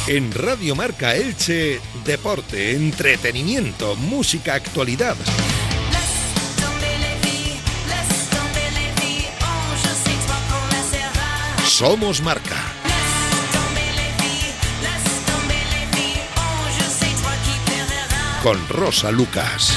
En Radio Marca Elche, deporte, entretenimiento, música, actualidad. Somos Marca. Con Rosa Lucas.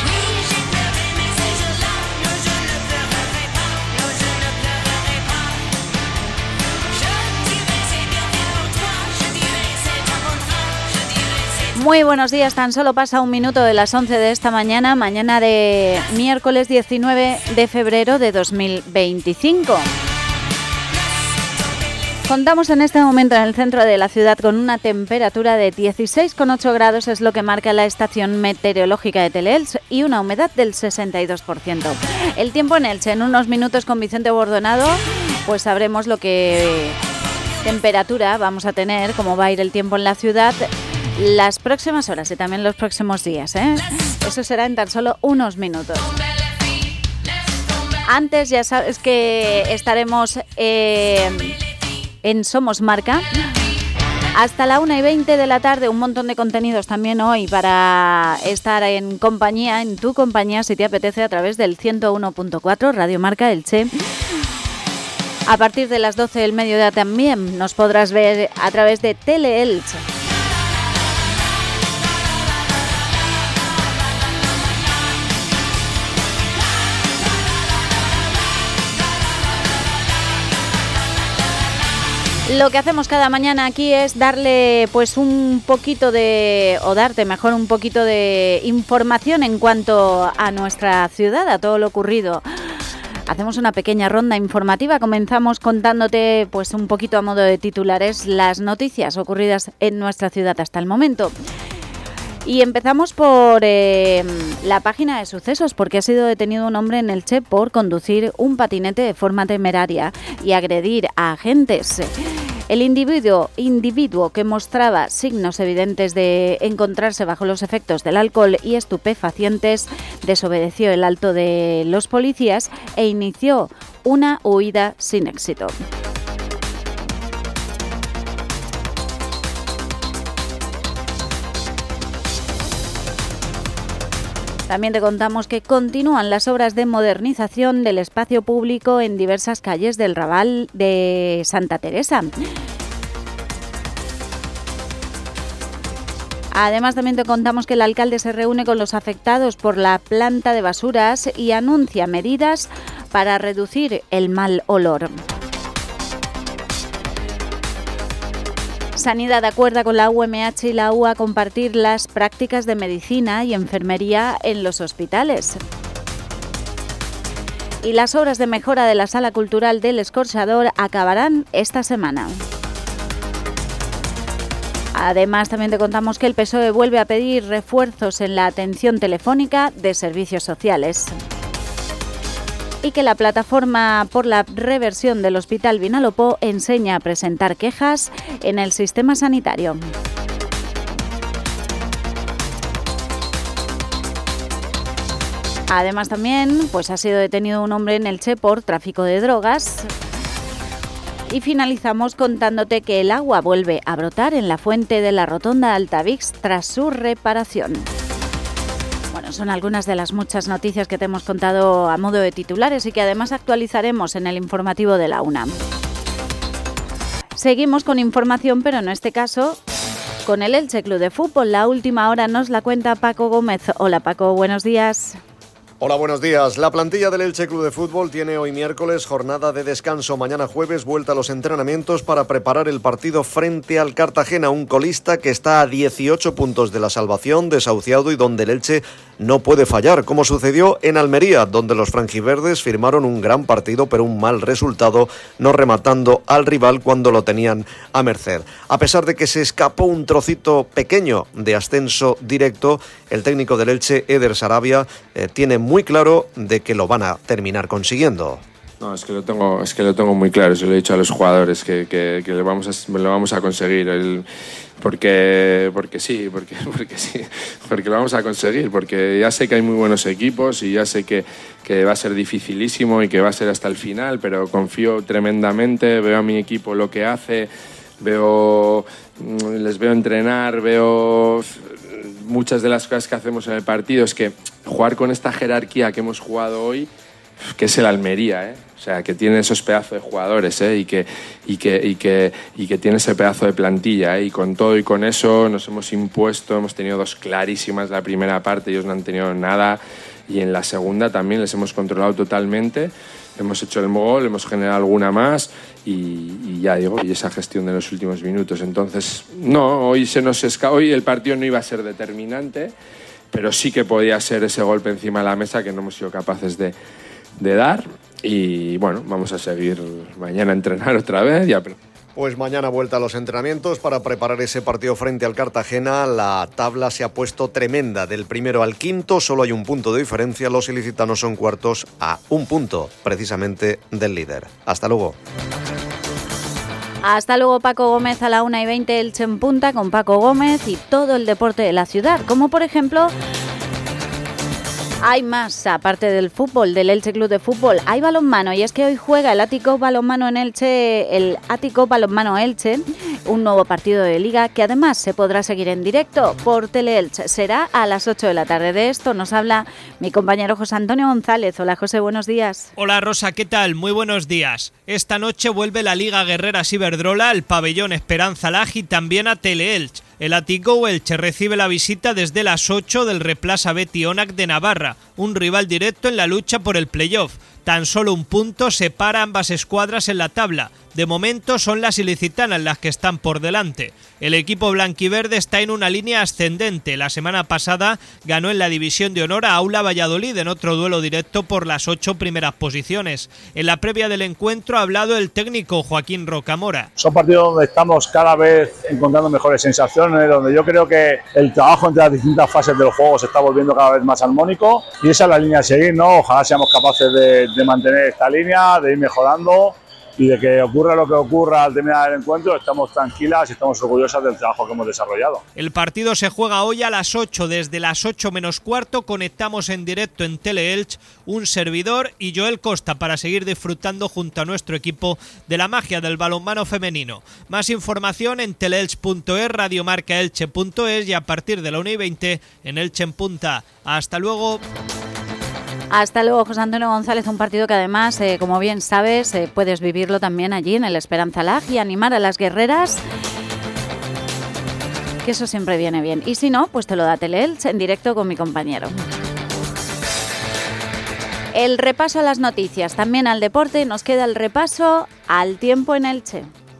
Muy buenos días, tan solo pasa un minuto de las 11 de esta mañana, mañana de miércoles 19 de febrero de 2025. Contamos en este momento en el centro de la ciudad con una temperatura de 16,8 grados, es lo que marca la estación meteorológica de Teleelch, y una humedad del 62%. El tiempo en Elche, en unos minutos con Vicente Bordonado, pues sabremos lo que temperatura vamos a tener, cómo va a ir el tiempo en la ciudad las próximas horas y también los próximos días, ¿eh? Eso será en tan solo unos minutos. Antes ya sabes que estaremos en Somos Marca hasta la 1:20 de la tarde, un montón de contenidos también hoy para estar en compañía, en tu compañía, si te apetece, a través del 101.4 Radio Marca Elche. A partir de las 12 del mediodía también nos podrás ver a través de Teleelch. Lo que hacemos cada mañana aquí es darle pues un poquito de, o darte mejor un poquito de información en cuanto a nuestra ciudad, a todo lo ocurrido. Hacemos una pequeña ronda informativa, comenzamos contándote pues un poquito a modo de titulares las noticias ocurridas en nuestra ciudad hasta el momento. Y empezamos por la página de sucesos, porque ha sido detenido un hombre en Elche por conducir un patinete de forma temeraria y agredir a agentes. El individuo que mostraba signos evidentes de encontrarse bajo los efectos del alcohol y estupefacientes desobedeció el alto de los policías e inició una huida sin éxito. También te contamos que continúan las obras de modernización del espacio público en diversas calles del Raval de Santa Teresa. Además, también te contamos que el alcalde se reúne con los afectados por la planta de basuras y anuncia medidas para reducir el mal olor. Sanidad acuerda con la UMH y la UA a compartir las prácticas de medicina y enfermería en los hospitales. Y las obras de mejora de la Sala Cultural del Escorxador acabarán esta semana. Además, también te contamos que el PSOE vuelve a pedir refuerzos en la atención telefónica de servicios sociales. Y que la plataforma por la reversión del Hospital Vinalopó enseña a presentar quejas en el sistema sanitario. Además, también pues ha sido detenido un hombre en Elche por tráfico de drogas. Y finalizamos contándote que el agua vuelve a brotar en la fuente de la Rotonda Altavix tras su reparación. Bueno, son algunas de las muchas noticias que te hemos contado a modo de titulares y que además actualizaremos en el informativo de la UNAM. Seguimos con información, pero en este caso con el Elche Club de Fútbol. La última hora nos la cuenta Paco Gómez. Hola Paco, buenos días. Hola, buenos días. La plantilla del Elche Club de Fútbol tiene hoy miércoles jornada de descanso. Mañana jueves vuelta a los entrenamientos para preparar el partido frente al Cartagena, un colista que está a 18 puntos de la salvación, desahuciado y donde el Elche no puede fallar, como sucedió en Almería, donde los franjiverdes firmaron un gran partido pero un mal resultado, no rematando al rival cuando lo tenían a merced. A pesar de que se escapó un trocito pequeño de ascenso directo, el técnico del Elche, Eder Sarabia, tiene muy claro de que lo van a terminar consiguiendo. No, es que lo tengo muy claro, se lo he dicho a los jugadores que lo vamos a conseguir. Porque lo vamos a conseguir, porque ya sé que hay muy buenos equipos y ya sé que va a ser dificilísimo y que va a ser hasta el final, pero confío tremendamente, veo a mi equipo lo que hace, les veo entrenar, veo muchas de las cosas que hacemos en el partido. Es que jugar con esta jerarquía que hemos jugado hoy, que es el Almería, o sea, que tiene esos pedazos de jugadores, y que tiene ese pedazo de plantilla, y con todo y con eso nos hemos impuesto. Hemos tenido 2 clarísimas la primera parte, ellos no han tenido nada, y en la segunda también les hemos controlado totalmente. Hemos hecho el gol, hemos generado alguna más y ya digo, y esa gestión de los últimos minutos. Entonces, no, hoy el partido no iba a ser determinante, pero sí que podía ser ese golpe encima de la mesa que no hemos sido capaces de dar. Y bueno, vamos a seguir mañana a entrenar otra vez. Pues mañana vuelta a los entrenamientos para preparar ese partido frente al Cartagena. La tabla se ha puesto tremenda. Del primero al quinto solo hay un punto de diferencia. Los ilicitanos son cuartos a un punto, precisamente, del líder. Hasta luego. Hasta luego, Paco Gómez. A la 1:20 Elche en punta con Paco Gómez y todo el deporte de la ciudad, como por ejemplo... Hay más, aparte del fútbol, del Elche Club de Fútbol, hay balonmano, y es que hoy juega el Ático Balonmano en Elche, el Ático Balonmano Elche, un nuevo partido de Liga que además se podrá seguir en directo por Teleelche. Será a las 8 de la tarde. De esto nos habla mi compañero José Antonio González. Hola, José, buenos días. Hola, Rosa, ¿qué tal? Muy buenos días. Esta noche vuelve la Liga Guerreras Iberdrola al pabellón Esperanza Lage y también a Teleelche. El Athletic Elche recibe la visita desde las 8 del Replaza Beti Onac de Navarra, un rival directo en la lucha por el playoff. Tan solo un punto separa ambas escuadras en la tabla. De momento son las ilicitanas las que están por delante. El equipo blanquiverde está en una línea ascendente. La semana pasada ganó en la División de Honor a Aula Valladolid en otro duelo directo por las 8 primeras posiciones. En la previa del encuentro ha hablado el técnico Joaquín Rocamora. Son partidos donde estamos cada vez encontrando mejores sensaciones, donde yo creo que el trabajo entre las distintas fases del juego se está volviendo cada vez más armónico, y esa es la línea a seguir, ¿no? Ojalá seamos capaces de mantener esta línea, de ir mejorando, y de que ocurra lo que ocurra al terminar el encuentro, estamos tranquilas y estamos orgullosas del trabajo que hemos desarrollado. El partido se juega hoy a las 8, desde las 8 menos cuarto conectamos en directo en Teleelche, un servidor y Joel Costa, para seguir disfrutando junto a nuestro equipo de la magia del balonmano femenino. Más información en teleelche.es, radiomarcaelche.es y a partir de la 1:20 en Elche en Punta. Hasta luego. Hasta luego, José Antonio González. Un partido que además, como bien sabes, puedes vivirlo también allí en el Esperanza Lage y animar a las guerreras, que eso siempre viene bien. Y si no, pues te lo da Teleelche en directo con mi compañero. El repaso a las noticias, también al deporte. Nos queda el repaso al tiempo en Elche.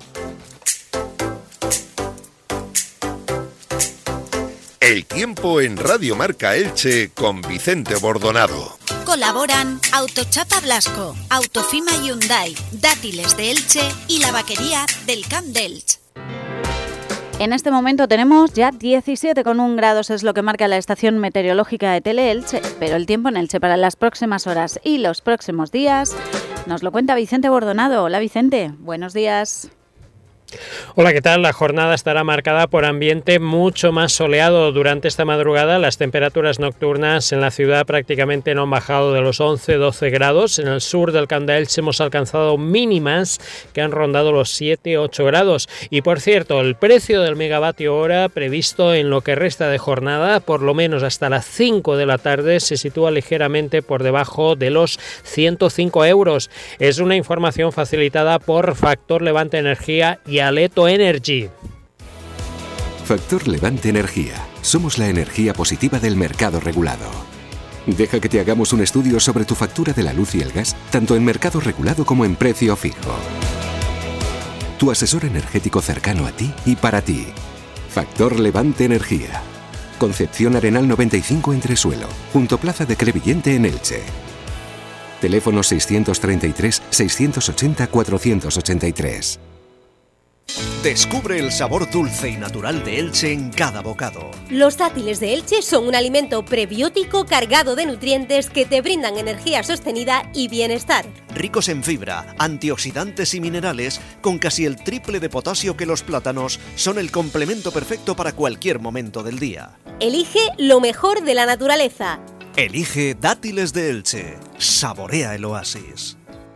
El tiempo en Radio Marca Elche con Vicente Bordonado. Colaboran Autochapa Blasco, Autofima Hyundai, Dátiles de Elche y la vaquería del Camp d'Elche. En este momento tenemos ya 17,1 grados, es lo que marca la estación meteorológica de Teleelche, pero el tiempo en Elche para las próximas horas y los próximos días nos lo cuenta Vicente Bordonado. Hola, Vicente, buenos días. Hola, ¿qué tal? La jornada estará marcada por ambiente mucho más soleado. Durante esta madrugada las temperaturas nocturnas en la ciudad prácticamente no han bajado de los 11-12 grados. En el sur del Camp d'Elche hemos alcanzado mínimas que han rondado los 7-8 grados. Y por cierto, el precio del megavatio hora previsto en lo que resta de jornada, por lo menos hasta las 5 de la tarde, se sitúa ligeramente por debajo de los 105 euros. Es una información facilitada por Factor Levante Energía y Aleto Energy. Factor Levante Energía. Somos la energía positiva del mercado regulado. Deja que te hagamos un estudio sobre tu factura de la luz y el gas, tanto en mercado regulado como en precio fijo. Tu asesor energético cercano a ti y para ti. Factor Levante Energía. Concepción Arenal 95 Entresuelo, junto Plaza de Crevillente en Elche. Teléfono 633 680 483. Descubre el sabor dulce y natural de Elche en cada bocado. Los dátiles de Elche son un alimento prebiótico cargado de nutrientes que te brindan energía sostenida y bienestar. Ricos en fibra, antioxidantes y minerales, con casi el triple de potasio que los plátanos, son el complemento perfecto para cualquier momento del día. Elige lo mejor de la naturaleza. Elige dátiles de Elche. Saborea el oasis.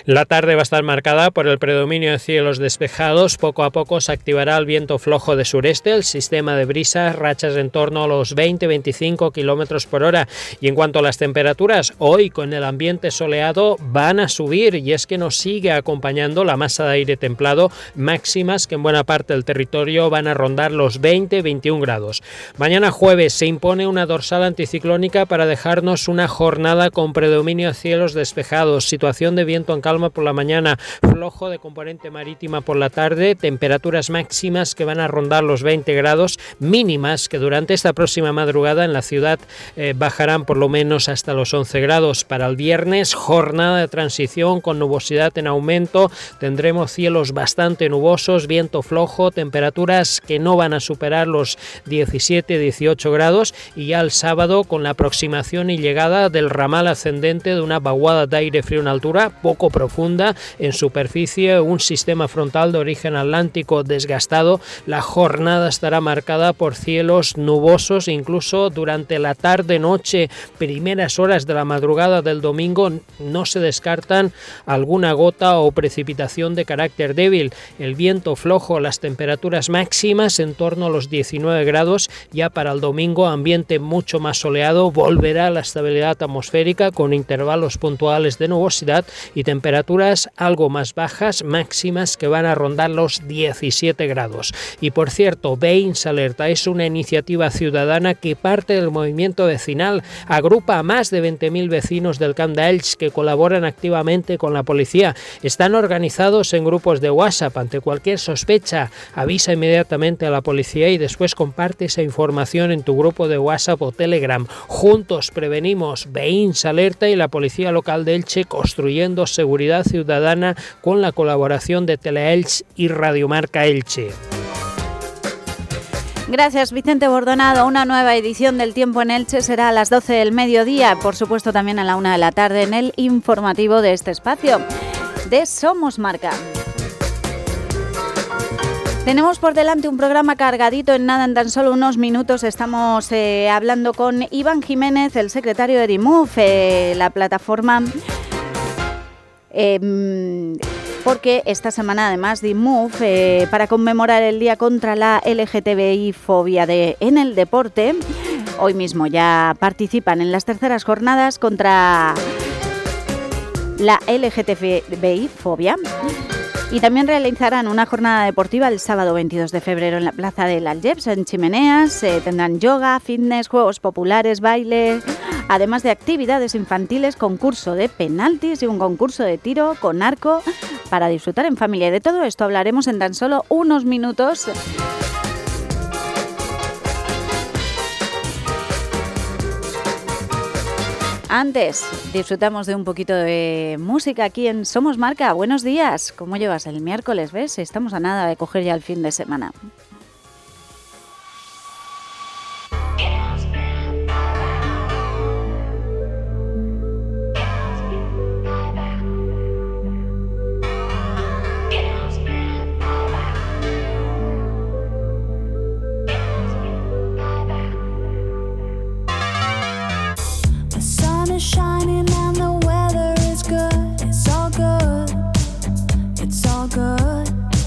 La tarde va a estar marcada por el predominio de cielos despejados. Poco a poco se activará el viento flojo de sureste, el sistema de brisas, rachas en torno a los 20-25 kilómetros por hora. Y en cuanto a las temperaturas, hoy con el ambiente soleado van a subir, y es que nos sigue acompañando la masa de aire templado, máximas que en buena parte del territorio van a rondar los 20-21 grados. Mañana jueves se impone una dorsal anticiclónica para dejarnos una jornada con predominio de cielos despejados, situación de viento en calma por la mañana, flojo de componente marítima por la tarde, temperaturas máximas que van a rondar los 20 grados, mínimas que durante esta próxima madrugada en la ciudad bajarán por lo menos hasta los 11 grados. Para el viernes, jornada de transición con nubosidad en aumento, tendremos cielos bastante nubosos, viento flojo, temperaturas que no van a superar los 17-18 grados, y ya el sábado con la aproximación y llegada del ramal ascendente de una vaguada de aire frío en altura, poco profunda en superficie, un sistema frontal de origen atlántico desgastado. La jornada estará marcada por cielos nubosos, incluso durante la tarde-noche, primeras horas de la madrugada del domingo, no se descartan alguna gota o precipitación de carácter débil. El viento flojo, las temperaturas máximas en torno a los 19 grados, ya para el domingo ambiente mucho más soleado, volverá la estabilidad atmosférica con intervalos puntuales de nubosidad y temperaturas algo más bajas, máximas que van a rondar los 17 grados. Y por cierto, Veïns Alerta es una iniciativa ciudadana que parte del movimiento vecinal, agrupa a más de 20.000 vecinos del Camp d'Elx que colaboran activamente con la policía. Están organizados en grupos de WhatsApp. Ante cualquier sospecha, avisa inmediatamente a la policía y después comparte esa información en tu grupo de WhatsApp o Telegram. Juntos prevenimos. Veïns Alerta y la Policía Local de Elche, construyendo seguridad ciudadana con la colaboración de Teleelch y Radiomarca Elche. Gracias, Vicente Bordonado. Una nueva edición del Tiempo en Elche será a las 12 del mediodía, por supuesto también a la 1 de la tarde en el informativo de este espacio de Somos Marca. Tenemos por delante un programa cargadito. En nada, en tan solo unos minutos estamos hablando con Iván Jiménez, el secretario de DIMUF, la plataforma... porque esta semana además DIMUF, para conmemorar el Día contra la LGTBI-fobia en el deporte, hoy mismo ya participan en las terceras jornadas contra la LGTBI-fobia. Y también realizarán una jornada deportiva el sábado 22 de febrero en la Plaza del Algeps, en Chimeneas. Tendrán yoga, fitness, juegos populares, baile, además de actividades infantiles, concurso de penaltis y un concurso de tiro con arco para disfrutar en familia. Y de todo esto hablaremos en tan solo unos minutos. Antes, disfrutamos de un poquito de música aquí en Somos Marca. Buenos días. ¿Cómo llevas el miércoles? ¿Ves? Estamos a nada de coger ya el fin de semana. Shining and the weather is good. It's all good. It's all good.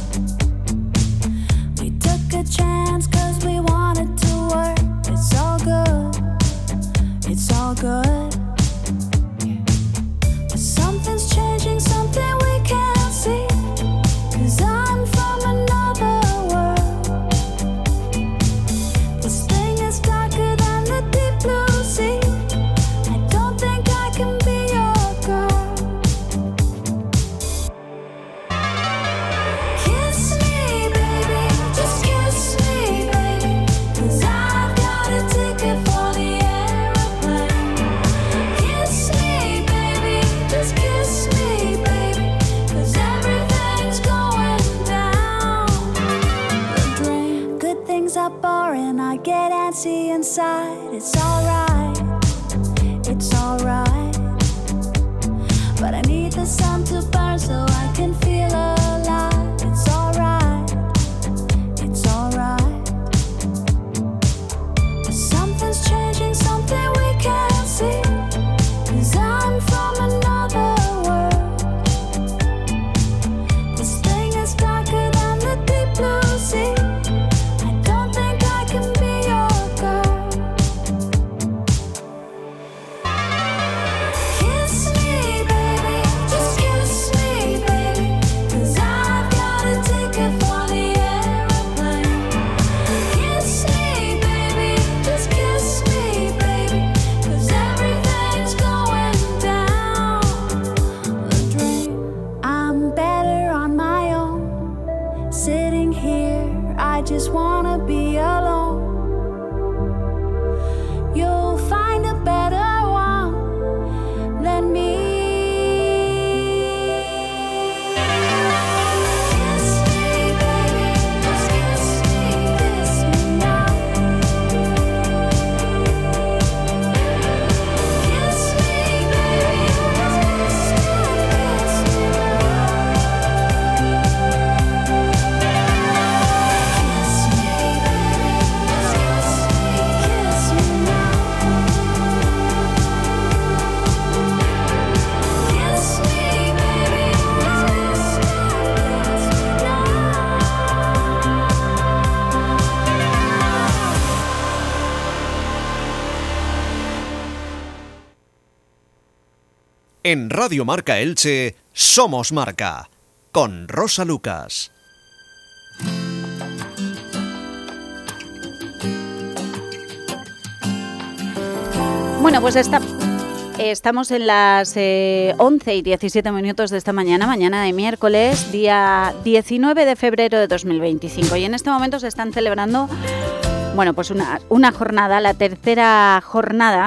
We took a chance 'cause we wanted to work. It's all good. It's all good. But something's changing, something we can't see. 'Cause I'm from another world. This thing is darker than the deep blue sea. Boring, I get antsy inside. It's alright, it's alright. But I need the sun to burn so I can feel alive. It's alright, it's alright. But something's changing, something we can't see. 'Cause I'm from another world. I just wanna be alone. You'll find a better one than me. En Radio Marca Elche, Somos Marca, con Rosa Lucas. Bueno, pues estamos en las 11 y 17 minutos de esta mañana de miércoles, día 19 de febrero de 2025. Y en este momento se están celebrando, bueno, pues una jornada, la tercera jornada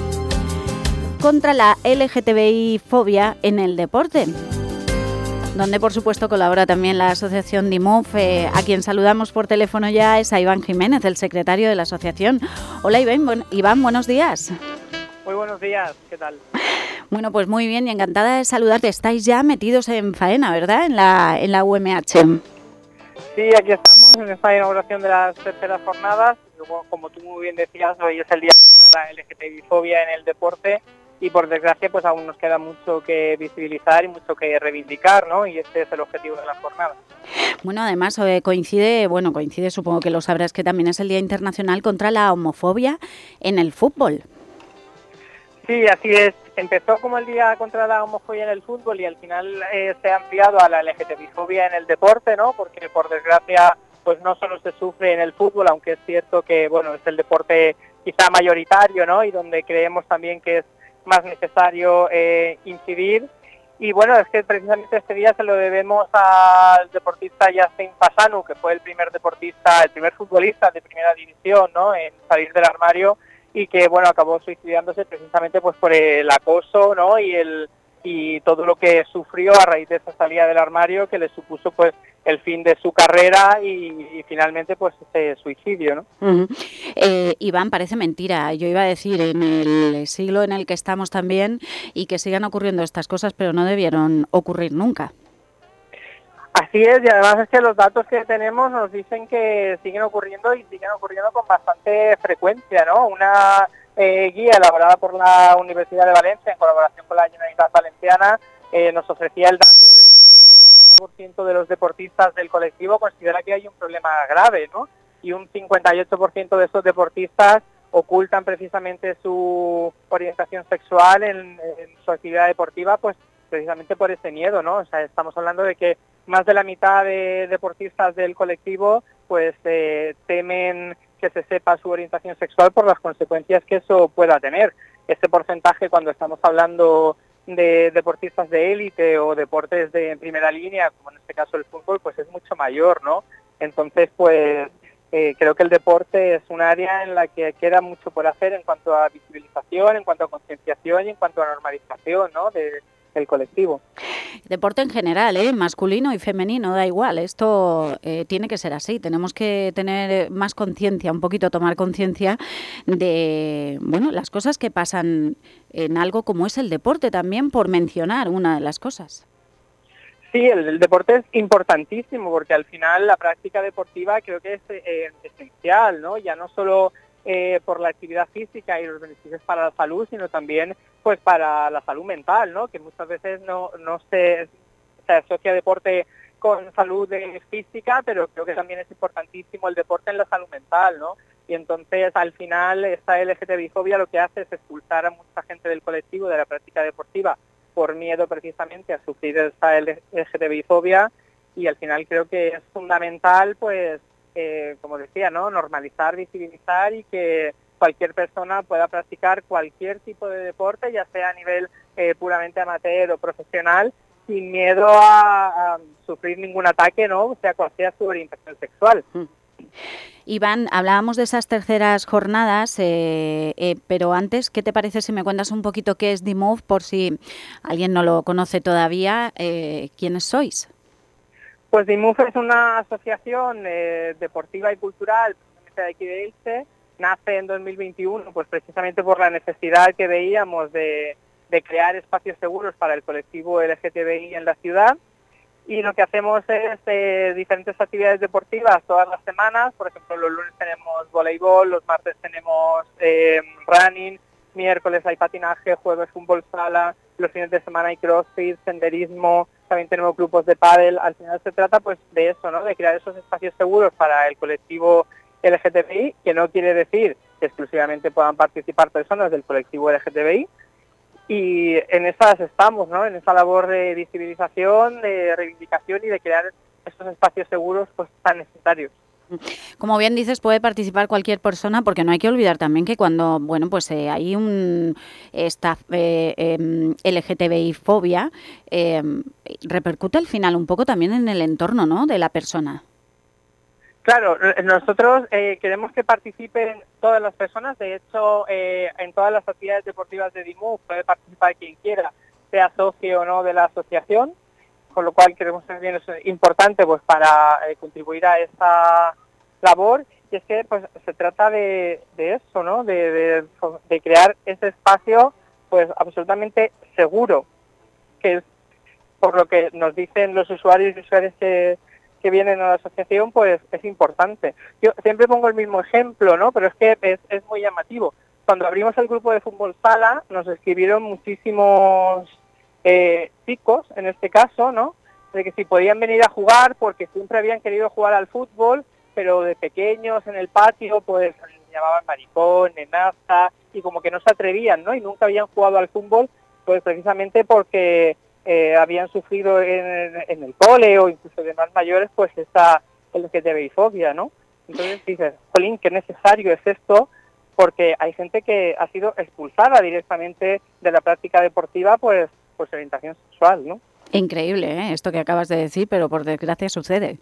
contra la LGTBI-fobia en el deporte, donde por supuesto colabora también la asociación DIMUF, a quien saludamos por teléfono ya es a Iván Jiménez, el secretario de la asociación. Hola Iván, buenos días. Muy buenos días, ¿qué tal? Bueno, pues muy bien y encantada de saludarte. Estáis ya metidos en faena, ¿verdad? En la UMH. Sí, aquí estamos en esta inauguración de las terceras jornadas. Luego, como tú muy bien decías, hoy es el día contra la LGTBI-fobia en el deporte. Y por desgracia pues aún nos queda mucho que visibilizar y mucho que reivindicar, ¿no? Y este es el objetivo de la jornada. Bueno, además coincide, supongo que lo sabrás, que también es el Día Internacional contra la Homofobia en el fútbol. Sí, así es. Empezó como el Día contra la Homofobia en el fútbol y al final se ha ampliado a la LGTBI-fobia en el deporte, ¿no? Porque por desgracia pues no solo se sufre en el fútbol, aunque es cierto que bueno, es el deporte quizá mayoritario, ¿no? Y donde creemos también que es más necesario incidir. Y bueno, es que precisamente este día se lo debemos al deportista Yassin Pasanu, que fue el primer futbolista de primera división, ¿no? En salir del armario y que bueno, acabó suicidándose precisamente pues por el acoso, ¿no? Y todo lo que sufrió a raíz de esa salida del armario, que le supuso pues el fin de su carrera y finalmente pues ese suicidio, ¿no? Uh-huh. Iván, parece mentira, yo iba a decir, en el siglo en el que estamos también, y que sigan ocurriendo estas cosas, pero no debieron ocurrir nunca. Así es, y además es que los datos que tenemos nos dicen que siguen ocurriendo con bastante frecuencia, ¿no? Una guía elaborada por la Universidad de Valencia en colaboración con la Generalitat Valenciana nos ofrecía el dato de que el 80% de los deportistas del colectivo considera que hay un problema grave, ¿no? Y un 58% de estos deportistas ocultan precisamente su orientación sexual en su actividad deportiva, pues precisamente por ese miedo, ¿no? O sea, estamos hablando de que más de la mitad de deportistas del colectivo pues temen que se sepa su orientación sexual por las consecuencias que eso pueda tener. Este porcentaje, cuando estamos hablando de deportistas de élite o deportes de primera línea, como en este caso el fútbol, pues es mucho mayor, ¿no? Entonces, pues creo que el deporte es un área en la que queda mucho por hacer en cuanto a visibilización, en cuanto a concienciación y en cuanto a normalización, ¿no? del colectivo. Deporte en general, masculino y femenino, da igual, esto tiene que ser así, tenemos que tener más conciencia, un poquito tomar conciencia de las cosas que pasan en algo como es el deporte también, por mencionar una de las cosas. Sí, el deporte es importantísimo porque al final la práctica deportiva creo que es esencial, ¿no? Ya no solo por la actividad física y los beneficios para la salud, sino también pues para la salud mental, ¿no? Que muchas veces no se asocia deporte con salud física, pero creo que también es importantísimo el deporte en la salud mental, ¿no? Y entonces al final esta LGTBI-fobia lo que hace es expulsar a mucha gente del colectivo de la práctica deportiva por miedo precisamente a sufrir esta LGTBI-fobia, y al final creo que es fundamental pues como decía, ¿no? Normalizar, visibilizar y que cualquier persona pueda practicar cualquier tipo de deporte, ya sea a nivel puramente amateur o profesional, sin miedo a sufrir ningún ataque, ¿no? O sea, cual sea su orientación sexual. Iván, hablábamos de esas terceras jornadas, pero antes, ¿qué te parece si me cuentas un poquito qué es DIMOV, por si alguien no lo conoce todavía? ¿Quiénes sois? Pues DIMOV es una asociación deportiva y cultural, precisamente de aquí de Elche. Nace en 2021, pues precisamente por la necesidad que veíamos de crear espacios seguros para el colectivo LGTBI en la ciudad. Y lo que hacemos es diferentes actividades deportivas todas las semanas. Por ejemplo, los lunes tenemos voleibol, los martes tenemos running, miércoles hay patinaje, jueves fútbol sala, los fines de semana hay crossfit, senderismo, también tenemos grupos de pádel. Al final se trata pues de eso, ¿no? De crear esos espacios seguros para el colectivo LGTBI, que no quiere decir que exclusivamente puedan participar personas del colectivo LGTBI. Y en esas estamos, ¿no? En esa labor de visibilización, de reivindicación y de crear estos espacios seguros pues tan necesarios. Como bien dices, puede participar cualquier persona, porque no hay que olvidar también que cuando hay esta LGTBI fobia, repercute al final un poco también en el entorno, ¿no?, de la persona. Claro, nosotros queremos que participen todas las personas. De hecho, en todas las actividades deportivas de DIMOV puede participar quien quiera, sea socio o no de la asociación, con lo cual creemos que también es importante pues para contribuir a esa labor. Y es que pues se trata de eso, ¿no? De crear ese espacio pues absolutamente seguro, que es por lo que nos dicen los usuarios y usuarias que vienen a la asociación, pues es importante. Yo siempre pongo el mismo ejemplo, ¿no? Pero es que es muy llamativo. Cuando abrimos el grupo de fútbol sala, nos escribieron muchísimos chicos, en este caso, ¿no?, de que si podían venir a jugar porque siempre habían querido jugar al fútbol, pero de pequeños en el patio, pues les llamaban maricón, nenaza, y como que no se atrevían, ¿no? Y nunca habían jugado al fútbol, pues precisamente porque habían sufrido en el cole o incluso de más mayores pues esta LGTBI-fobia, ¿no? Entonces dices, jolín, qué necesario es esto, porque hay gente que ha sido expulsada directamente de la práctica deportiva pues por su orientación sexual, ¿no? Increíble, esto que acabas de decir, pero por desgracia sucede.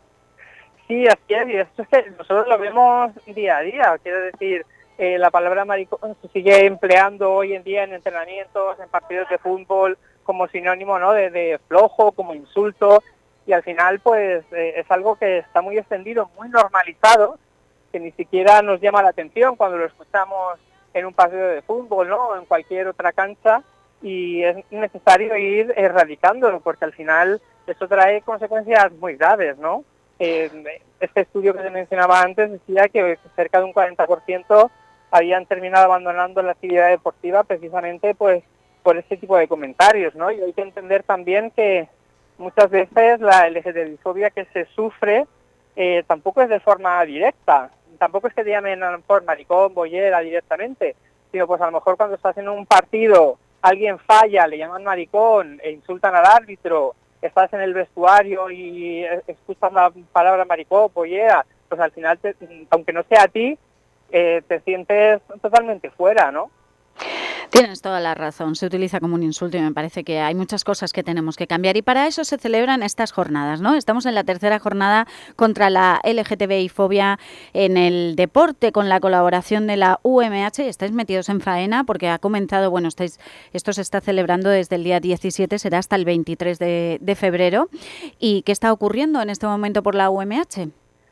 Sí, así es, y esto es que nosotros lo vemos día a día. Quiero decir, la palabra maricón se sigue empleando hoy en día en entrenamientos, en partidos de fútbol, como sinónimo, ¿no?, de flojo, como insulto, y al final pues es algo que está muy extendido, muy normalizado, que ni siquiera nos llama la atención cuando lo escuchamos en un partido de fútbol, ¿no?, o en cualquier otra cancha, y es necesario ir erradicándolo, porque al final eso trae consecuencias muy graves, ¿no? Este estudio que te mencionaba antes decía que cerca de un 40% habían terminado abandonando la actividad deportiva precisamente pues por este tipo de comentarios, ¿no? Y hay que entender también que muchas veces la LGTBI-fobia que se sufre tampoco es de forma directa, tampoco es que te llamen por maricón, bollera directamente, sino pues a lo mejor cuando estás en un partido, alguien falla, le llaman maricón e insultan al árbitro, estás en el vestuario y escuchas la palabra maricón, bollera, pues al final, aunque no sea a ti, te sientes totalmente fuera, ¿no? Tienes toda la razón, se utiliza como un insulto y me parece que hay muchas cosas que tenemos que cambiar y para eso se celebran estas jornadas, ¿no? Estamos en la tercera jornada contra la LGTBI-fobia en el deporte con la colaboración de la UMH y estáis metidos en faena porque ha comenzado, esto se está celebrando desde el día 17, será hasta el 23 de febrero. ¿Y qué está ocurriendo en este momento por la UMH?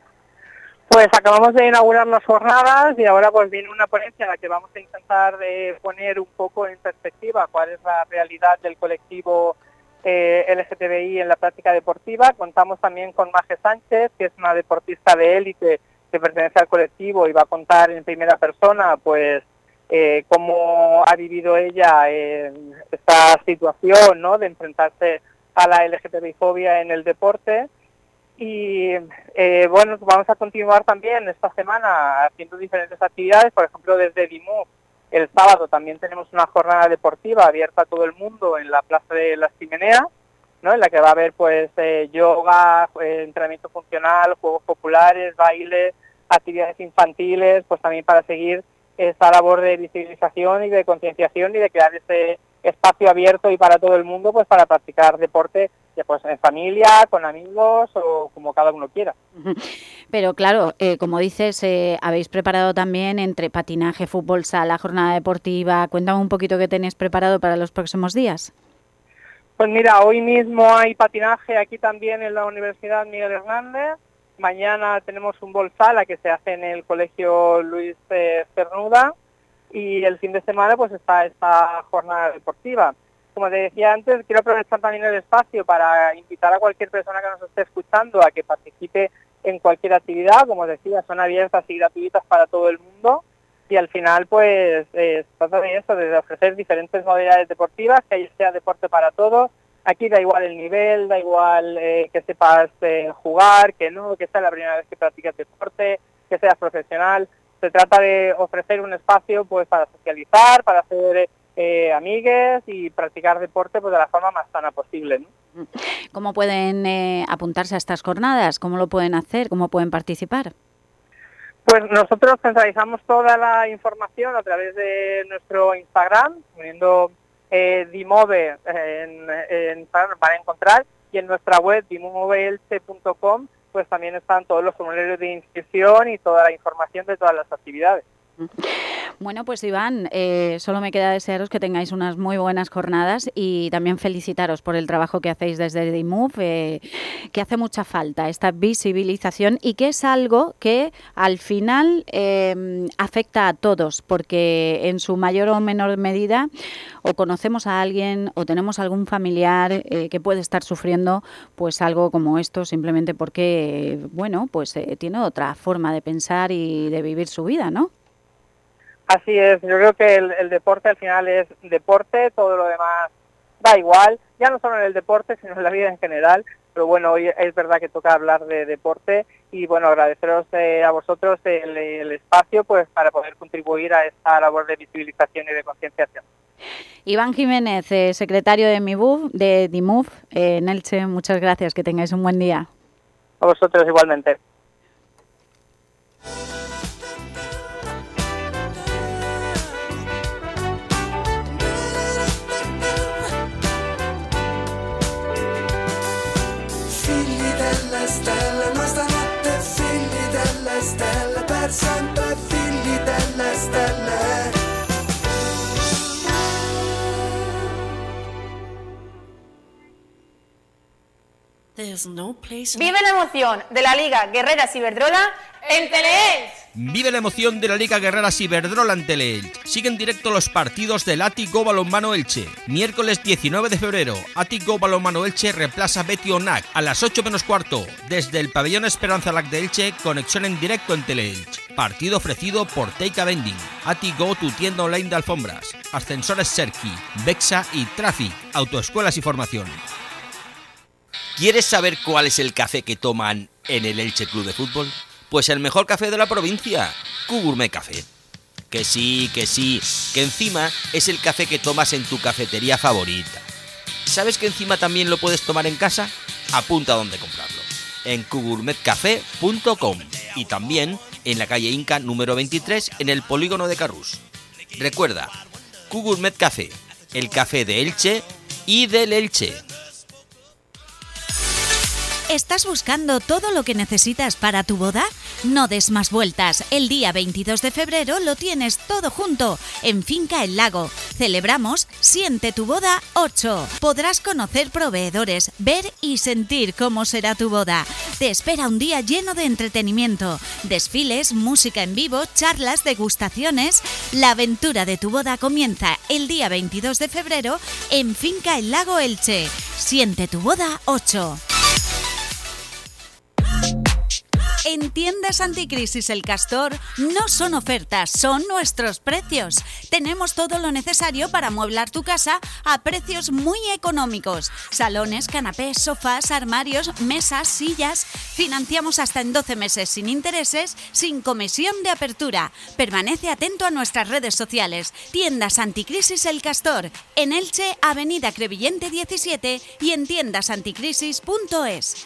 Pues acabamos de inaugurar las jornadas y ahora pues viene una ponencia en la que vamos a intentar poner un poco en perspectiva cuál es la realidad del colectivo LGTBI en la práctica deportiva. Contamos también con Maje Sánchez, que es una deportista de élite que pertenece al colectivo y va a contar en primera persona pues cómo ha vivido ella esta situación, ¿no?, de enfrentarse a la LGTBI-fobia en el deporte. Y vamos a continuar también esta semana haciendo diferentes actividades, por ejemplo desde DIMOV el sábado también tenemos una jornada deportiva abierta a todo el mundo en la Plaza de las Chimeneas, ¿no?, en la que va a haber pues yoga, entrenamiento funcional, juegos populares, baile, actividades infantiles, pues también para seguir esa labor de visibilización y de concienciación y de crear ese espacio abierto y para todo el mundo pues para practicar deporte ya pues en familia, con amigos o como cada uno quiera. Pero claro, como dices, habéis preparado también entre patinaje, fútbol, sala, jornada deportiva. Cuéntame un poquito qué tenéis preparado para los próximos días. Pues mira, hoy mismo hay patinaje aquí también en la Universidad Miguel Hernández. Mañana tenemos un bol-sala que se hace en el Colegio Luis Cernuda. Y el fin de semana pues está esta jornada deportiva. Como te decía antes, quiero aprovechar también el espacio para invitar a cualquier persona que nos esté escuchando a que participe en cualquier actividad. Como decía, son abiertas y gratuitas para todo el mundo. Y al final, pues, se trata de eso, de ofrecer diferentes modalidades deportivas, que ahí sea deporte para todos. Aquí da igual el nivel, da igual que sepas jugar, que no, que sea la primera vez que practiques deporte, que seas profesional. Se trata de ofrecer un espacio pues para socializar, para hacer amigues y practicar deporte pues de la forma más sana posible, ¿no? ¿Cómo pueden apuntarse a estas jornadas? ¿Cómo lo pueden hacer? ¿Cómo pueden participar? Pues nosotros centralizamos toda la información a través de nuestro Instagram, poniendo Dimove en Instagram van a encontrar, y en nuestra web dimoveelche.com pues también están todos los formularios de inscripción y toda la información de todas las actividades. Bueno, pues Iván, solo me queda desearos que tengáis unas muy buenas jornadas y también felicitaros por el trabajo que hacéis desde DIMUV, que hace mucha falta esta visibilización y que es algo que al final afecta a todos, porque en su mayor o menor medida o conocemos a alguien o tenemos algún familiar que puede estar sufriendo pues algo como esto, simplemente porque, bueno, pues tiene otra forma de pensar y de vivir su vida, ¿no? Así es, yo creo que el deporte al final es deporte, todo lo demás da igual, ya no solo en el deporte, sino en la vida en general, pero bueno, hoy es verdad que toca hablar de deporte y bueno, agradeceros a vosotros el espacio pues para poder contribuir a esta labor de visibilización y de concienciación. Iván Jiménez, secretario de DIMUV en Elche, muchas gracias, que tengáis un buen día. A vosotros igualmente. Stelle, ma stanotte figli delle stelle, per sempre figli delle stelle. Vive la emoción de la Liga Guerreras Iberdrola en Teleelch. Vive la emoción de la Liga Guerreras Iberdrola en Teleelch. Sigue en directo los partidos del Athletic Go Balonmano Elche. Miércoles 19 de febrero, Athletic Go Balonmano Elche reemplaza Betty Onac a las 8:15 desde el pabellón Esperanza Lac de Elche, conexión en directo en Teleelch. Partido ofrecido por Teika Vending, Athletic Go, tu tienda online de alfombras, Ascensores Serki, Bexa y Traffic, autoescuelas y formación. ¿Quieres saber cuál es el café que toman en el Elche Club de Fútbol? Pues el mejor café de la provincia, Q-Gourmet Café. Que sí, que encima es el café que tomas en tu cafetería favorita. ¿Sabes que encima también lo puedes tomar en casa? Apunta dónde comprarlo. En qgourmetcafé.com y también en la calle Inca número 23 en el polígono de Carrús. Recuerda, Q-Gourmet Café, el café de Elche y del Elche. ¿Estás buscando todo lo que necesitas para tu boda? No des más vueltas. El día 22 de febrero lo tienes todo junto en Finca El Lago. Celebramos Siente tu Boda 8. Podrás conocer proveedores, ver y sentir cómo será tu boda. Te espera un día lleno de entretenimiento, desfiles, música en vivo, charlas, degustaciones. La aventura de tu boda comienza el día 22 de febrero en Finca El Lago Elche. Siente tu Boda 8. En Tiendas Anticrisis El Castor no son ofertas, son nuestros precios. Tenemos todo lo necesario para amueblar tu casa a precios muy económicos. Salones, canapés, sofás, armarios, mesas, sillas. Financiamos hasta en 12 meses sin intereses, sin comisión de apertura. Permanece atento a nuestras redes sociales. Tiendas Anticrisis El Castor, en Elche, Avenida Crevillente 17 y en tiendasanticrisis.es.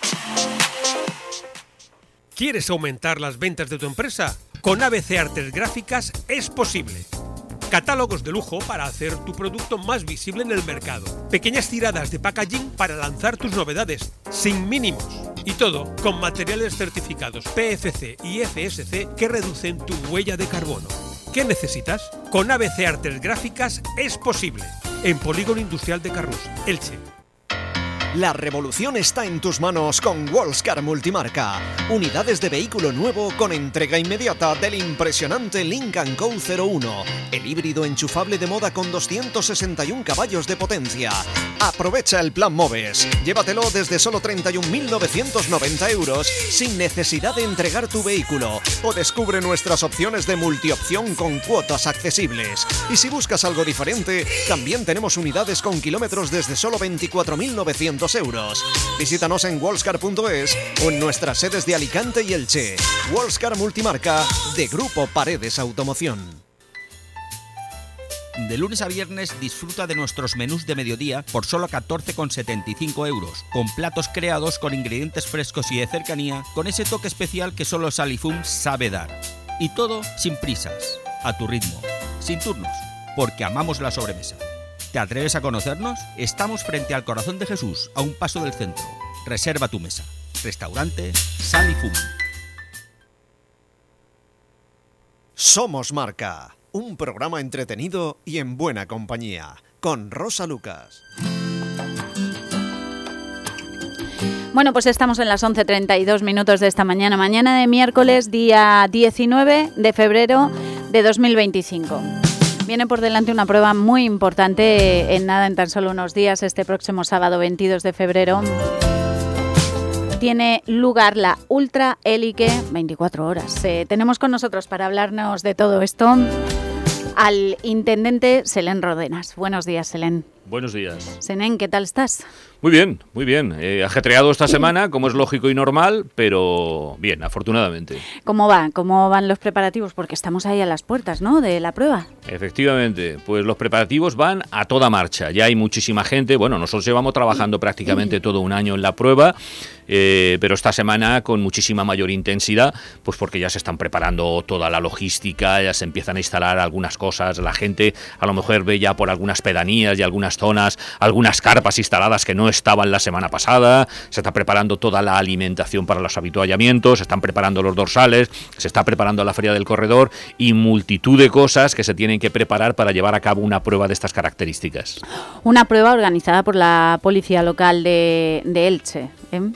¿Quieres aumentar las ventas de tu empresa? Con ABC Artes Gráficas es posible. Catálogos de lujo para hacer tu producto más visible en el mercado. Pequeñas tiradas de packaging para lanzar tus novedades, sin mínimos. Y todo con materiales certificados PFC y FSC que reducen tu huella de carbono. ¿Qué necesitas? Con ABC Artes Gráficas es posible. En Polígono Industrial de Carrús, Elche. La revolución está en tus manos con Wallscar Multimarca. Unidades de vehículo nuevo con entrega inmediata del impresionante Lincoln Co. 01. El híbrido enchufable de moda con 261 caballos de potencia. Aprovecha el plan MOVES. Llévatelo desde solo 31.990 euros sin necesidad de entregar tu vehículo. O descubre nuestras opciones de multiopción con cuotas accesibles. Y si buscas algo diferente, también tenemos unidades con kilómetros desde solo 24.900 euros. Visítanos en wallscar.es o en nuestras sedes de Alicante y Elche. Wallscar Multimarca, de Grupo Paredes Automoción. De lunes a viernes disfruta de nuestros menús de mediodía por solo 14,75 euros, con platos creados con ingredientes frescos y de cercanía, con ese toque especial que solo Salifum sabe dar. Y todo sin prisas, a tu ritmo, sin turnos, porque amamos la sobremesa. ¿Te atreves a conocernos? Estamos frente al Corazón de Jesús, a un paso del centro. Reserva tu mesa. Restaurante Salifum. Somos Marca, un programa entretenido y en buena compañía, con Rosa Lucas. Bueno, pues estamos en las 11:32 minutos de esta mañana de miércoles, día 19 de febrero de 2025. Viene por delante una prueba muy importante en tan solo unos días. Este próximo sábado 22 de febrero tiene lugar la Ultra Élite 24 horas. Tenemos con nosotros para hablarnos de todo esto al intendente Selén Rodenas. Buenos días, Selén. Buenos días. Selén, ¿qué tal estás? Muy bien, muy bien. Ajetreado esta semana, como es lógico y normal, pero bien, afortunadamente. ¿Cómo va? ¿Cómo van los preparativos? Porque estamos ahí a las puertas, ¿no?, de la prueba. Efectivamente, pues los preparativos van a toda marcha. Ya hay muchísima gente. Bueno, nosotros llevamos trabajando prácticamente todo un año en la prueba, pero esta semana con muchísima mayor intensidad, pues porque ya se están preparando toda la logística, ya se empiezan a instalar algunas cosas. La gente a lo mejor ve ya por algunas pedanías y algunas zonas, algunas carpas instaladas que no estaban la semana pasada. Se está preparando toda la alimentación para los habituallamientos, se están preparando los dorsales, se está preparando la feria del corredor y multitud de cosas que se tienen que preparar para llevar a cabo una prueba de estas características. Una prueba organizada por la Policía Local de Elche.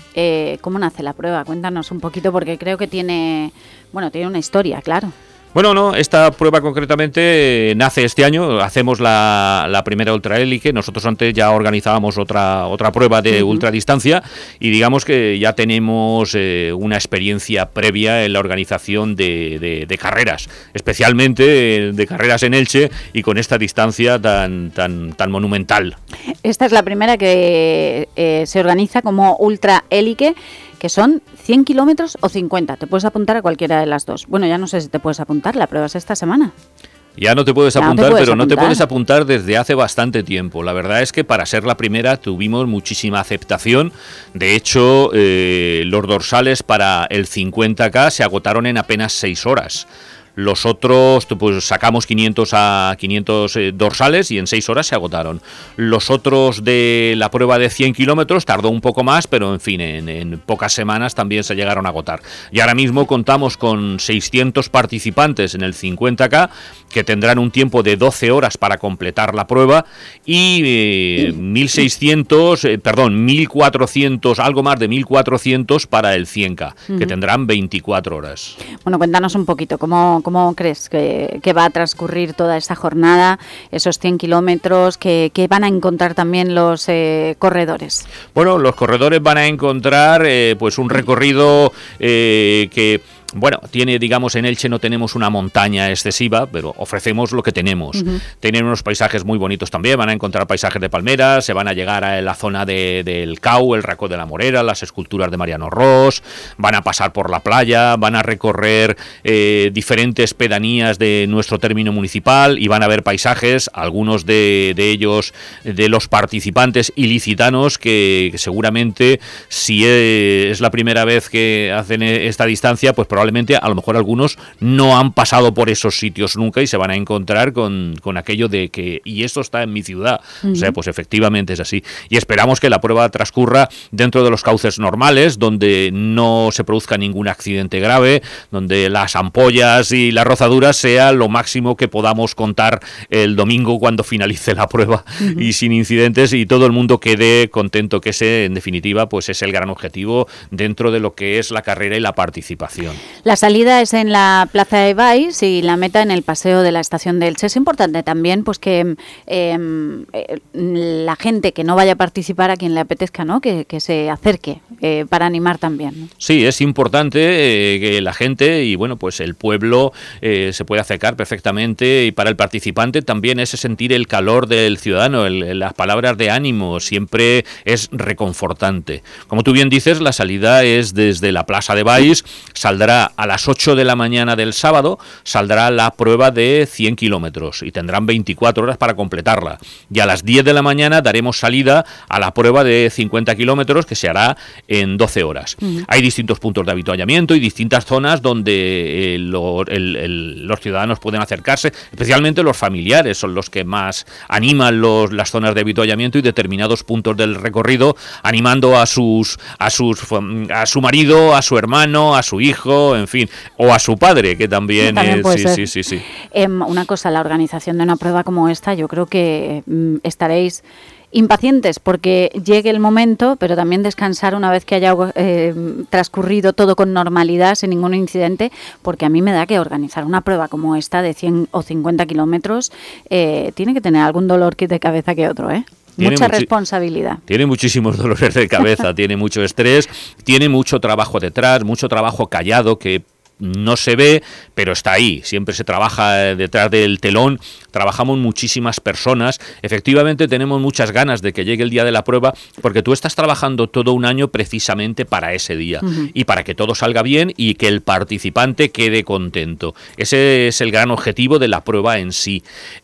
¿Cómo nace la prueba? Cuéntanos un poquito, porque creo que tiene una historia, claro. Bueno, no, esta prueba concretamente nace este año. Hacemos la primera ultraélite. Nosotros antes ya organizábamos otra prueba de ultradistancia y digamos que ya tenemos una experiencia previa en la organización de carreras, especialmente de carreras en Elche y con esta distancia tan monumental. Esta es la primera que se organiza como ultraélite, que son 100 kilómetros o 50. Te puedes apuntar a cualquiera de las dos. Bueno, ya no sé si te puedes apuntar, la prueba es esta semana. Ya no te puedes apuntar, pero no te puedes apuntar desde hace bastante tiempo. La verdad es que para ser la primera tuvimos muchísima aceptación. De hecho, los dorsales para el 50K se agotaron en apenas 6 horas. Los otros, pues sacamos 500 dorsales y en 6 horas se agotaron. Los otros de la prueba de 100 kilómetros tardó un poco más, pero en fin, en pocas semanas también se llegaron a agotar. Y ahora mismo contamos con 600 participantes en el 50K, que tendrán un tiempo de 12 horas para completar la prueba, y 1.400, algo más de 1.400 para el 100K, que tendrán 24 horas. Bueno, cuéntanos un poquito, ¿cómo crees que va a transcurrir toda esta jornada, esos 100 kilómetros, que van a encontrar también los corredores? Bueno, los corredores van a encontrar pues un recorrido que... Bueno, digamos, en Elche no tenemos una montaña excesiva, pero ofrecemos lo que tenemos. Tienen unos paisajes muy bonitos también, van a encontrar paisajes de palmeras, se van a llegar a la zona del Cau, el Racó de la Morera, las esculturas de Mariano Ros, van a pasar por la playa, van a recorrer diferentes pedanías de nuestro término municipal y van a ver paisajes, algunos de ellos de los participantes ilicitanos, que seguramente, si es la primera vez que hacen esta distancia, pues probablemente probablemente a lo mejor algunos no han pasado por esos sitios nunca y se van a encontrar con aquello de que, y esto está en mi ciudad. O sea, pues efectivamente es así. Y esperamos que la prueba transcurra dentro de los cauces normales, donde no se produzca ningún accidente grave, donde las ampollas y las rozaduras sea lo máximo que podamos contar el domingo cuando finalice la prueba y sin incidentes, y todo el mundo quede contento, que ese en definitiva pues es el gran objetivo dentro de lo que es la carrera y la participación. La salida es en la Plaza de Baix y la meta en el paseo de la estación de Elche. Es importante también pues que la gente que no vaya a participar, a quien le apetezca, ¿no? que se acerque para animar también, ¿no? Sí, es importante que la gente y bueno, pues el pueblo se pueda acercar perfectamente, y para el participante también ese sentir el calor del ciudadano, las palabras de ánimo siempre es reconfortante. Como tú bien dices, la salida es desde la Plaza de Baix, saldrá a las 8 de la mañana del sábado, saldrá la prueba de 100 kilómetros y tendrán 24 horas para completarla. Y a las 10 de la mañana daremos salida a la prueba de 50 kilómetros, que se hará en 12 horas. Hay distintos puntos de avituallamiento y distintas zonas donde los ciudadanos pueden acercarse, especialmente los familiares son los que más animan las zonas de avituallamiento y determinados puntos del recorrido, animando a su marido, a su hermano, a su hijo, en fin, o a su padre, que también es... Sí. Una cosa, la organización de una prueba como esta, yo creo que estaréis impacientes porque llegue el momento, pero también descansar una vez que haya transcurrido todo con normalidad, sin ningún incidente, porque a mí me da que organizar una prueba como esta de 100 o 50 kilómetros tiene que tener algún dolor de cabeza que otro, ¿eh? Mucha responsabilidad. Tiene muchísimos dolores de cabeza, tiene mucho estrés, tiene mucho trabajo detrás, mucho trabajo callado que no se ve, pero está ahí. Siempre se trabaja detrás del telón. Trabajamos muchísimas personas. Efectivamente, tenemos muchas ganas de que llegue el día de la prueba, porque tú estás trabajando todo un año precisamente para ese día y para que todo salga bien y que el participante quede contento. Ese es el gran objetivo de la prueba en sí.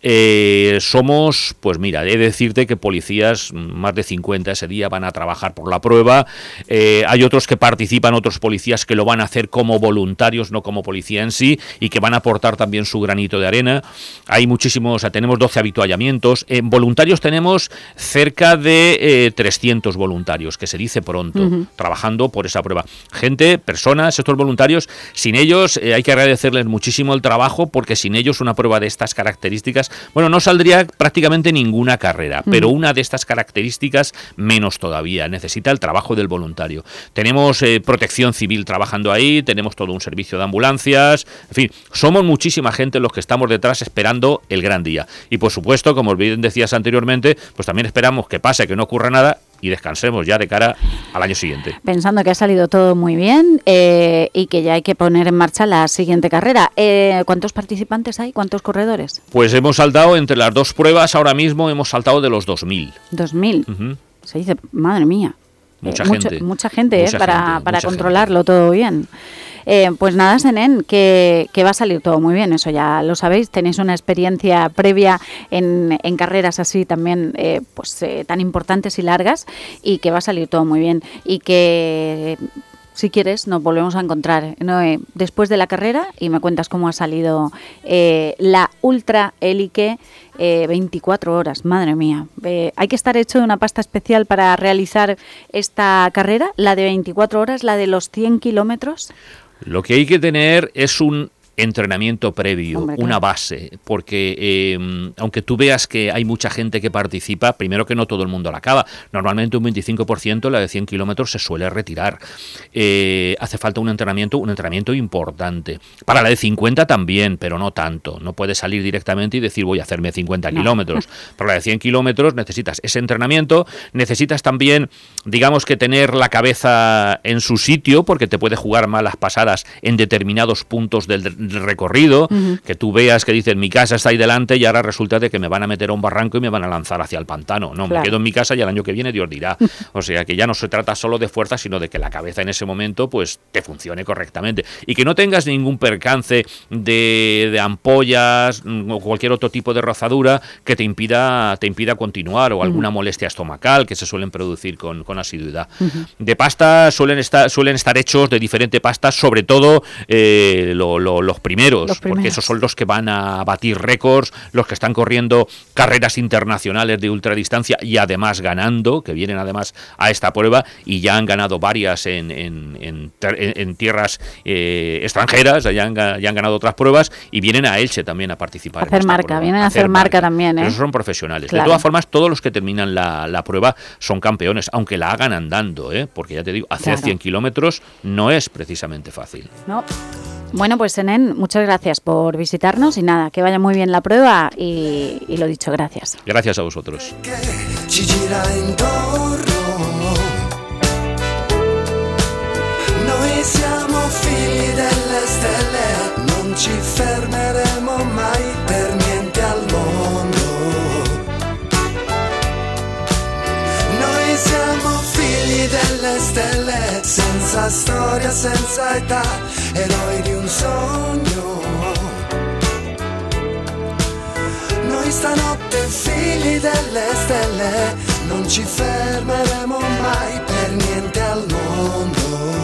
Somos, pues mira, he de decirte que policías, más de 50 ese día, van a trabajar por la prueba. Hay otros que participan, otros policías que lo van a hacer como voluntarios, no como policía en sí, y que van a aportar también su granito de arena. Hay muchísimos, tenemos 12 avituallamientos. Voluntarios tenemos cerca de 300 voluntarios, que se dice pronto, trabajando por esa prueba. Gente, personas, estos voluntarios, sin ellos hay que agradecerles muchísimo el trabajo, porque sin ellos una prueba de estas características, bueno, no saldría prácticamente ninguna carrera, pero una de estas características menos todavía. Necesita el trabajo del voluntario. Tenemos protección civil trabajando ahí, tenemos todo un servicio de ambulancias, en fin, somos muchísima gente los que estamos detrás esperando el gran día. Y por supuesto, como bien decías anteriormente, pues también esperamos que pase, que no ocurra nada y descansemos ya de cara al año siguiente. Pensando que ha salido todo muy bien y que ya hay que poner en marcha la siguiente carrera. ¿Cuántos participantes hay? ¿Cuántos corredores? Pues hemos saltado entre las dos pruebas, ahora mismo hemos saltado de los 2.000. 2.000. Se dice, madre mía. Mucha gente para controlarlo todo bien. Pues nada, Senén, que va a salir todo muy bien, eso ya lo sabéis, tenéis una experiencia previa en carreras así también tan importantes y largas, y que va a salir todo muy bien, y que si quieres nos volvemos a encontrar, ¿no? Después de la carrera, y me cuentas cómo ha salido la Ultra Elike 24 horas, madre mía. Hay que estar hecho de una pasta especial para realizar esta carrera, la de 24 horas, la de los 100 kilómetros. Lo que hay que tener es un entrenamiento previo, una base, porque aunque tú veas que hay mucha gente que participa, primero que no todo el mundo la acaba. Normalmente un 25%, la de 100 kilómetros, se suele retirar. Hace falta un entrenamiento importante. Para la de 50 también, pero no tanto. No puedes salir directamente y decir voy a hacerme 50 kilómetros. Para la de 100 kilómetros necesitas ese entrenamiento, necesitas también, digamos, que tener la cabeza en su sitio, porque te puede jugar malas pasadas en determinados puntos del recorrido, que tú veas que dicen mi casa está ahí delante y ahora resulta de que me van a meter a un barranco y me van a lanzar hacia el pantano. No, me quedo en mi casa y el año que viene Dios dirá. O sea, que ya no se trata solo de fuerza, sino de que la cabeza en ese momento pues te funcione correctamente y que no tengas ningún percance de ampollas o cualquier otro tipo de rozadura que te impida continuar, o alguna molestia estomacal que se suelen producir con asiduidad. De pasta suelen estar hechos de diferente pasta, sobre todo los primeros, porque esos son los que van a batir récords, los que están corriendo carreras internacionales de ultradistancia y además ganando, que vienen además a esta prueba y ya han ganado varias en tierras extranjeras, ya han ganado otras pruebas y vienen a Elche también a participar. Hacer marca, vienen a hacer marca también. Pero esos son profesionales. Claro. De todas formas, todos los que terminan la prueba son campeones, aunque la hagan andando, porque ya te digo, hacer 100 kilómetros no es precisamente fácil. No. Bueno, pues Senén, muchas gracias por visitarnos y nada, que vaya muy bien la prueba y lo dicho, gracias. Gracias a vosotros. Ci gira intorno, noi siamo figli delle stelle, non ci fermeremo mai per niente al mondo. Noi siamo figli delle stelle, senza storia, senza età, eroi di un sogno. Noi stanotte figli delle stelle, non ci fermeremo mai per niente al mondo.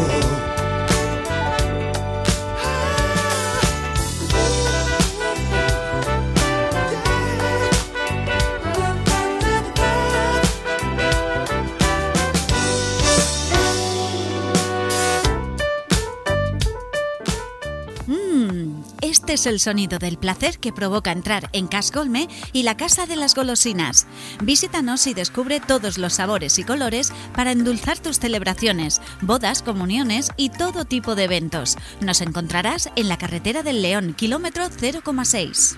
Este es el sonido del placer que provoca entrar en Casgolme y la Casa de las Golosinas. Visítanos y descubre todos los sabores y colores para endulzar tus celebraciones, bodas, comuniones y todo tipo de eventos. Nos encontrarás en la carretera del León, kilómetro 0,6.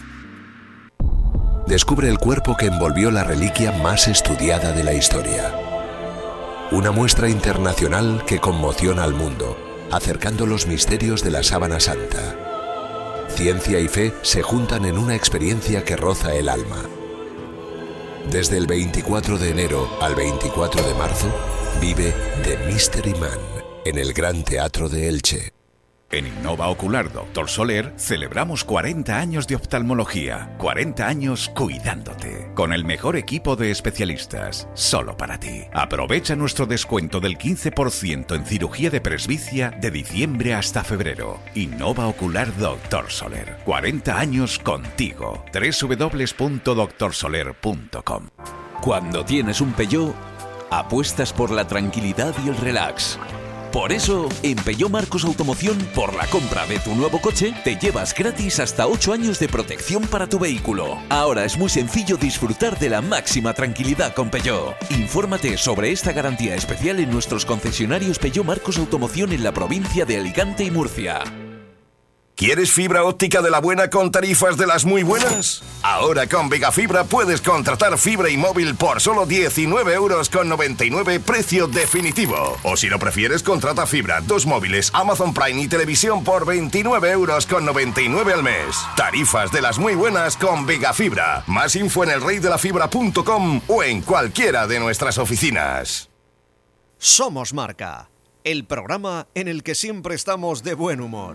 Descubre el cuerpo que envolvió la reliquia más estudiada de la historia. Una muestra internacional que conmociona al mundo, acercando los misterios de la Sábana Santa. Ciencia y fe se juntan en una experiencia que roza el alma. Desde el 24 de enero al 24 de marzo, vive The Mystery Man en el Gran Teatro de Elche. En Innova Ocular Dr. Soler celebramos 40 años de oftalmología, 40 años cuidándote, con el mejor equipo de especialistas, solo para ti. Aprovecha nuestro descuento del 15% en cirugía de presbicia de diciembre hasta febrero. Innova Ocular Dr. Soler, 40 años contigo. www.drsoler.com. Cuando tienes un Peugeot, apuestas por la tranquilidad y el relax. Por eso, en Peugeot Marcos Automoción, por la compra de tu nuevo coche, te llevas gratis hasta 8 años de protección para tu vehículo. Ahora es muy sencillo disfrutar de la máxima tranquilidad con Peugeot. Infórmate sobre esta garantía especial en nuestros concesionarios Peugeot Marcos Automoción en la provincia de Alicante y Murcia. ¿Quieres fibra óptica de la buena con tarifas de las muy buenas? Ahora con Vegafibra puedes contratar fibra y móvil por solo 19,99 € precio definitivo. O si lo prefieres, contrata fibra, 2 móviles, Amazon Prime y televisión por 29,99 € al mes. Tarifas de las muy buenas con Vegafibra. Más info en elreydelafibra.com o en cualquiera de nuestras oficinas. Somos Marca, el programa en el que siempre estamos de buen humor.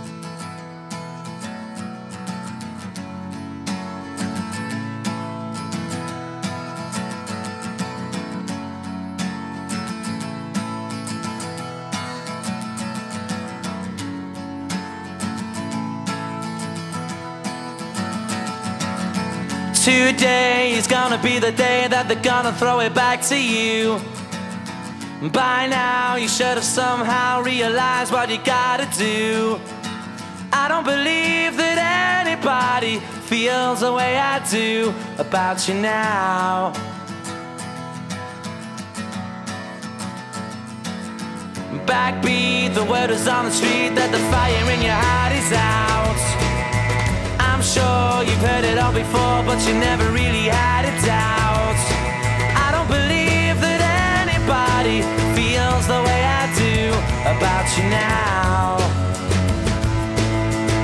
Today is gonna be the day that they're gonna throw it back to you. By now you should have somehow realized what you gotta do. I don't believe that anybody feels the way I do about you now. Backbeat, the word is on the street that the fire in your heart is out. I'm sure you've heard it all before, but you never really had a doubt. I don't believe that anybody feels the way I do about you now.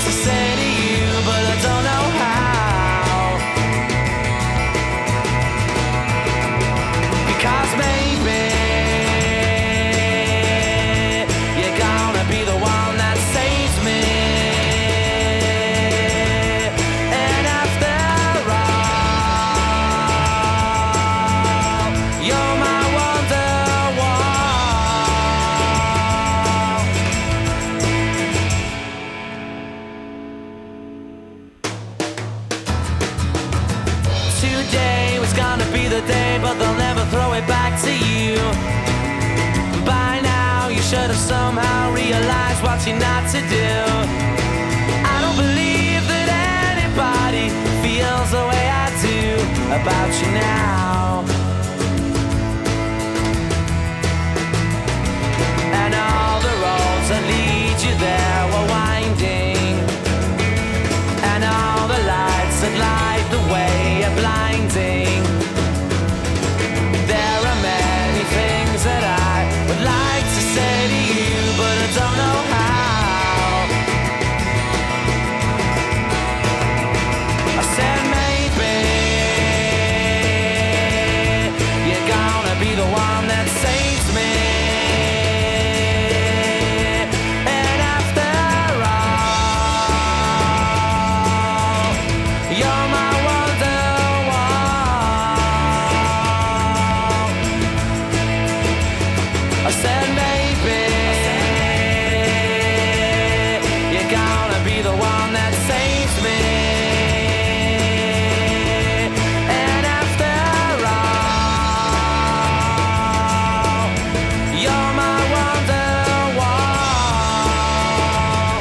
to say to you, but I don't know how. Because maybe you're gonna be the one that saves me. And after all, you're my today was gonna be the day, but they'll never throw it back to you. By now you should have somehow realized what you're not to do. I don't believe that anybody feels the way I do about you now. And all the roads that lead you there were winding, and all the lights that light the way are blinding. There are many things that I would like to say to you, but I don't know how. I said maybe you're gonna be the one that saves me. And after all, you're my I said maybe you're gonna be the one that saves me. And after all, you're my Wonderwall.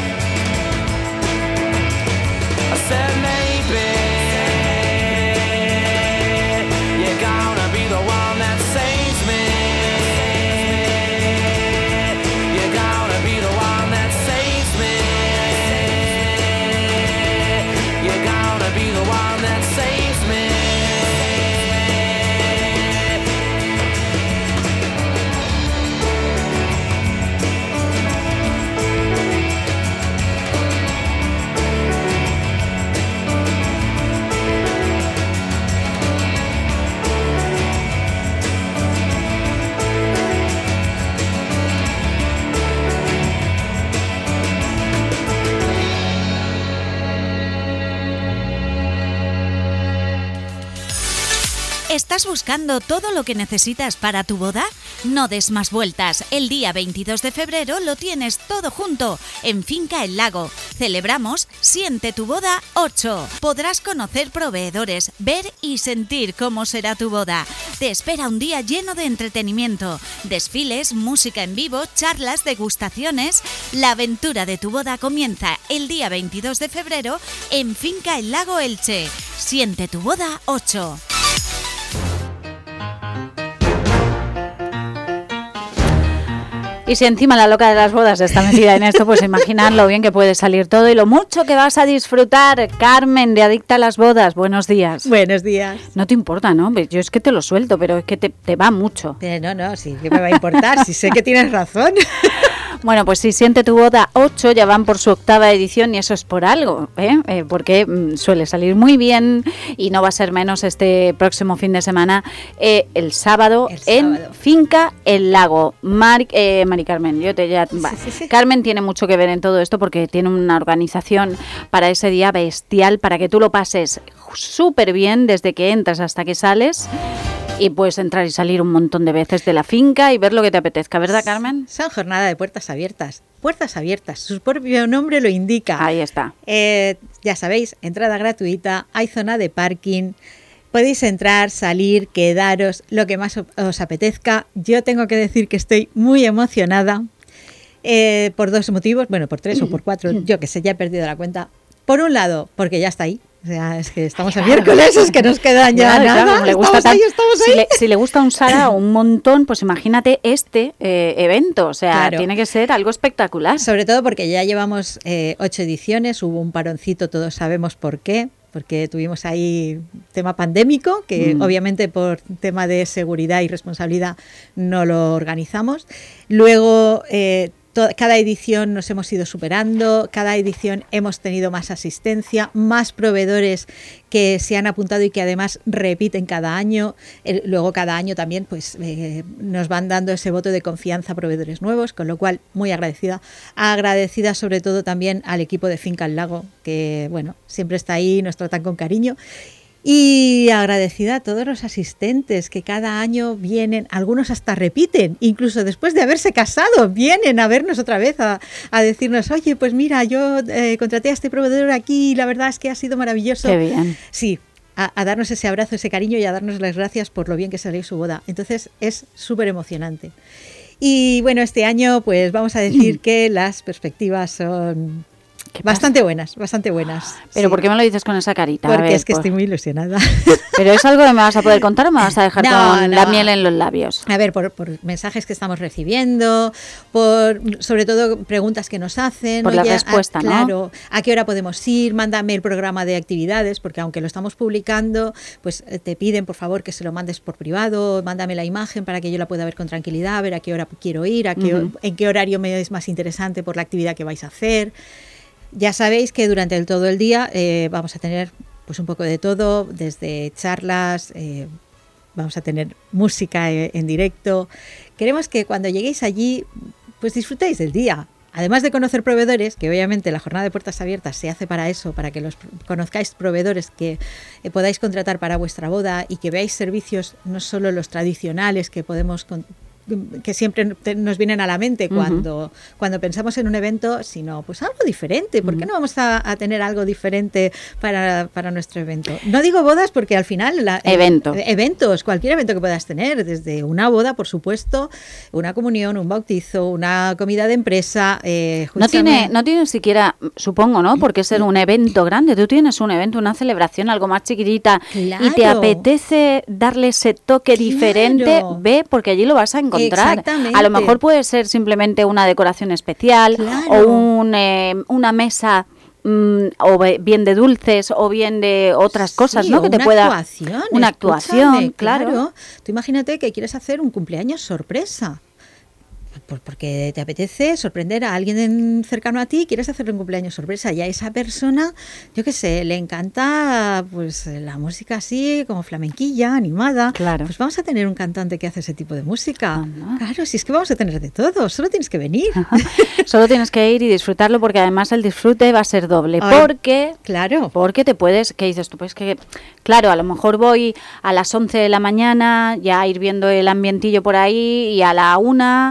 I said maybe you're gonna be the one that saves me. ¿Estás buscando todo lo que necesitas para tu boda? No des más vueltas. El día 22 de febrero lo tienes todo junto en Finca El Lago. Celebramos Siente tu Boda 8. Podrás conocer proveedores, ver y sentir cómo será tu boda. Te espera un día lleno de entretenimiento, desfiles, música en vivo, charlas, degustaciones. La aventura de tu boda comienza el día 22 de febrero en Finca El Lago Elche. Siente tu Boda 8. Y si encima la loca de las bodas está metida en esto, pues imaginad lo bien que puede salir todo y lo mucho que vas a disfrutar. Carmen, de Adicta a las Bodas, buenos días. Buenos días. No te importa, ¿no? Yo es que te lo suelto, pero es que te va mucho. No, sí, ¿qué me va a importar? Si sé que tienes razón. Bueno, pues si Siente tu Boda 8 ya van por su 8ª edición y eso es por algo, porque suele salir muy bien y no va a ser menos este próximo fin de semana, el sábado en Finca El Lago. Mari Carmen, sí. Carmen tiene mucho que ver en todo esto porque tiene una organización para ese día bestial, para que tú lo pases súper bien desde que entras hasta que sales. Y puedes entrar y salir un montón de veces de la finca y ver lo que te apetezca, ¿verdad, Carmen? Son jornada de puertas abiertas. Puertas abiertas, su propio nombre lo indica. Ahí está. Ya sabéis, entrada gratuita, hay zona de parking. Podéis entrar, salir, quedaros, lo que más os apetezca. Yo tengo que decir que estoy muy emocionada por 2 motivos, bueno, por 3 o por 4, yo que sé, ya he perdido la cuenta. Por un lado, porque ya está ahí. O sea, es que estamos a miércoles, es que nos quedan ya nada. Claro, le gusta estamos ahí. Si le gusta un Sara un montón, pues imagínate este evento. O sea, claro, tiene que ser algo espectacular. Sobre todo porque ya llevamos 8 ediciones, hubo un paroncito, todos sabemos por qué. Porque tuvimos ahí tema pandémico, que obviamente por tema de seguridad y responsabilidad no lo organizamos. Luego cada edición nos hemos ido superando, cada edición hemos tenido más asistencia, más proveedores que se han apuntado y que además repiten cada año. Luego cada año también pues nos van dando ese voto de confianza a proveedores nuevos, con lo cual muy agradecida sobre todo también al equipo de Finca El Lago, que bueno, siempre está ahí, nos tratan con cariño. Y agradecida a todos los asistentes que cada año vienen, algunos hasta repiten, incluso después de haberse casado, vienen a vernos otra vez a decirnos, oye, pues mira, yo contraté a este proveedor aquí y la verdad es que ha sido maravilloso. Qué bien. Sí, a darnos ese abrazo, ese cariño y a darnos las gracias por lo bien que salió su boda. Entonces es súper emocionante. Y bueno, este año pues vamos a decir que las perspectivas son... Bastante buenas. ¿Pero sí. por qué me lo dices con esa carita? Porque es que estoy muy ilusionada. ¿Pero es algo que me vas a poder contar o me vas a dejar con la miel en los labios? A ver, por mensajes que estamos recibiendo, por sobre todo preguntas que nos hacen. Por la respuesta, ¿no? Claro, ¿a qué hora podemos ir? Mándame el programa de actividades, porque aunque lo estamos publicando, pues te piden, por favor, que se lo mandes por privado, mándame la imagen para que yo la pueda ver con tranquilidad, a ver a qué hora quiero ir, en qué horario me es más interesante por la actividad que vais a hacer. Ya sabéis que durante todo el día vamos a tener pues un poco de todo, desde charlas, vamos a tener música en directo. Queremos que cuando lleguéis allí pues disfrutéis del día. Además de conocer proveedores, que obviamente la jornada de puertas abiertas se hace para eso, para que los conozcáis proveedores que podáis contratar para vuestra boda y que veáis servicios no solo los tradicionales que siempre nos vienen a la mente cuando pensamos en un evento, sino pues algo diferente. ¿Por qué no vamos a tener algo diferente para nuestro evento? No digo bodas porque al final... Eventos, cualquier evento que puedas tener, desde una boda, por supuesto, una comunión, un bautizo, una comida de empresa... No tiene siquiera, supongo, ¿no? Porque ser un evento grande. Tú tienes un evento, una celebración, algo más chiquitita, y te apetece darle ese toque diferente, ve, porque allí lo vas a encontrar. A lo mejor puede ser simplemente una decoración especial o una mesa o bien de dulces o bien de otras cosas, ¿no? Que te pueda una actuación, claro. Tú imagínate que quieres hacer un cumpleaños sorpresa. Porque te apetece sorprender a alguien cercano a ti, quieres hacerle un cumpleaños sorpresa y a esa persona, yo qué sé, le encanta pues la música así, como flamenquilla, animada. Claro. Pues vamos a tener un cantante que hace ese tipo de música. Claro, si es que vamos a tener de todo, solo tienes que venir. Solo tienes que ir y disfrutarlo, porque además el disfrute va a ser doble. Porque te puedes, ¿qué dices tú? Pues que, claro, a lo mejor voy a las 11 de la mañana, ya a ir viendo el ambientillo por ahí, y a la 1...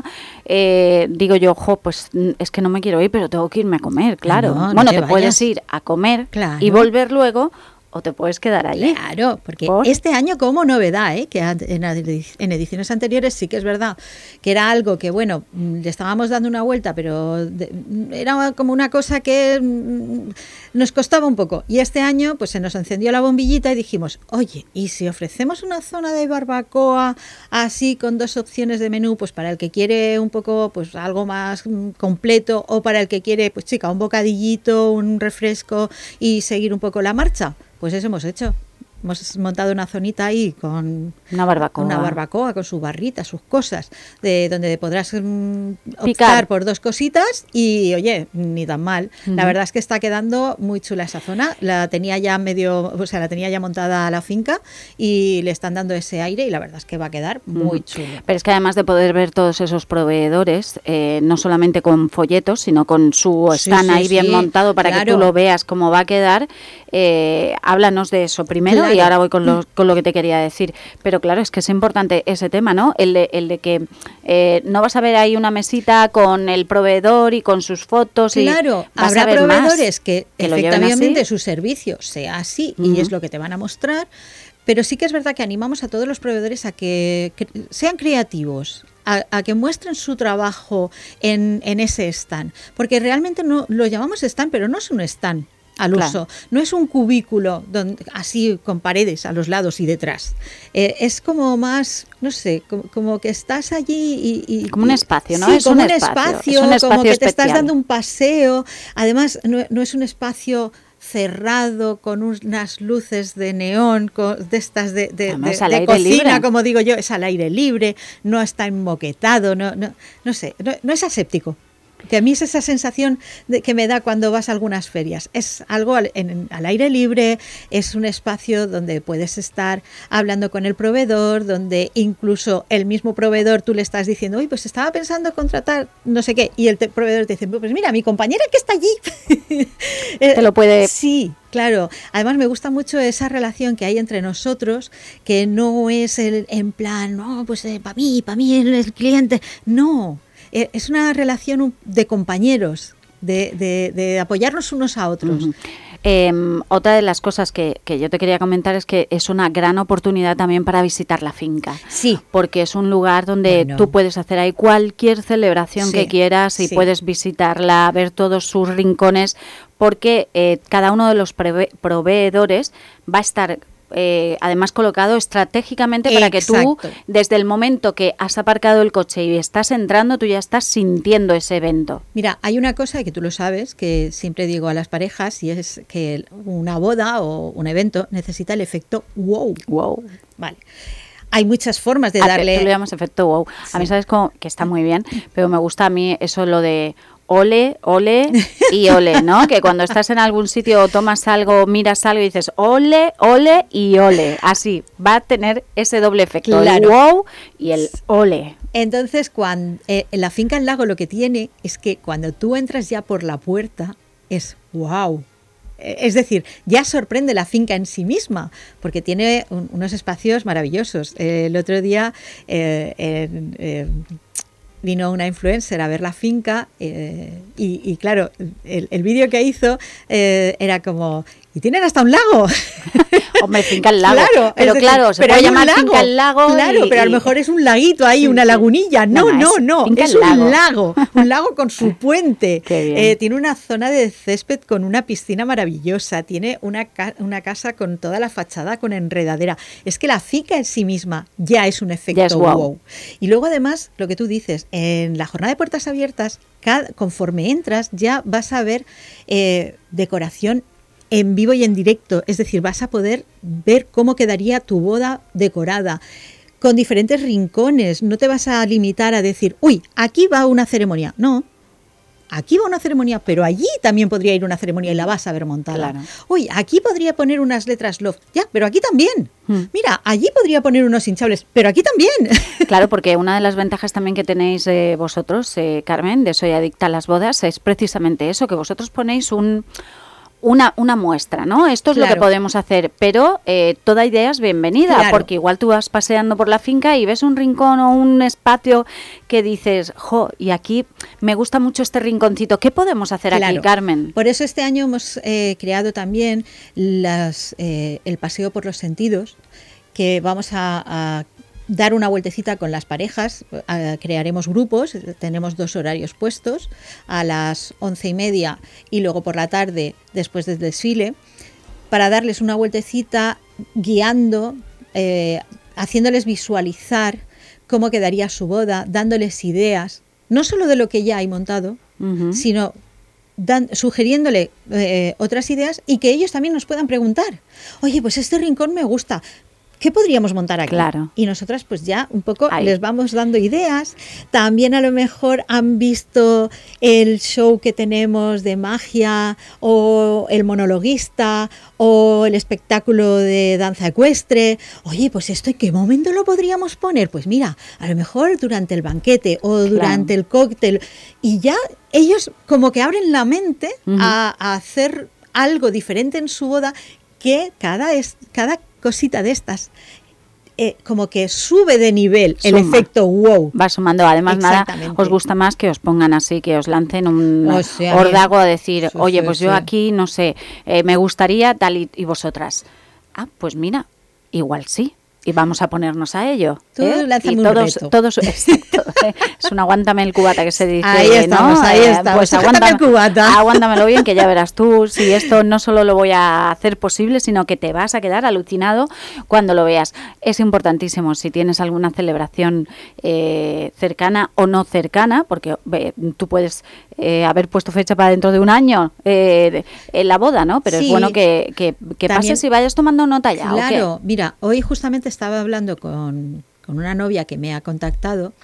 digo yo, pues es que no me quiero ir, pero tengo que irme a comer, claro. No te puedes ir a comer y volver luego, o te puedes quedar ahí. Claro, porque este año como novedad, que en ediciones anteriores sí que es verdad que era algo que, bueno, le estábamos dando una vuelta, pero era como una cosa que nos costaba un poco. Y este año pues se nos encendió la bombillita y dijimos, oye, ¿y si ofrecemos una zona de barbacoa así con 2 opciones de menú, pues para el que quiere un poco pues algo más completo, o para el que quiere pues chica, un bocadillito, un refresco y seguir un poco la marcha? Pues eso hemos hecho. Hemos montado una zonita ahí con una barbacoa con su barrita, sus cosas, de donde podrás optar por 2 cositas y, oye, ni tan mal. La verdad es que está quedando muy chula esa zona. La tenía ya montada la finca y le están dando ese aire y la verdad es que va a quedar muy chulo. Pero es que además de poder ver todos esos proveedores, no solamente con folletos, sino con su stand ahí bien montado para que tú lo veas cómo va a quedar, háblanos de eso primero. Y ahora voy con lo que te quería decir. Pero claro, es que es importante ese tema, ¿no? El de que no vas a ver ahí una mesita con el proveedor y con sus fotos. Claro, y habrá proveedores que efectivamente su servicio sea así y es lo que te van a mostrar. Pero sí que es verdad que animamos a todos los proveedores a que sean creativos, a que muestren su trabajo en ese stand. Porque realmente no lo llamamos stand, pero no es un stand al uso. No es un cubículo así con paredes a los lados y detrás. Es como más, no sé, como que estás allí y como un espacio, ¿no? Sí, es como un espacio, como que especial. te estás dando un paseo. Además, no es un espacio cerrado con unas luces de neón de estas de cocina, libre. Como digo yo, es al aire libre, no está enmoquetado, no sé, no es aséptico. que a mí es esa sensación que me da cuando vas a algunas ferias. Es algo al aire libre, es un espacio donde puedes estar hablando con el proveedor, donde incluso el mismo proveedor tú le estás diciendo, uy, pues estaba pensando contratar no sé qué, y el proveedor te dice, pues mira, mi compañera que está allí. Te lo puede... Sí, claro. Además me gusta mucho esa relación que hay entre nosotros, que no es en plan, no, pues para mí el cliente. No, es una relación de compañeros, de apoyarnos unos a otros. Uh-huh. Otra de las cosas que yo te quería comentar es que es una gran oportunidad también para visitar la finca. Sí. Porque es un lugar donde tú puedes hacer ahí cualquier celebración que quieras y puedes visitarla, ver todos sus rincones, porque cada uno de los proveedores va a estar además colocado estratégicamente para que tú, desde el momento que has aparcado el coche y estás entrando, tú ya estás sintiendo ese evento. Mira, hay una cosa que tú lo sabes, que siempre digo a las parejas, y es que una boda o un evento necesita el efecto wow. Wow. Vale. Hay muchas formas de darle... Tú le llamas efecto wow. A mí, ¿sabes cómo? Que está muy bien, pero me gusta a mí eso lo de... ole, ole y ole, ¿no? Que cuando estás en algún sitio o tomas algo, miras algo y dices ole, ole y ole. Así, va a tener ese doble efecto, el wow y el ole. Entonces, cuando la finca El Lago lo que tiene es que cuando tú entras ya por la puerta, es wow. Es decir, ya sorprende la finca en sí misma, porque tiene unos espacios maravillosos. El otro día... vino una influencer a ver la finca y claro, el vídeo que hizo era como, y tienen hasta un lago. Hombre, finca El Lago. Claro, pero decir, claro, se puede llamar finca El Lago. Claro, pero a lo mejor es un laguito ahí, una lagunilla. No, es un lago con su puente. Tiene una zona de césped con una piscina maravillosa, tiene una casa con toda la fachada con enredadera. Es que la finca en sí misma ya es un efecto wow. Y luego además, lo que tú dices, en la jornada de puertas abiertas, conforme entras ya vas a ver decoración en vivo y en directo, es decir, vas a poder ver cómo quedaría tu boda decorada, con diferentes rincones, no te vas a limitar a decir, uy, aquí va una ceremonia, no, aquí va una ceremonia, pero allí también podría ir una ceremonia y la vas a ver montada. Claro. Uy, aquí podría poner unas letras love, ya, pero aquí también. Mira, allí podría poner unos hinchables, pero aquí también. Claro, porque una de las ventajas también que tenéis vosotros, Carmen, de Soy Adicta a las Bodas, es precisamente eso, que vosotros ponéis una muestra, ¿no? Esto es lo que podemos hacer, pero toda idea es bienvenida, porque igual tú vas paseando por la finca y ves un rincón o un espacio que dices, jo, y aquí me gusta mucho este rinconcito, ¿qué podemos hacer aquí, Carmen? Por eso este año hemos creado también el paseo por los sentidos, que vamos a dar una vueltecita con las parejas, crearemos grupos, tenemos 2 horarios puestos, a las 11:30 y luego por la tarde después del desfile, para darles una vueltecita guiando, haciéndoles visualizar cómo quedaría su boda, dándoles ideas, no solo de lo que ya hay montado, sino sugiriéndole otras ideas y que ellos también nos puedan preguntar, oye, pues este rincón me gusta, ¿qué podríamos montar aquí? Claro. Y nosotras pues ya un poco les vamos dando ideas. También a lo mejor han visto el show que tenemos de magia o el monologuista o el espectáculo de danza ecuestre. Oye, pues esto ¿en qué momento lo podríamos poner? Pues mira, a lo mejor durante el banquete o durante el cóctel. Y ya ellos como que abren la mente a hacer algo diferente en su boda, que cada cosita de estas como que sube de nivel, el efecto wow. Va sumando, además nada, os gusta más que os pongan así, que os lancen un órdago a decir, oye, pues yo aquí, no sé, me gustaría tal y vosotras. Ah, pues mira, igual sí. Y vamos a ponernos a ello. Tú lánzame un reto. Todos, exacto. Es un aguántame el cubata que se dice, ahí estamos, ¿no? Ahí estamos. Pues aguántame el cubata. Aguántamelo bien, que ya verás tú, si esto no solo lo voy a hacer posible, sino que te vas a quedar alucinado cuando lo veas. Es importantísimo, si tienes alguna celebración cercana o no cercana, porque tú puedes haber puesto fecha para dentro de un año en la boda, ¿no? Pero es bueno que pases y vayas tomando nota ya. Claro, mira, hoy justamente estaba hablando con una novia que me ha contactado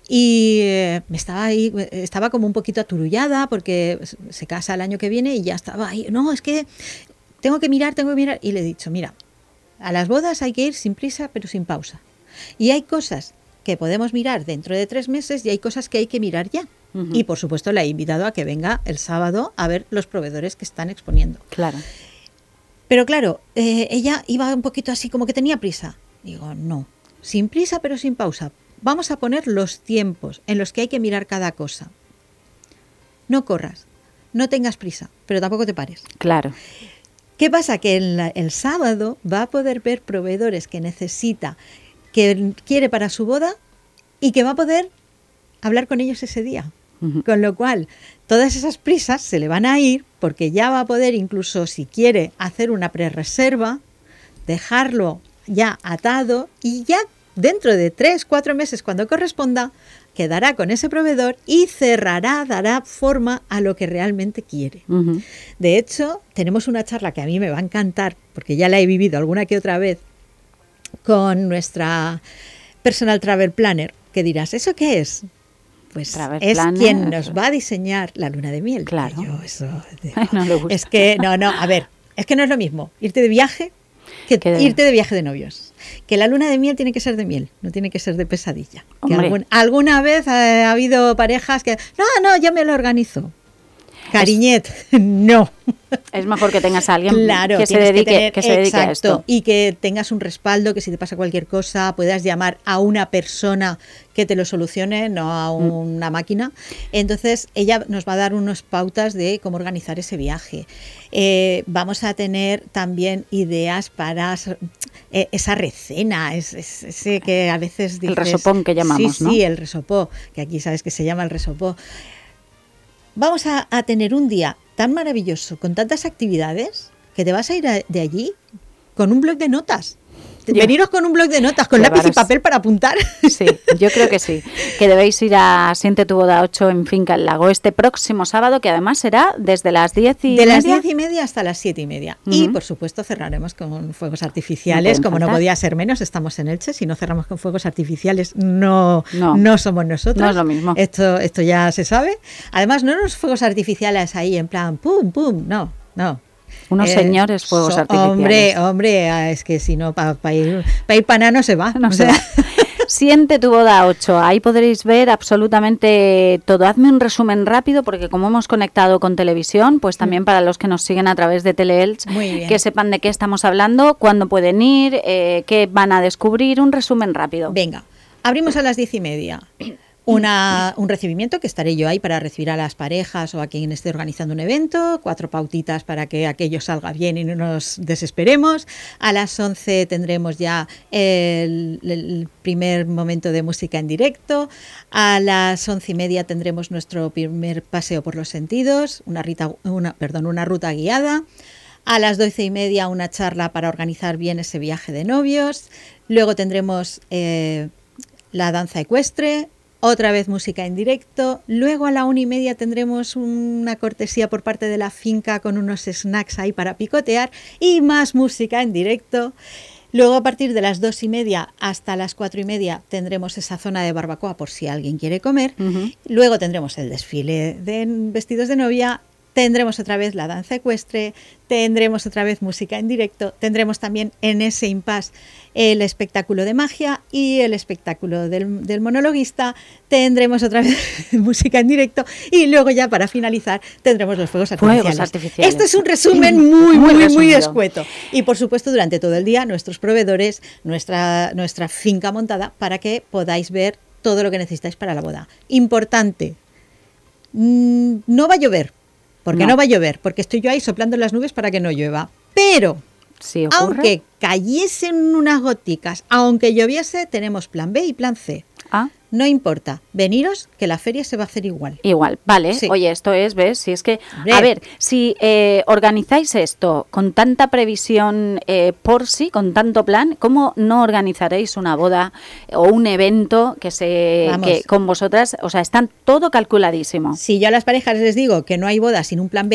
Y estaba como un poquito aturullada porque se casa el año que viene y ya estaba ahí. No, es que tengo que mirar. Y le he dicho, mira, a las bodas hay que ir sin prisa pero sin pausa. Y hay cosas que podemos mirar dentro de 3 meses y hay cosas que hay que mirar ya. Y por supuesto la he invitado a que venga el sábado a ver los proveedores que están exponiendo. Claro. Pero claro, ella iba un poquito así como que tenía prisa. Digo, no, sin prisa pero sin pausa. Vamos a poner los tiempos en los que hay que mirar cada cosa. No corras, no tengas prisa, pero tampoco te pares. Claro. ¿Qué pasa? Que el sábado va a poder ver proveedores que necesita, que quiere para su boda y que va a poder hablar con ellos ese día. Con lo cual, todas esas prisas se le van a ir porque ya va a poder, incluso si quiere, hacer una prerreserva, dejarlo ya atado y ya dentro de 3-4 meses, cuando corresponda, quedará con ese proveedor y cerrará, dará forma a lo que realmente quiere. De hecho, tenemos una charla que a mí me va a encantar, porque ya la he vivido alguna que otra vez, con nuestra personal travel planner, que dirás, ¿eso qué es? Pues travel es planner, quien nos va a diseñar la luna de miel. Claro. Yo eso, No le gusta. es que, no, a ver, es que no es lo mismo irte de viaje que irte de viaje de novios. Que la luna de miel tiene que ser de miel, no tiene que ser de pesadilla. Que alguna vez ha habido parejas que, no, yo me lo organizo. Cariñet, no. Es mejor que tengas a alguien claro, que se dedique, exacto, a esto. Y que tengas un respaldo, que si te pasa cualquier cosa puedas llamar a una persona que te lo solucione, no a una máquina. Entonces ella nos va a dar unas pautas de cómo organizar ese viaje. Vamos a tener también ideas para esa recena, ese que a veces dices, el resopón que llamamos, ¿no? Sí, el resopó, que aquí sabes que se llama el resopó. Vamos a tener un día tan maravilloso, con tantas actividades, que te vas a ir de allí con un bloc de notas. Veniros con un bloc de notas, con lápiz y papel para apuntar. Sí, yo creo que sí. Que debéis ir a Siente tu boda 8 en Finca El Lago este próximo sábado, que además será desde las 10:30. De las 10:30 hasta las 7:30. Y, por supuesto, cerraremos con fuegos artificiales. Como no podía ser menos, estamos en Elche. Si no cerramos con fuegos artificiales, no somos nosotros. No es lo mismo. Esto ya se sabe. Además, no unos fuegos artificiales ahí en plan pum, pum. No. Unos señores fuegos artificiales. Hombre, es que si no, para ir para no se va. No se va. Siente tu boda 8, ahí podréis ver absolutamente todo. Hazme un resumen rápido, porque como hemos conectado con televisión, pues también para los que nos siguen a través de Teleelch, que sepan de qué estamos hablando, cuándo pueden ir, qué van a descubrir. Un resumen rápido. Venga, abrimos a las 10:30. Un recibimiento, que estaré yo ahí para recibir a las parejas o a quien esté organizando un evento, 4 pautitas para que aquello salga bien y no nos desesperemos. A las 11 tendremos ya el primer momento de música en directo. A las 11:30 tendremos nuestro primer paseo por los sentidos, una ruta guiada. A las 12:30 una charla para organizar bien ese viaje de novios. Luego tendremos la danza ecuestre. Otra vez música en directo. Luego a la 1:30 tendremos una cortesía por parte de la finca con unos snacks ahí para picotear y más música en directo. Luego a partir de las 2:30 hasta las 4:30 tendremos esa zona de barbacoa por si alguien quiere comer. Luego tendremos el desfile de vestidos de novia. Tendremos otra vez la danza ecuestre, tendremos otra vez música en directo, tendremos también en ese impasse el espectáculo de magia y el espectáculo del monologuista, tendremos otra vez música en directo y luego ya para finalizar tendremos los fuegos artificiales. Este es un resumen muy escueto. Y por supuesto durante todo el día nuestros proveedores, nuestra finca montada para que podáis ver todo lo que necesitáis para la boda. Importante, no va a llover. Porque no va a llover, porque estoy yo ahí soplando en las nubes para que no llueva. Pero, aunque cayesen unas goticas, aunque lloviese, tenemos plan B y plan C. No importa, veniros, que la feria se va a hacer igual. Igual, vale. Sí. Oye, esto es, ¿ves? Si es que, a ver, si organizáis esto con tanta previsión con tanto plan, ¿cómo no organizaréis una boda o un evento que con vosotras? O sea, están todo calculadísimo. Si yo a las parejas les digo que no hay boda sin un plan B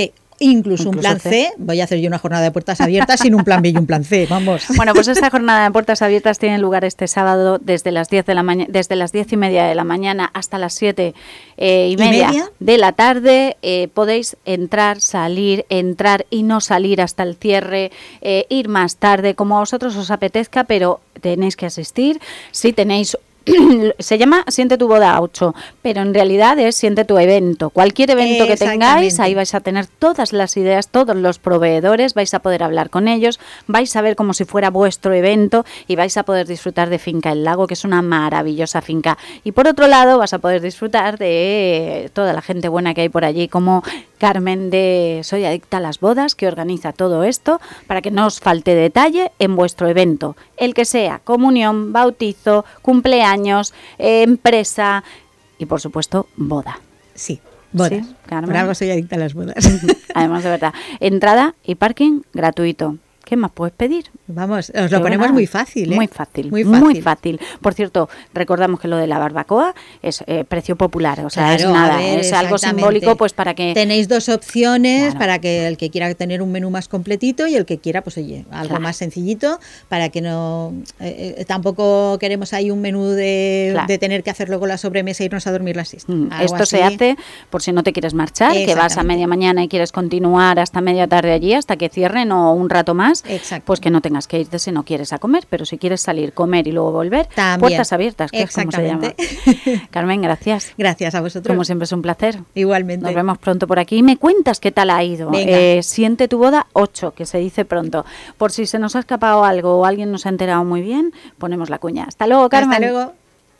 incluso un plan C. Voy a hacer yo una jornada de puertas abiertas sin un plan B y un plan C, vamos. Bueno, pues esta jornada de puertas abiertas tiene lugar este sábado desde las 10 de la mañana, desde las 10:30 de la mañana hasta las 7:30 de la tarde. Podéis entrar, salir, entrar y no salir hasta el cierre, ir más tarde, como a vosotros os apetezca, pero tenéis que asistir. Si tenéis se llama Siente tu boda 8, pero en realidad es Siente tu evento. Cualquier evento que tengáis, ahí vais a tener todas las ideas, todos los proveedores, vais a poder hablar con ellos, vais a ver como si fuera vuestro evento y vais a poder disfrutar de Finca El Lago, que es una maravillosa finca. Y por otro lado vas a poder disfrutar de toda la gente buena que hay por allí, como Carmen de Soy Adicta a las Bodas, que organiza todo esto para que no os falte detalle en vuestro evento, el que sea, comunión, bautizo, cumpleaños, empresa y por supuesto boda. Sí, bodas. ¿Sí, Carmen? Por algo soy adicta a las bodas. Además, de verdad, entrada y parking gratuito. ¿Qué más puedes pedir? Vamos, os lo ponemos muy fácil, ¿eh? Muy fácil. Por cierto, recordamos que lo de la barbacoa es precio popular, o sea, claro, es nada, es algo simbólico, pues para que... Tenéis dos opciones, para que el que quiera tener un menú más completito y el que quiera, pues oye, algo más sencillito, para que no... tampoco queremos ahí un menú de tener que hacer luego la sobremesa e irnos a dormir la siesta. Esto se hace por si no te quieres marchar, que vas a media mañana y quieres continuar hasta media tarde allí, hasta que cierren o un rato más. Pues que no tengas que irte si no quieres a comer, pero si quieres salir, comer y luego volver, también. Puertas abiertas, que es como se llama. Carmen, gracias. Gracias a vosotros. Como siempre es un placer. Igualmente. Nos vemos pronto por aquí y me cuentas qué tal ha ido. Siente tu boda 8, que se dice pronto. Por si se nos ha escapado algo o alguien nos ha enterado muy bien, ponemos la cuña. Hasta luego, Carmen. Hasta luego.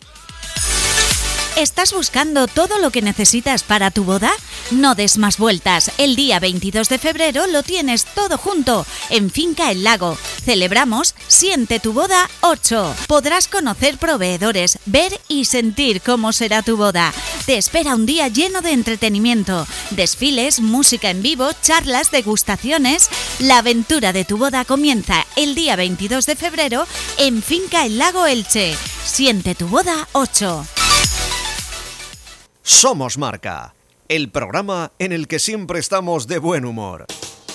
¿Estás buscando todo lo que necesitas para tu boda? No des más vueltas. El día 22 de febrero lo tienes todo junto en Finca El Lago. Celebramos Siente tu boda 8. Podrás conocer proveedores, ver y sentir cómo será tu boda. Te espera un día lleno de entretenimiento, desfiles, música en vivo, charlas, degustaciones. La aventura de tu boda comienza el día 22 de febrero en Finca El Lago Elche. Siente tu boda 8. Somos Marca, el programa en el que siempre estamos de buen humor.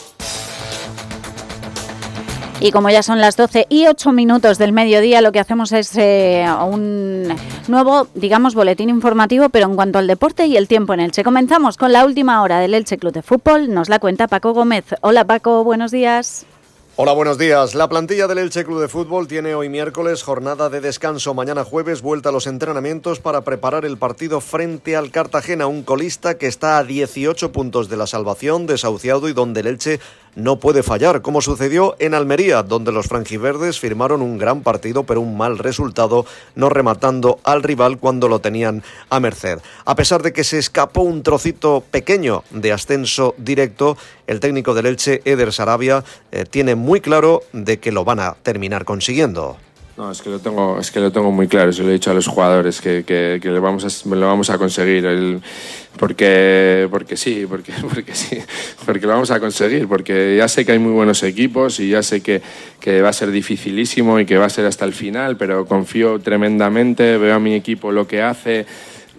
Y como ya son las 12:08 del mediodía, lo que hacemos es un nuevo, digamos, boletín informativo, pero en cuanto al deporte y el tiempo en Elche. Comenzamos con la última hora del Elche Club de Fútbol. Nos la cuenta Paco Gómez. Hola Paco, buenos días. Hola, buenos días. La plantilla del Elche Club de Fútbol tiene hoy miércoles jornada de descanso. Mañana jueves vuelta a los entrenamientos para preparar el partido frente al Cartagena, un colista que está a 18 puntos de la salvación, desahuciado y donde el Elche no puede fallar, como sucedió en Almería, donde los franjiverdes firmaron un gran partido pero un mal resultado, no rematando al rival cuando lo tenían a merced. A pesar de que se escapó un trocito pequeño de ascenso directo, el técnico del Elche, Eder Sarabia, tiene muy claro de que lo van a terminar consiguiendo. No, es que lo tengo muy claro, se lo he dicho a los jugadores, que lo vamos a conseguir, porque lo vamos a conseguir, porque ya sé que hay muy buenos equipos y ya sé que va a ser dificilísimo y que va a ser hasta el final, pero confío tremendamente, veo a mi equipo lo que hace,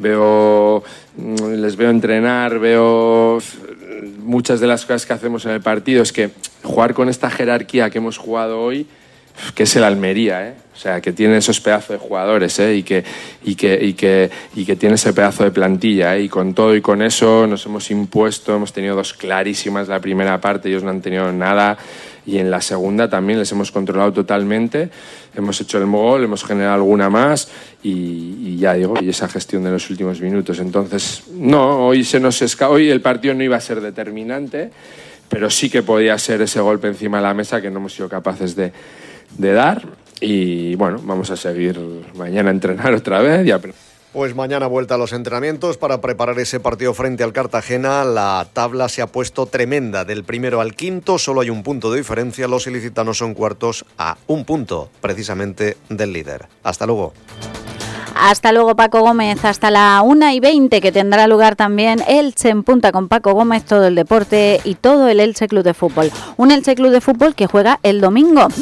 les veo entrenar, veo muchas de las cosas que hacemos en el partido, es que jugar con esta jerarquía que hemos jugado hoy, que es el Almería, o sea, que tiene esos pedazos de jugadores, y que tiene ese pedazo de plantilla, y con todo y con eso nos hemos impuesto, hemos tenido dos clarísimas la primera parte, ellos no han tenido nada, y en la segunda también les hemos controlado totalmente, hemos hecho el gol, hemos generado alguna más, y ya digo, y esa gestión de los últimos minutos. Entonces, no, hoy el partido no iba a ser determinante, pero sí que podía ser ese golpe encima de la mesa que no hemos sido capaces de dar, y bueno, vamos a seguir mañana a entrenar otra vez y a... Pues mañana vuelta a los entrenamientos para preparar ese partido frente al Cartagena. La tabla se ha puesto tremenda, del primero al quinto, solo hay un punto de diferencia, los ilicitanos son cuartos a un punto, precisamente del líder. Hasta luego. Hasta luego, Paco Gómez, hasta la 1:20, que tendrá lugar también Elche en Punta con Paco Gómez, todo el deporte y todo el Elche Club de Fútbol. Un Elche Club de Fútbol que juega el domingo.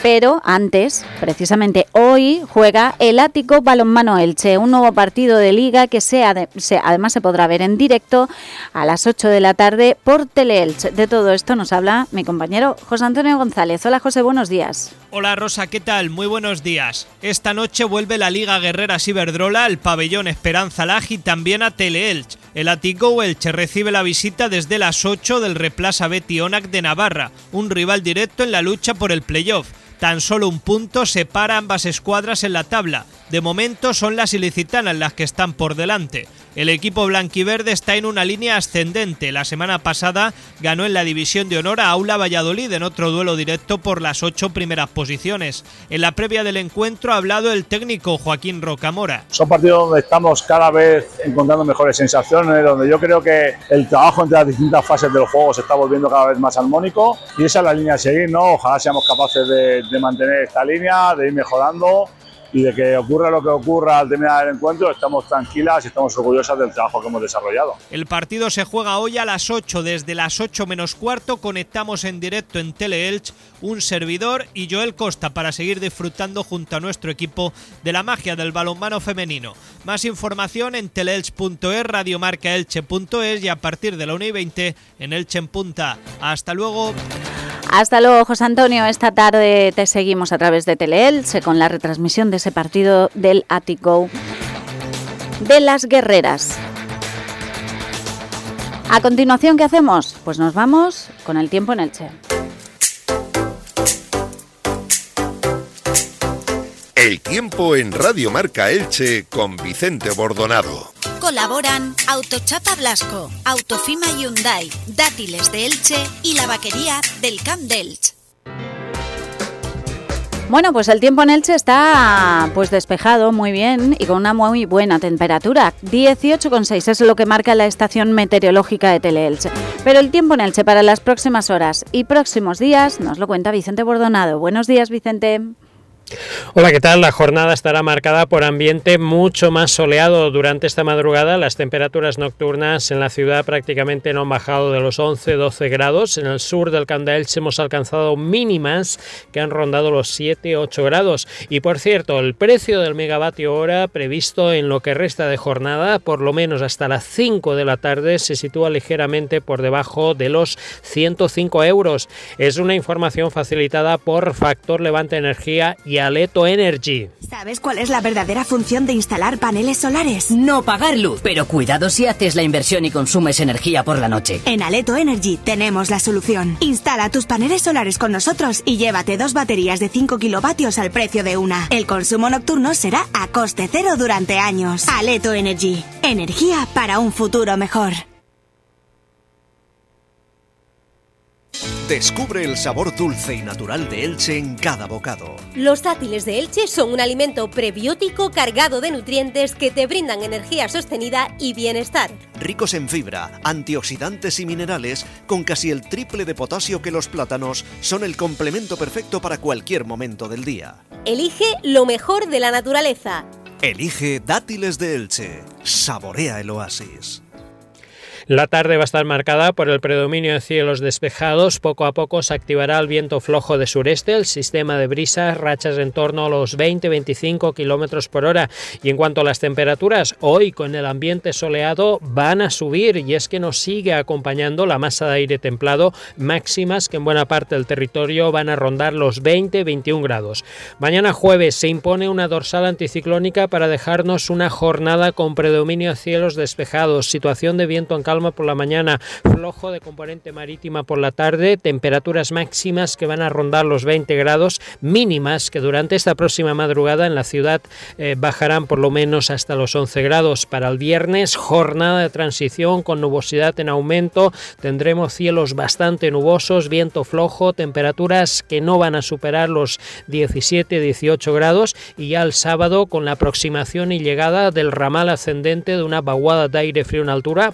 Pero antes, precisamente hoy, juega el Ático Balonmano Elche, un nuevo partido de Liga que además se podrá ver en directo a las 8 de la tarde por Teleelch. De todo esto nos habla mi compañero José Antonio González. Hola José, buenos días. Hola Rosa, ¿qué tal? Muy buenos días. Esta noche vuelve la Liga Guerreras Iberdrola al pabellón Esperanza Lag y también a Teleelch. El Ático Elche recibe la visita desde las 8 del Replaza Betionac de Navarra, un rival directo en la lucha por el playoff. Tan solo un punto separa ambas escuadras en la tabla. De momento son las ilicitanas las que están por delante. El equipo blanquiverde está en una línea ascendente. La semana pasada ganó en la División de Honor a Aula Valladolid en otro duelo directo por las 8 primeras posiciones. En la previa del encuentro ha hablado el técnico Joaquín Rocamora. Son partidos donde estamos cada vez encontrando mejores sensaciones, donde yo creo que el trabajo entre las distintas fases del juego se está volviendo cada vez más armónico y esa es la línea a seguir, ¿no? Ojalá seamos capaces de mantener esta línea, de ir mejorando y de que ocurra lo que ocurra al terminar el encuentro, estamos tranquilas y estamos orgullosas del trabajo que hemos desarrollado. El partido se juega hoy a las 8, desde las 8 menos cuarto conectamos en directo en Teleelch un servidor y Joel Costa para seguir disfrutando junto a nuestro equipo de la magia del balonmano femenino. Más información en teleelch.es, radiomarcaelche.es y a partir de la 1:20 en Elche en Punta. Hasta luego. Hasta luego, José Antonio. Esta tarde te seguimos a través de Teleelch con la retransmisión de ese partido del Ático de las Guerreras. A continuación, ¿qué hacemos? Pues nos vamos con el tiempo en Elche. El tiempo en Radio Marca Elche con Vicente Bordonado. Colaboran Autochapa Blasco, Autofima Hyundai, Dátiles de Elche y la vaquería del Camp d'Elche. Bueno, pues el tiempo en Elche está pues despejado muy bien y con una muy buena temperatura. 18,6 es lo que marca la estación meteorológica de Teleelch. Pero el tiempo en Elche para las próximas horas y próximos días nos lo cuenta Vicente Bordonado. Buenos días, Vicente. Hola, ¿qué tal? La jornada estará marcada por ambiente mucho más soleado durante esta madrugada. Las temperaturas nocturnas en la ciudad prácticamente no han bajado de los 11-12 grados. En el sur del Camp d'Elche hemos alcanzado mínimas que han rondado los 7-8 grados. Y por cierto, el precio del megavatio hora previsto en lo que resta de jornada, por lo menos hasta las 5 de la tarde, se sitúa ligeramente por debajo de los 105 euros. Es una información facilitada por Factor Levante Energía y Aleto Energy. ¿Sabes cuál es la verdadera función de instalar paneles solares? No pagar luz, pero cuidado si haces la inversión y consumes energía por la noche. En Aleto Energy tenemos la solución. Instala tus paneles solares con nosotros y llévate 2 baterías de 5 kilovatios al precio de una. El consumo nocturno será a coste cero durante años. Aleto Energy. Energía para un futuro mejor. Descubre el sabor dulce y natural de Elche en cada bocado. Los dátiles de Elche son un alimento prebiótico cargado de nutrientes que te brindan energía sostenida y bienestar. Ricos en fibra, antioxidantes y minerales, con casi el triple de potasio que los plátanos, son el complemento perfecto para cualquier momento del día. Elige lo mejor de la naturaleza. Elige dátiles de Elche. Saborea el oasis. La tarde va a estar marcada por el predominio de cielos despejados. Poco a poco se activará el viento flojo de sureste, el sistema de brisas, rachas en torno a los 20-25 kilómetros por hora. Y en cuanto a las temperaturas, hoy con el ambiente soleado van a subir y es que nos sigue acompañando la masa de aire templado, máximas que en buena parte del territorio van a rondar los 20-21 grados. Mañana jueves se impone una dorsal anticiclónica para dejarnos una jornada con predominio de cielos despejados, situación de viento en calma por la mañana, flojo de componente marítima por la tarde, temperaturas máximas que van a rondar los 20 grados, mínimas que durante esta próxima madrugada en la ciudad bajarán por lo menos hasta los 11 grados. Para el viernes, jornada de transición con nubosidad en aumento, tendremos cielos bastante nubosos, viento flojo, temperaturas que no van a superar los 17-18 grados y ya el sábado con la aproximación y llegada del ramal ascendente de una vaguada de aire frío en altura poco probable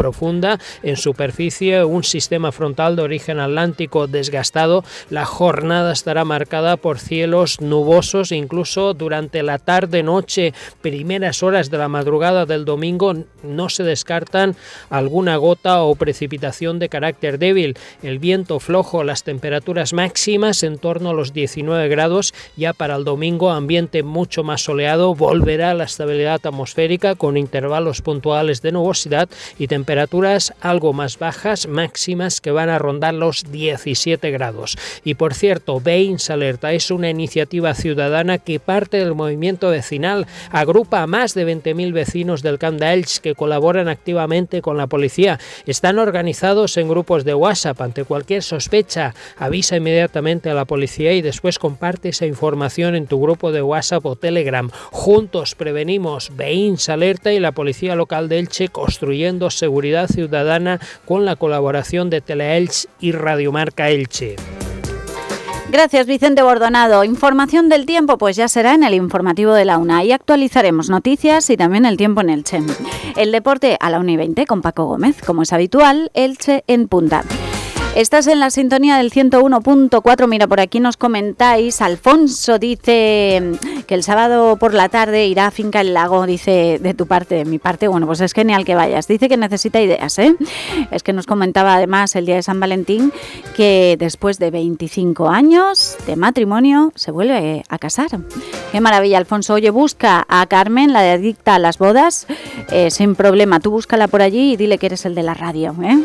profunda, en superficie, un sistema frontal de origen atlántico desgastado. La jornada estará marcada por cielos nubosos, incluso durante la tarde-noche, primeras horas de la madrugada del domingo, no se descartan alguna gota o precipitación de carácter débil. El viento flojo, las temperaturas máximas en torno a los 19 grados. Ya para el domingo, ambiente mucho más soleado, volverá la estabilidad atmosférica con intervalos puntuales de nubosidad y temperaturas algo más bajas, máximas que van a rondar los 17 grados. Y por cierto, Veïns Alerta es una iniciativa ciudadana que parte del movimiento vecinal, agrupa a más de 20.000 vecinos del Camp d'Elx que colaboran activamente con la policía. Están organizados en grupos de WhatsApp. Ante cualquier sospecha, avisa inmediatamente a la policía y después comparte esa información en tu grupo de WhatsApp o Telegram. Juntos prevenimos. Veïns Alerta y la Policía Local de Elche, construyendo seguridad ciudadana con la colaboración de Teleelch y Radiomarca Elche. Gracias, Vicente Bordonado. Información del tiempo, pues ya será en el informativo de la 1 y actualizaremos noticias y también el tiempo en Elche. El deporte a la 1:20 con Paco Gómez, como es habitual, Elche en punta. Estás en la sintonía del 101.4. Mira, por aquí nos comentáis. Alfonso dice que el sábado por la tarde irá a Finca El Lago. Dice, de tu parte, de mi parte, bueno, pues es genial que vayas. Dice que necesita ideas, ¿eh? Es que nos comentaba además el día de San Valentín que después de 25 años de matrimonio se vuelve a casar. Qué maravilla, Alfonso. Oye, busca a Carmen, la de Adicta a las Bodas, sin problema. Tú búscala por allí y dile que eres el de la radio, ¿eh?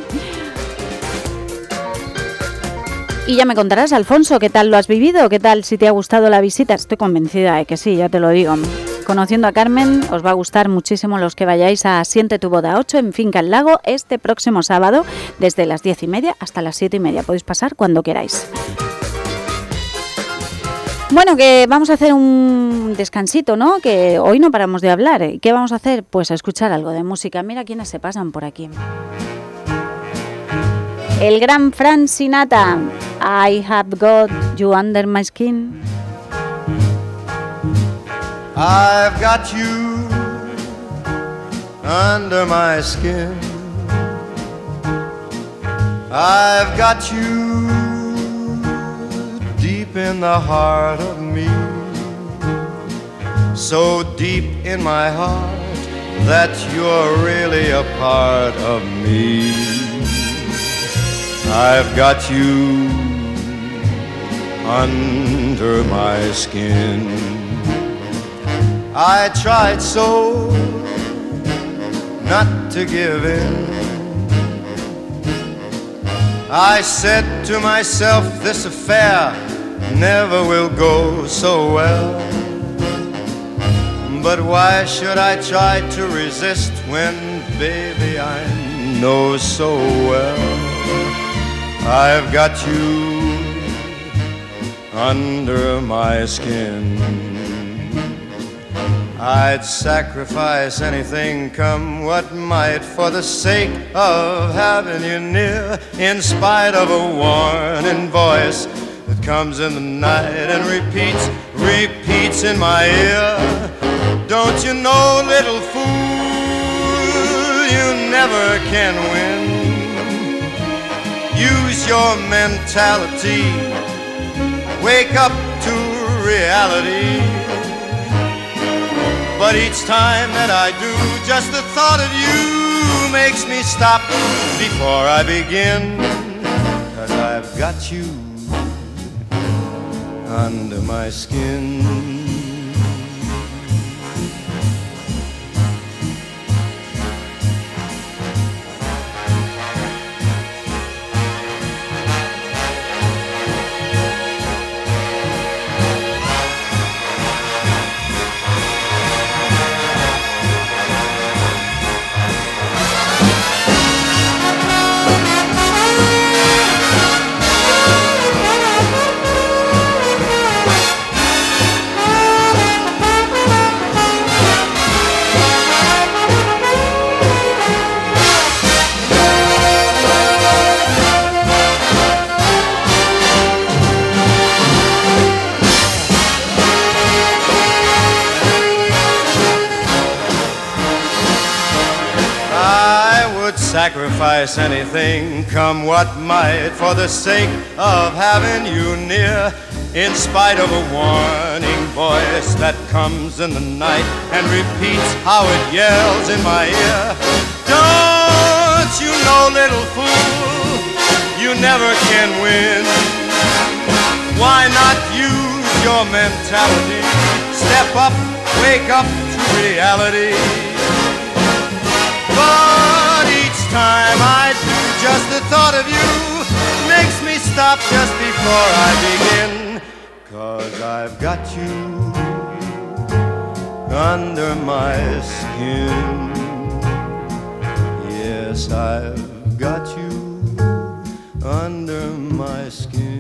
Y ya me contarás, Alfonso, ¿qué tal lo has vivido? ¿Qué tal, si te ha gustado la visita? Estoy convencida de que sí, ya te lo digo. Conociendo a Carmen, os va a gustar muchísimo los que vayáis a Siente tu Boda 8 en Finca El Lago este próximo sábado, desde las 10:30 hasta las 7:30. Podéis pasar cuando queráis. Bueno, que vamos a hacer un descansito, ¿no? Que hoy no paramos de hablar. ¿Qué vamos a hacer? Pues a escuchar algo de música. Mira quiénes se pasan por aquí. El gran Frank Sinatra, I have got you under my skin. I've got you under my skin. I've got you deep in the heart of me. So deep in my heart that you're really a part of me. I've got you under my skin. I tried so not to give in. I said to myself, this affair never will go so well. But why should I try to resist when, baby, I know so well I've got you under my skin. I'd sacrifice anything, come what might, for the sake of having you near, in spite of a warning voice that comes in the night and repeats in my ear. Don't you know, little fool, you never can win. Use your mentality, wake up to reality. But each time that I do, just the thought of you makes me stop before I begin. 'Cause I've got you under my skin. sacrifice anything, come what might, for the sake of having you near. In spite of a warning voice that comes in the night and repeats how it yells in my ear. Don't you know, little fool, you never can win. Why not use your mentality? Step up, wake up to reality. But each time I do, just the thought of you makes me stop just before I begin. 'Cause I've got you under my skin. Yes, I've got you under my skin.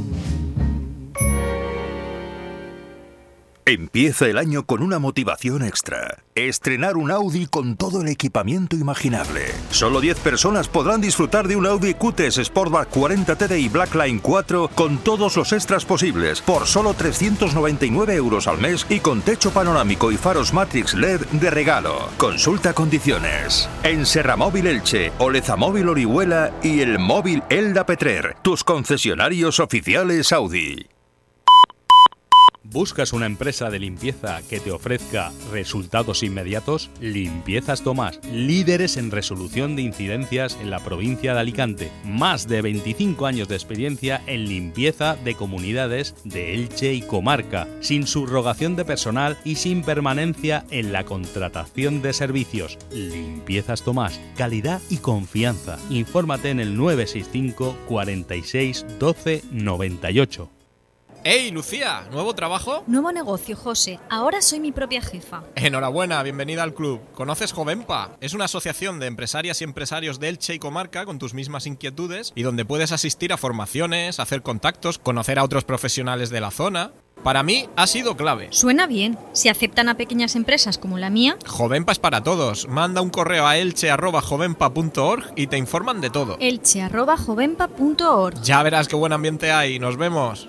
Empieza el año con una motivación extra. Estrenar un Audi con todo el equipamiento imaginable. Solo 10 personas podrán disfrutar de un Audi Q-Tech Sportback 40 TDI Blackline 4 con todos los extras posibles por solo 399 € al mes y con techo panorámico y faros Matrix LED de regalo. Consulta condiciones. En Serramóvil Elche, Olezamóvil Orihuela y el Móvil Elda Petrer, tus concesionarios oficiales Audi. ¿Buscas una empresa de limpieza que te ofrezca resultados inmediatos? Limpiezas Tomás, líderes en resolución de incidencias en la provincia de Alicante. Más de 25 años de experiencia en limpieza de comunidades de Elche y comarca, sin subrogación de personal y sin permanencia en la contratación de servicios. Limpiezas Tomás, calidad y confianza. Infórmate en el 965 46 12 98. ¡Hey, Lucía! ¿Nuevo trabajo? Nuevo negocio, José. Ahora soy mi propia jefa. Enhorabuena, bienvenida al club. ¿Conoces Jovenpa? Es una asociación de empresarias y empresarios de Elche y comarca con tus mismas inquietudes y donde puedes asistir a formaciones, hacer contactos, conocer a otros profesionales de la zona. Para mí ha sido clave. Suena bien. Si aceptan a pequeñas empresas como la mía... Jovenpa es para todos. Manda un correo a elche@jovenpa.org y te informan de todo. elche@jovenpa.org. Ya verás qué buen ambiente hay. Nos vemos.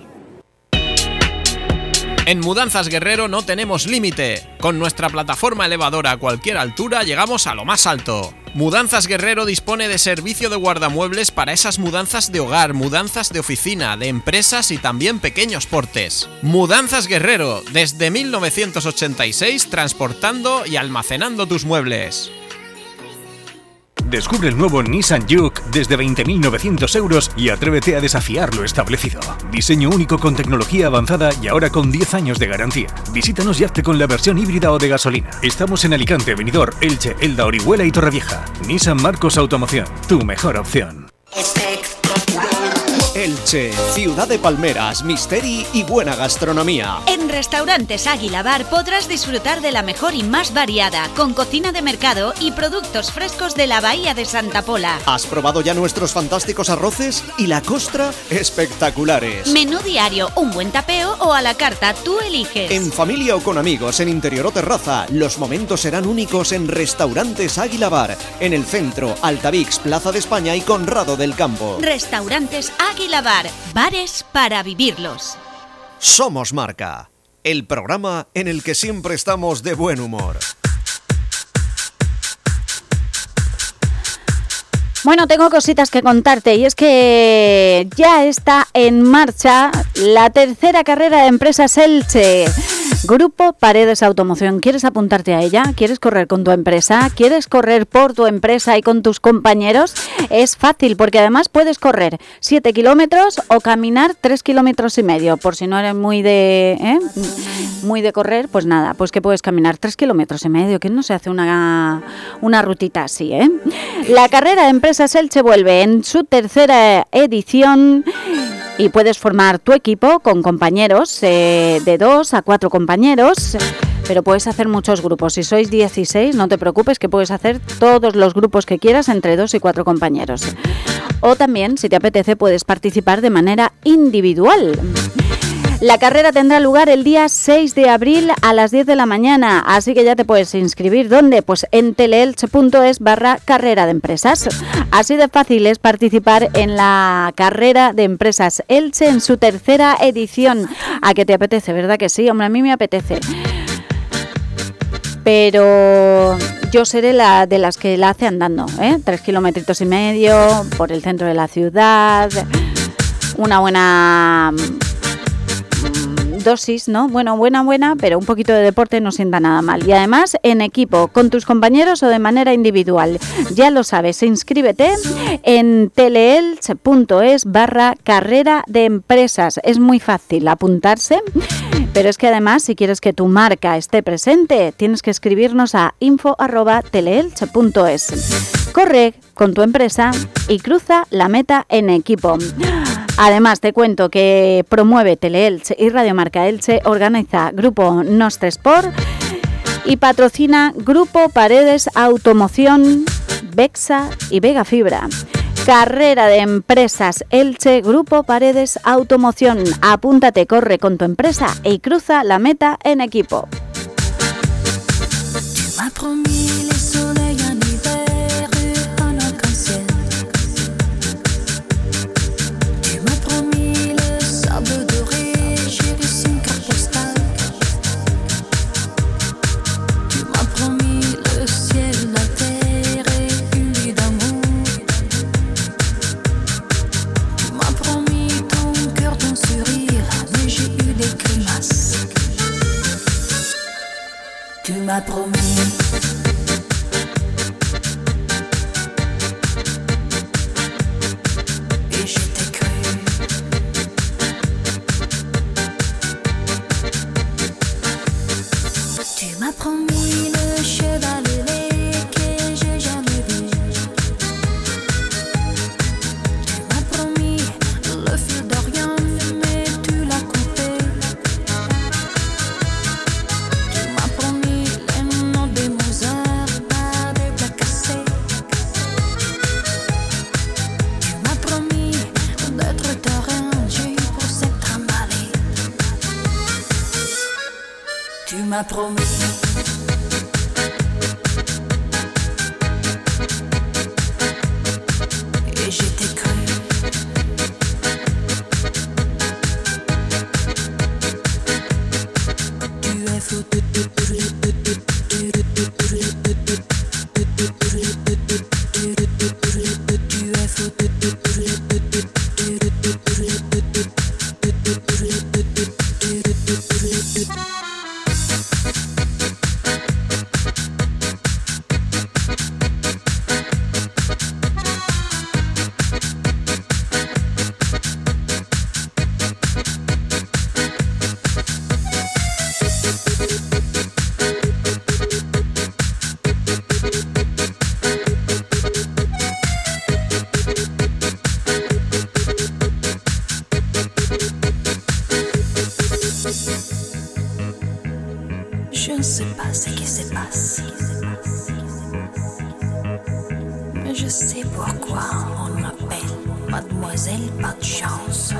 En Mudanzas Guerrero no tenemos límite. Con nuestra plataforma elevadora a cualquier altura llegamos a lo más alto. Mudanzas Guerrero dispone de servicio de guardamuebles para esas mudanzas de hogar, mudanzas de oficina, de empresas y también pequeños portes. Mudanzas Guerrero, desde 1986 transportando y almacenando tus muebles. Descubre el nuevo Nissan Juke desde 20.900 € y atrévete a desafiar lo establecido. Diseño único con tecnología avanzada y ahora con 10 años de garantía. Visítanos y hazte con la versión híbrida o de gasolina. Estamos en Alicante, Benidorm, Elche, Elda, Orihuela y Torrevieja. Nissan Marcos Automoción, tu mejor opción. Elche, ciudad de palmeras, misteri y buena gastronomía. En Restaurantes Águila Bar podrás disfrutar de la mejor y más variada, con cocina de mercado y productos frescos de la Bahía de Santa Pola. ¿Has probado ya nuestros fantásticos arroces? Y la costra, espectaculares. Menú diario, un buen tapeo o a la carta, tú eliges. En familia o con amigos, en interior o terraza, los momentos serán únicos en Restaurantes Águila Bar, en el centro, Altavix, Plaza de España y Conrado del Campo. Restaurantes Águila Bar, bares para vivirlos. Somos Marca, el programa en el que siempre estamos de buen humor. Bueno, tengo cositas que contarte y es que ya está en marcha la tercera carrera de empresas Elche. Grupo Paredes Automoción. ¿Quieres apuntarte a ella? ¿Quieres correr con tu empresa? ¿Quieres correr por tu empresa y con tus compañeros? Es fácil porque además puedes correr 7 kilómetros o caminar 3,5 kilómetros. Por si no eres muy de correr, pues nada, pues que puedes caminar 3,5 kilómetros. Que no se hace una rutita así, ¿eh? La carrera de empresas Elche vuelve en su tercera edición. Y puedes formar tu equipo con compañeros de 2 a 4 compañeros, pero puedes hacer muchos grupos. Si sois 16, no te preocupes que puedes hacer todos los grupos que quieras entre 2 y 4 compañeros. O también, si te apetece, puedes participar de manera individual. La carrera tendrá lugar el día 6 de abril a las 10 de la mañana, así que ya te puedes inscribir. ¿Dónde? Pues en teleelche.es/carrera de empresas. Así de fácil es participar en la carrera de empresas Elche en su tercera edición. ¿A qué te apetece? ¿Verdad que sí? Hombre, a mí me apetece. Pero yo seré la de las que la hace andando, 3,5 kilómetros por el centro de la ciudad, una buena dosis, ¿no? Bueno, buena, pero un poquito de deporte no sienta nada mal. Y además en equipo, con tus compañeros o de manera individual. Ya lo sabes, inscríbete en teleelch.es/carrera de empresas. Es muy fácil apuntarse, pero es que además, si quieres que tu marca esté presente, tienes que escribirnos a info@teleelch.es. Corre con tu empresa y cruza la meta en equipo. Además, te cuento que promueve Teleelch y Radio Marca Elche, organiza Grupo Nostre Sport y patrocina Grupo Paredes Automoción, Bexa y Vega Fibra. Carrera de Empresas Elche, Grupo Paredes Automoción. Apúntate, corre con tu empresa y cruza la meta en equipo. Tu m'as promis. Et je t'ai cru. Tu m'as promis le cheval ailé que j'ai jamais vu. Tu m'as promis le fil d'Orient, mais tu l'as coupé. Tu m'as promis les noms des Mozart, pas des plats cassés. Tu m'as promis d'être t'arranger pour cette trimballée. Tu m'as promis. Et je t'ai cru. Tu es fou. Je ne sais pas ce qui se passe, mais je sais pourquoi on m'appelle Mademoiselle Pas de Chance.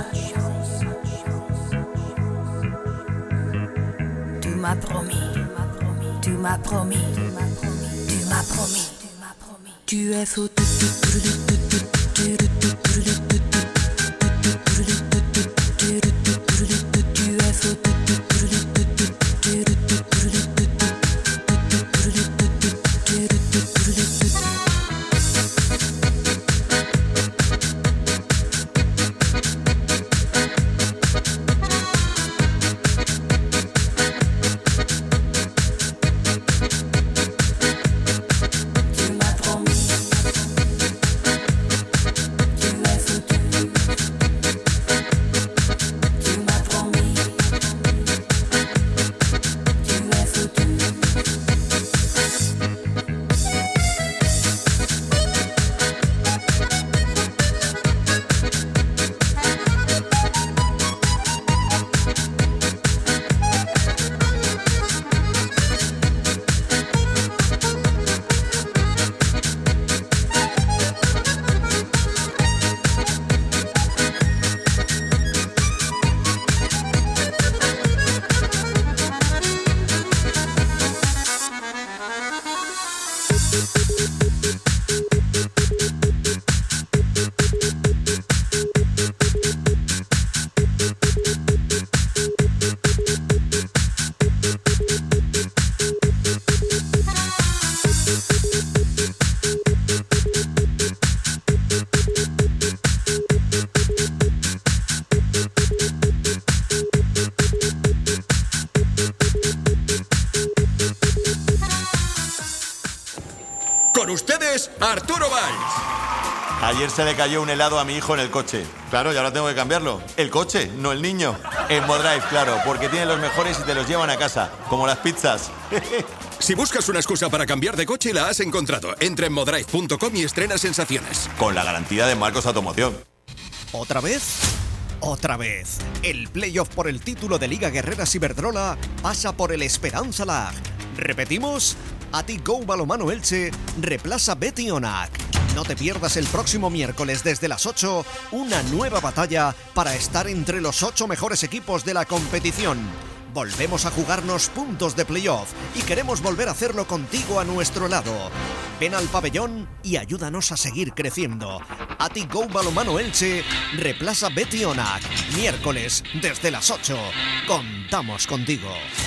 Tu m'as promis, tu m'as promis, tu m'as promis, tu es fou. Tu m'as promis, tu es fou. Ayer se le cayó un helado a mi hijo en el coche. Claro, y ahora tengo que cambiarlo. El coche, no el niño. En Modrive, claro, porque tienen los mejores y te los llevan a casa, como las pizzas. Si buscas una excusa para cambiar de coche, la has encontrado. Entra en modrive.com y estrena sensaciones. Con la garantía de Marcos Automoción. ¿Otra vez? Otra vez. El playoff por el título de Liga Guerreras Iberdrola pasa por el Esperanza Lag. ¿Repetimos? Athletic Go Balonmano Elche reemplaza Betionac. No te pierdas el próximo miércoles desde las 8 una nueva batalla para estar entre los 8 mejores equipos de la competición. Volvemos a jugarnos puntos de playoff y queremos volver a hacerlo contigo a nuestro lado. Ven al pabellón y ayúdanos a seguir creciendo. Athletic Go Balonmano Elche reemplaza Betionac. Miércoles desde las 8. Contamos contigo.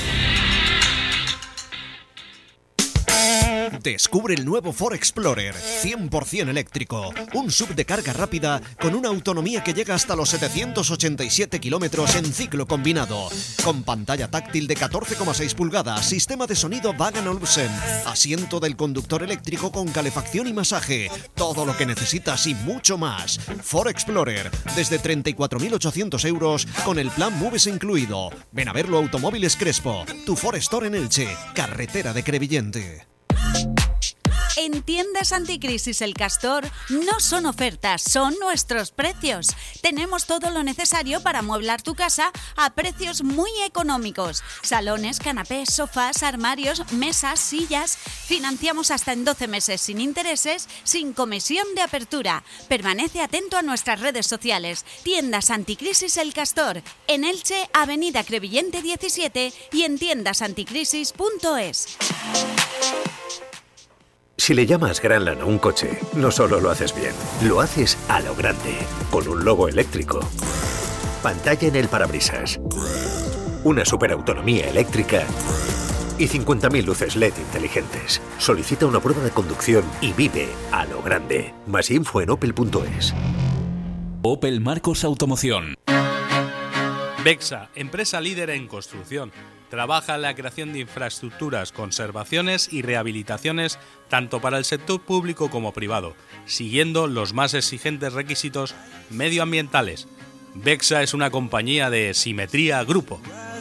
Descubre el nuevo Ford Explorer 100% eléctrico, un SUV de carga rápida con una autonomía que llega hasta los 787 kilómetros en ciclo combinado, con pantalla táctil de 14,6 pulgadas, sistema de sonido Bang & Olufsen, asiento del conductor eléctrico con calefacción y masaje, todo lo que necesitas y mucho más. Ford Explorer desde 34.800 euros con el plan Moves incluido. Ven a verlo Automóviles Crespo, tu Ford Store en Elche, carretera de Crevillente. En Tiendas Anticrisis El Castor no son ofertas, son nuestros precios. Tenemos todo lo necesario para amueblar tu casa a precios muy económicos. Salones, canapés, sofás, armarios, mesas, sillas. Financiamos hasta en 12 meses sin intereses, sin comisión de apertura. Permanece atento a nuestras redes sociales. Tiendas Anticrisis El Castor, en Elche, Avenida Crevillente 17 y en tiendasanticrisis.es. Si le llamas Granland a un coche, no solo lo haces bien, lo haces a lo grande, con un logo eléctrico, pantalla en el parabrisas, una superautonomía eléctrica y 50.000 luces LED inteligentes. Solicita una prueba de conducción y vive a lo grande. Más info en opel.es. Opel Marcos Automoción. Bexa, empresa líder en construcción. Trabaja en la creación de infraestructuras, conservaciones y rehabilitaciones tanto para el sector público como privado, siguiendo los más exigentes requisitos medioambientales. Bexa es una compañía de Simetría Grupo.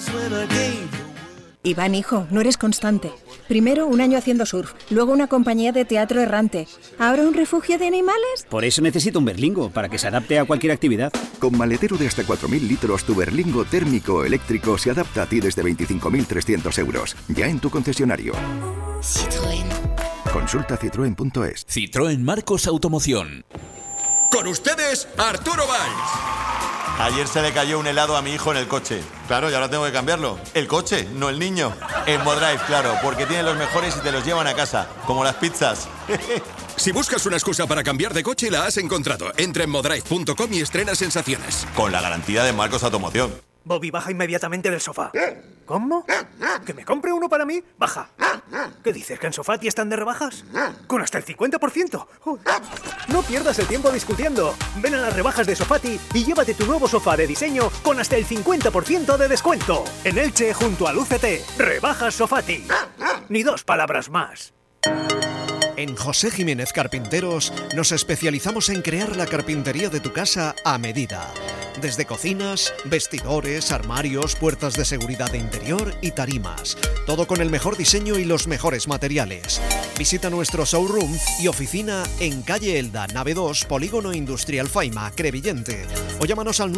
Iván, hijo, no eres constante. Primero un año haciendo surf, luego una compañía de teatro errante, ahora un refugio de animales. Por eso necesito un Berlingo, para que se adapte a cualquier actividad. Con maletero de hasta 4.000 litros, tu Berlingo térmico eléctrico se adapta a ti desde 25.300 euros. Ya en tu concesionario. Citroën. Consulta citroen.es. Citroën Marcos Automoción. Con ustedes, Arturo Valls. Ayer se le cayó un helado a mi hijo en el coche. Claro, y ahora tengo que cambiarlo. El coche, no el niño. En Modrive, claro, porque tienen los mejores y te los llevan a casa, como las pizzas. Si buscas una excusa para cambiar de coche, la has encontrado. Entra en modrive.com y estrena sensaciones. Con la garantía de Marcos Automoción. Bobby, baja inmediatamente del sofá. ¿Cómo? ¿Que me compre uno para mí? Baja. ¿Qué dices, que en Sofati están de rebajas? Con hasta el 50%. No pierdas el tiempo discutiendo. Ven a las rebajas de Sofati y llévate tu nuevo sofá de diseño con hasta el 50% de descuento. En Elche, junto al UCT. Rebajas Sofati. Ni dos palabras más. En José Jiménez Carpinteros nos especializamos en crear la carpintería de tu casa a medida. Desde cocinas, vestidores, armarios, puertas de seguridad de interior y tarimas. Todo con el mejor diseño y los mejores materiales. Visita nuestro showroom y oficina en calle Elda, nave 2, Polígono Industrial Faima, Crevillente. O llámanos al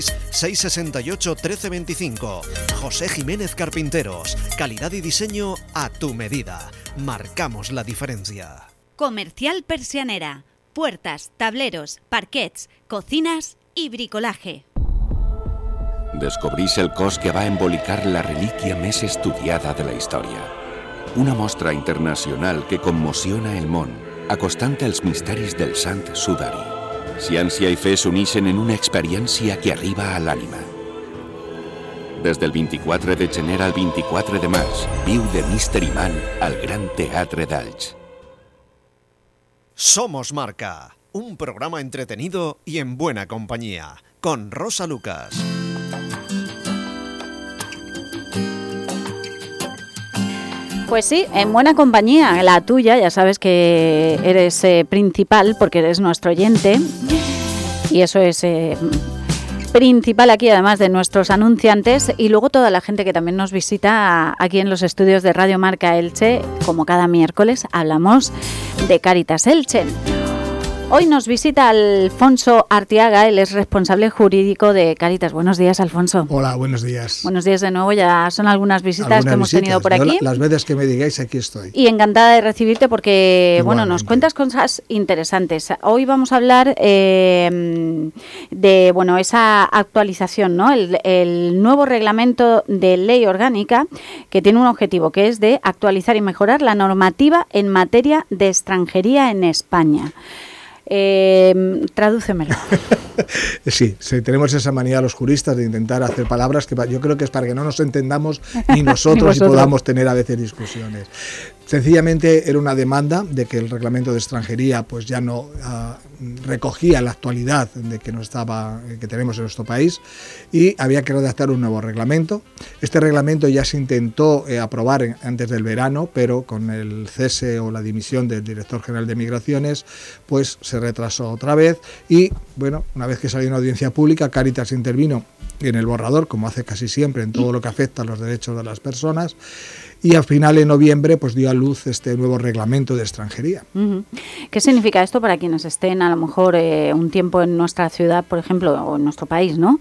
96-668-1325. José Jiménez Carpinteros. Calidad y diseño a tu medida. Marcamos la diferencia. Comercial Persianera. Puertas, tableros, parquets, cocinas y bricolaje. Descobrís el cos que va a embolicar la reliquia més estudiada de la història. Una mostra internacional que commociona el món, acostant els misteris del Sant Sudari. Ciència i fe s'uneixen en una experiència que arriba a l'ànima. Des del 24 de gener al 24 de març, viu de Mystery Man al Gran Teatre d'Alch. Somos Marca, un programa entretenido y en buena compañía, con Rosa Lucas. Pues sí, en buena compañía, la tuya, ya sabes que eres principal porque eres nuestro oyente y eso es principal aquí, además de nuestros anunciantes, y luego toda la gente que también nos visita aquí en los estudios de Radio Marca Elche. Como cada miércoles hablamos de Cáritas Elche. Hoy nos visita Alfonso Artiaga, él es responsable jurídico de Cáritas. Buenos días, Alfonso. Hola, buenos días. Buenos días de nuevo, ya son algunas visitas que hemos tenido por aquí. Las veces que me digáis, aquí estoy. Y encantada de recibirte porque, Igualmente. bueno, nos cuentas cosas interesantes. Hoy vamos a hablar de, bueno, esa actualización, ¿no? El nuevo reglamento de ley orgánica que tiene un objetivo, que es de actualizar y mejorar la normativa en materia de extranjería en España. Tradúcemelo. Sí, tenemos esa manía los juristas de intentar hacer palabras que yo creo que es para que no nos entendamos ni nosotros y podamos tener a veces discusiones. Sencillamente era una demanda de que el reglamento de extranjería pues ya no recogía la actualidad de que tenemos en nuestro país y había que redactar un nuevo reglamento. Este reglamento ya se intentó aprobar antes del verano, pero con el cese o la dimisión del director general de Migraciones pues se retrasó otra vez y bueno, una vez que salió en audiencia pública, Cáritas intervino en el borrador, como hace casi siempre en todo lo que afecta a los derechos de las personas, y al final, en noviembre, pues dio a luz este nuevo reglamento de extranjería. Uh-huh. ¿Qué significa esto para quienes estén a lo mejor un tiempo en nuestra ciudad, por ejemplo, o en nuestro país, ¿no?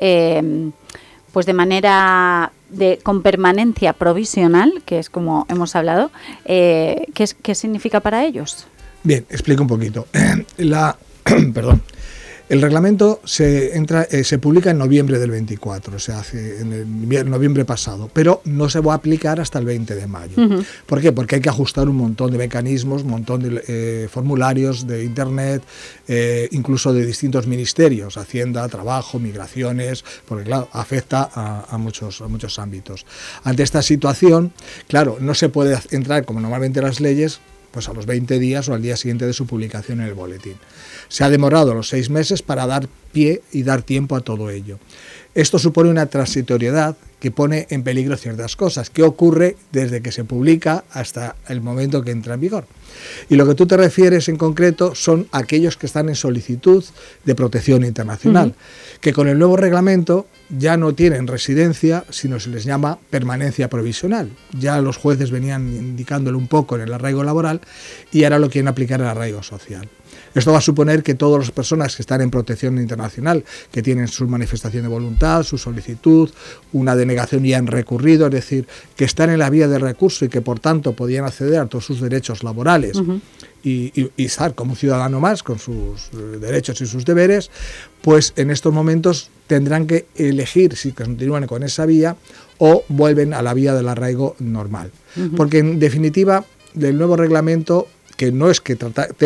Pues de manera con permanencia provisional, que es como hemos hablado, ¿qué significa para ellos? Bien, explico un poquito. Perdón. El reglamento se publica en noviembre del 24, o sea, hace en el noviembre pasado, pero no se va a aplicar hasta el 20 de mayo. Uh-huh. ¿Por qué? Porque hay que ajustar un montón de mecanismos, un montón de formularios de Internet, incluso de distintos ministerios, Hacienda, Trabajo, Migraciones, porque claro, afecta a muchos ámbitos. Ante esta situación, claro, no se puede entrar como normalmente las leyes, pues a los 20 días o al día siguiente de su publicación en el boletín. Se ha demorado los 6 meses para dar pie y dar tiempo a todo ello. Esto supone una transitoriedad que pone en peligro ciertas cosas, que ocurre desde que se publica hasta el momento que entra en vigor. Y lo que tú te refieres en concreto son aquellos que están en solicitud de protección internacional, uh-huh, que con el nuevo reglamento ya no tienen residencia, sino se les llama permanencia provisional. Ya los jueces venían indicándolo un poco en el arraigo laboral y ahora lo quieren aplicar en el arraigo social. Esto va a suponer que todas las personas que están en protección internacional, que tienen su manifestación de voluntad, su solicitud, una denegación y han recurrido, es decir, que están en la vía de recurso y que por tanto podían acceder a todos sus derechos laborales, uh-huh, y estar como un ciudadano más con sus derechos y sus deberes, pues en estos momentos tendrán que elegir si continúan con esa vía o vuelven a la vía del arraigo normal. Uh-huh. Porque en definitiva, del nuevo reglamento, que no es que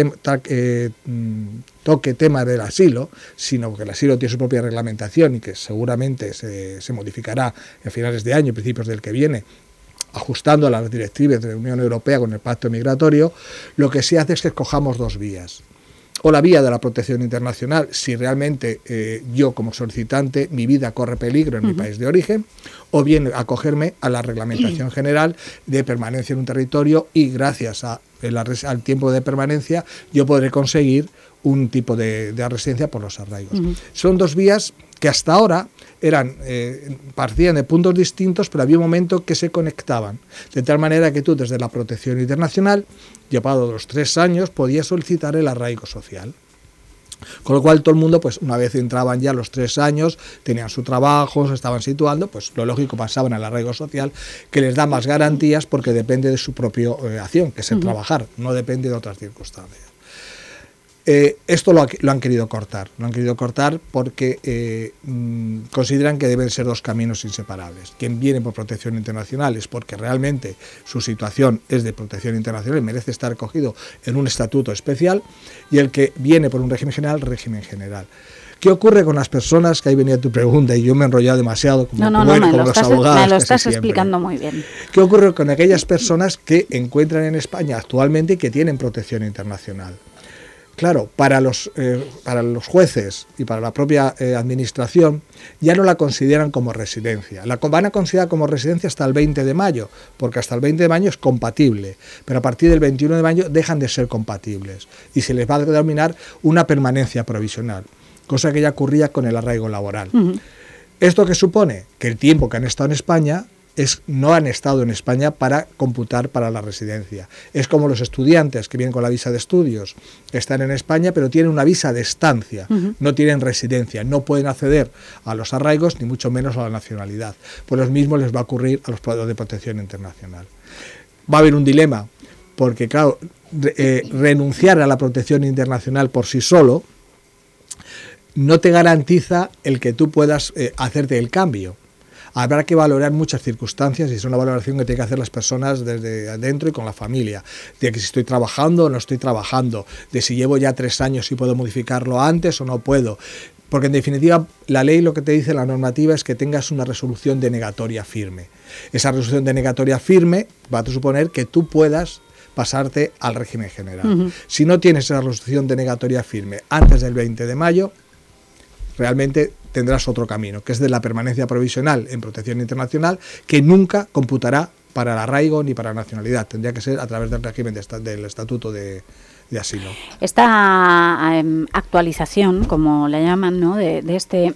toque tema del asilo, sino que el asilo tiene su propia reglamentación y que seguramente se modificará a finales de año, principios del que viene, ajustando a las directrices de la Unión Europea con el pacto migratorio. Lo que se hace es que escojamos dos vías. O la vía de la protección internacional, si realmente yo como solicitante mi vida corre peligro en, uh-huh, mi país de origen, o bien acogerme a la reglamentación general de permanencia en un territorio y gracias al tiempo de permanencia yo podré conseguir un tipo de residencia por los arraigos. Uh-huh. Son dos vías que hasta ahora partían de puntos distintos, pero había un momento que se conectaban, de tal manera que tú desde la protección internacional, llevado los 3 años, podías solicitar el arraigo social. Con lo cual todo el mundo, pues una vez entraban ya los 3 años, tenían su trabajo, se estaban situando, pues lo lógico pasaban al arraigo social, que les da más garantías porque depende de su propia acción, que es el, uh-huh, trabajar, no depende de otras circunstancias. Esto lo han querido cortar. Lo han querido cortar porque consideran que deben ser dos caminos inseparables. Quien viene por protección internacional es porque realmente su situación es de protección internacional y merece estar acogido en un estatuto especial, y el que viene por un régimen general, régimen general. ¿Qué ocurre con las personas? Que ahí venía tu pregunta y yo me he enrollado demasiado como los abogados. Me lo estás explicando muy bien. ¿Qué ocurre con aquellas personas que encuentran en España actualmente y que tienen protección internacional? Claro, para los jueces y para la propia administración ya no la consideran como residencia. La van a considerar como residencia hasta el 20 de mayo, porque hasta el 20 de mayo es compatible, pero a partir del 21 de mayo dejan de ser compatibles y se les va a denominar una permanencia provisional, cosa que ya ocurría con el arraigo laboral. ¿Esto qué supone? Que el tiempo que han estado en España no han estado en España para computar para la residencia. Es como los estudiantes que vienen con la visa de estudios, que están en España pero tienen una visa de estancia, no tienen residencia, no pueden acceder a los arraigos ni mucho menos a la nacionalidad. Pues lo mismo les va a ocurrir a los proveedores de protección internacional. Va a haber un dilema, porque claro, renunciar a la protección internacional por sí solo no te garantiza el que tú puedas hacerte el cambio. Habrá que valorar muchas circunstancias y es una valoración que tienen que hacer las personas desde adentro y con la familia, de que si estoy trabajando o no estoy trabajando, de si llevo ya 3 años y puedo modificarlo antes o no puedo. Porque en definitiva la ley lo que te dice, la normativa, es que tengas una resolución denegatoria firme. Esa resolución denegatoria firme va a suponer que tú puedas pasarte al régimen general. Si no tienes esa resolución denegatoria firme antes del 20 de mayo, realmente tendrás otro camino, que es de la permanencia provisional en protección internacional, que nunca computará para el arraigo ni para la nacionalidad. Tendría que ser a través del régimen del estatuto de asilo. Esta actualización, como la llaman, ¿no?, de este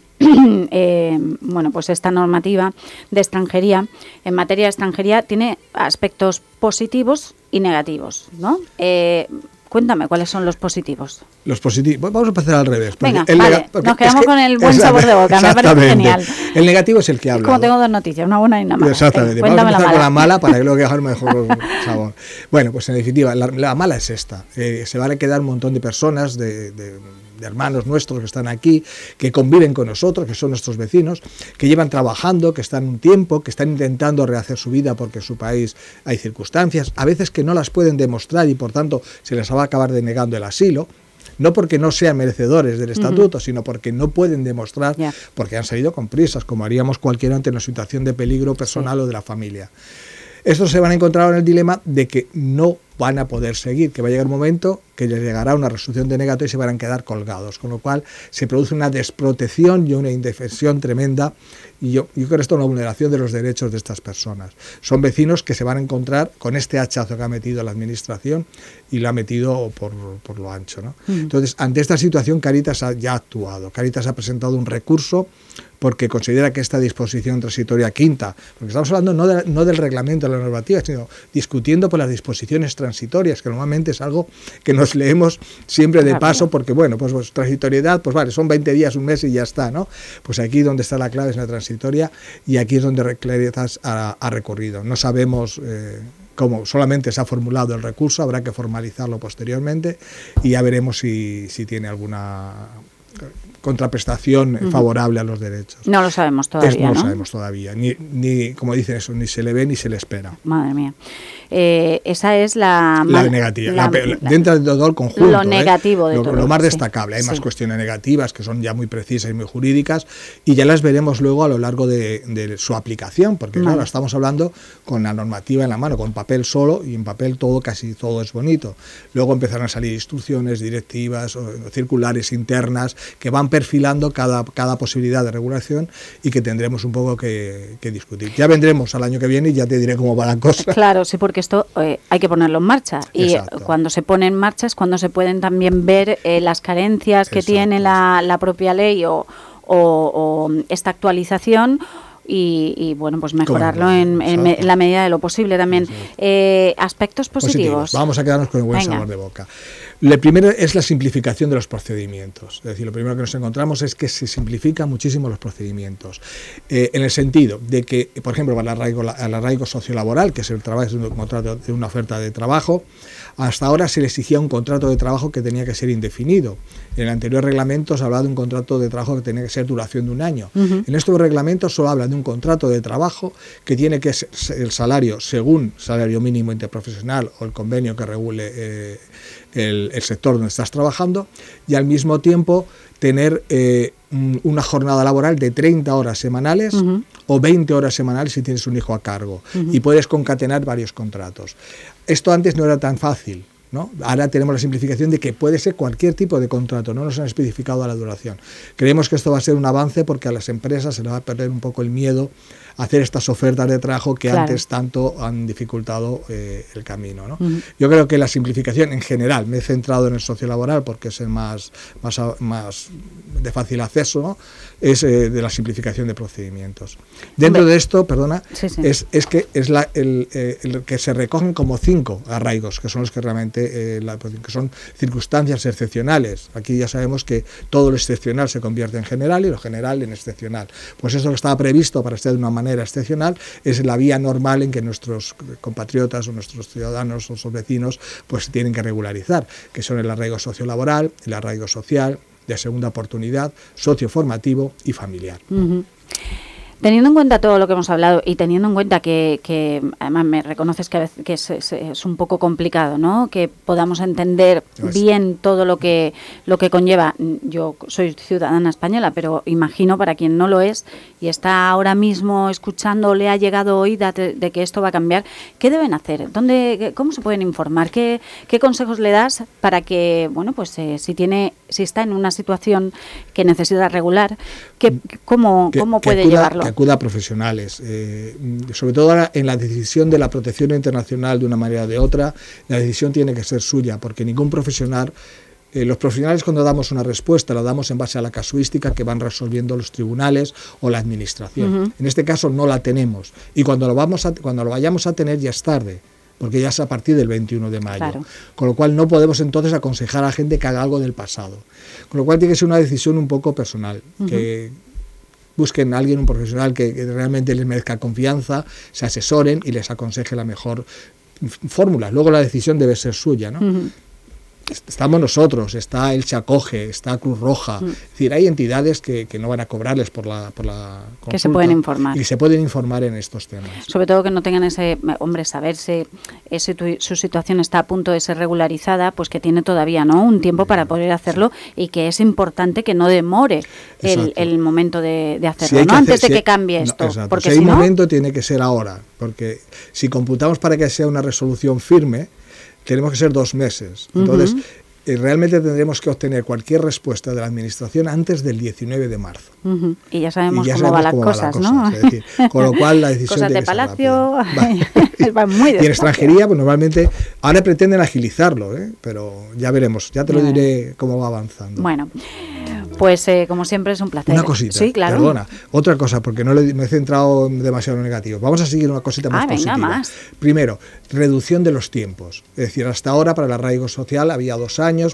pues esta normativa de extranjería, en materia de extranjería, tiene aspectos positivos y negativos, ¿no? Cuéntame, ¿cuáles son los positivos? Los positivos, vamos a empezar al revés. Venga, vale, nos quedamos con el buen sabor de boca, me parece genial. El negativo es el que habla. Como tengo 2 noticias, una buena y una mala. Exactamente, vamos a empezar con la mala para que luego dejar mejor sabor. Bueno, pues en definitiva, la mala es esta. Se van a quedar un montón de personas, de hermanos nuestros que están aquí, que conviven con nosotros, que son nuestros vecinos, que llevan trabajando, que están un tiempo, que están intentando rehacer su vida porque en su país hay circunstancias, a veces que no las pueden demostrar y por tanto se les va a acabar denegando el asilo, no porque no sean merecedores del estatuto, sino porque no pueden demostrar, porque han salido con prisas, como haríamos cualquiera ante una situación de peligro personal o de la familia. Estos se van a encontrar en el dilema de que no van a poder seguir, que va a llegar un momento que les llegará una resolución denegatoria y se van a quedar colgados, con lo cual se produce una desprotección y una indefensión tremenda, y yo creo que esto es una vulneración de los derechos de estas personas. Son vecinos que se van a encontrar con este hachazo que ha metido la administración y lo ha metido por lo ancho, ¿no? Entonces, ante esta situación, Cáritas ya ha actuado. Cáritas ha presentado un recurso porque considera que esta disposición transitoria quinta, porque estamos hablando no del reglamento de la normativa, sino discutiendo por las disposiciones transitorias, que normalmente es algo que nos leemos siempre de paso, porque bueno, pues transitoriedad, pues vale, son 20 días, un mes y ya está, ¿no? Pues aquí donde está la clave es la transitoria, y aquí es donde Cáritas ha recurrido. No sabemos cómo, solamente se ha formulado el recurso, habrá que formalizarlo posteriormente y ya veremos si tiene alguna contraprestación favorable a los derechos. No lo sabemos todavía, no lo sabemos todavía, ni como dicen eso, ni se le ve ni se le espera. Madre mía. Esa es la negativa, dentro de todo el conjunto. Lo negativo de todo. Lo más destacable. Hay más cuestiones negativas que son ya muy precisas y muy jurídicas, y ya las veremos luego a lo largo de su aplicación, porque claro, estamos hablando con la normativa en la mano, con papel solo, y en papel casi todo es bonito. Luego empezarán a salir instrucciones, directivas, circulares internas que van perfilando cada posibilidad de regulación y que tendremos un poco que discutir. Ya vendremos al año que viene y ya te diré cómo va la cosa. Claro, sí, porque esto hay que ponerlo en marcha. Y cuando se pone en marcha es cuando se pueden también ver las carencias que tiene la propia ley o esta actualización. Y bueno, pues mejorarlo en la medida de lo posible también. Aspectos positivos. Vamos a quedarnos con el buen sabor de boca. Lo primero es la simplificación de los procedimientos. Es decir, lo primero que nos encontramos es que se simplifican muchísimo los procedimientos. En el sentido de que, por ejemplo, para el arraigo sociolaboral, que es el trabajo de un contrato de una oferta de trabajo, hasta ahora se le exigía un contrato de trabajo que tenía que ser indefinido. En el anterior reglamento se hablaba de un contrato de trabajo que tenía que ser duración de 1 año. En estos reglamentos solo hablan de un contrato de trabajo que tiene que ser el salario según salario mínimo interprofesional o el convenio que regule el sector donde estás trabajando, y al mismo tiempo tener una jornada laboral de 30 horas semanales o 20 horas semanales si tienes un hijo a cargo, y puedes concatenar varios contratos. Esto antes no era tan fácil, ¿no? Ahora tenemos la simplificación de que puede ser cualquier tipo de contrato, no nos han especificado la duración. Creemos que esto va a ser un avance porque a las empresas se les va a perder un poco el miedo a hacer estas ofertas de trabajo que antes tanto han dificultado el camino, ¿no? Yo creo que la simplificación en general, me he centrado en el sociolaboral porque es el más de fácil acceso, ¿no? Es de la simplificación de procedimientos. Dentro de esto, perdona, es que es el que se recogen como 5 arraigos, que son los que realmente que son circunstancias excepcionales. Aquí ya sabemos que todo lo excepcional se convierte en general y lo general en excepcional. Pues eso que estaba previsto para ser de una manera excepcional es la vía normal en que nuestros compatriotas o nuestros ciudadanos o sus vecinos pues tienen que regularizar, que son el arraigo sociolaboral, el arraigo social, de segunda oportunidad, socioformativo y familiar. Teniendo en cuenta todo lo que hemos hablado y teniendo en cuenta que además me reconoces que a veces que es un poco complicado, ¿no? Que podamos entender bien todo lo que conlleva. Yo soy ciudadana española, pero imagino para quien no lo es y está ahora mismo escuchando, le ha llegado oída de que esto va a cambiar, ¿qué deben hacer? ¿Cómo se pueden informar? ¿Qué consejos le das para que, bueno, pues si está en una situación que necesita regular, cómo puede llevarlo? Que acuda a profesionales, sobre todo ahora en la decisión de la protección internacional de una manera o de otra, la decisión tiene que ser suya, porque ningún profesional, los profesionales cuando damos una respuesta la damos en base a la casuística que van resolviendo los tribunales o la administración. En este caso no la tenemos y cuando lo vayamos a tener ya es tarde, porque ya es a partir del 21 de mayo. Claro. Con lo cual no podemos entonces aconsejar a la gente que haga algo del pasado. Con lo cual tiene que ser una decisión un poco personal, que busquen a alguien, un profesional que realmente les merezca confianza, se asesoren y les aconseje la mejor fórmula. Luego la decisión debe ser suya, ¿no? Estamos nosotros, está el Chacoge, está Cruz Roja, es decir, hay entidades que no van a cobrarles por la consulta, que se pueden informar. Y se pueden informar en estos temas. Sobre todo que no tengan saberse su situación está a punto de ser regularizada, pues que tiene todavía un tiempo para poder hacerlo y que es importante que no demore el momento de hacerlo, antes de que cambie esto. Porque si hay momento tiene que ser ahora, porque si computamos para que sea una resolución firme, tenemos que ser 2 meses. Entonces, realmente tendremos que obtener cualquier respuesta de la Administración antes del 19 de marzo. Y ya sabemos cómo van las cosas, ¿no? Es decir, con lo cual la decisión cosas tiene de palacio, va muy y en extranjería, pues normalmente, ahora pretenden agilizarlo, pero ya veremos, ya te lo diré cómo va avanzando. Bueno, pues como siempre es un placer. Una cosita, sí, claro. Perdona, otra cosa, porque no me he centrado demasiado en lo negativo. Vamos a seguir una cosita más positiva. Más. Primero, reducción de los tiempos. Es decir, hasta ahora para el arraigo social había 2 años,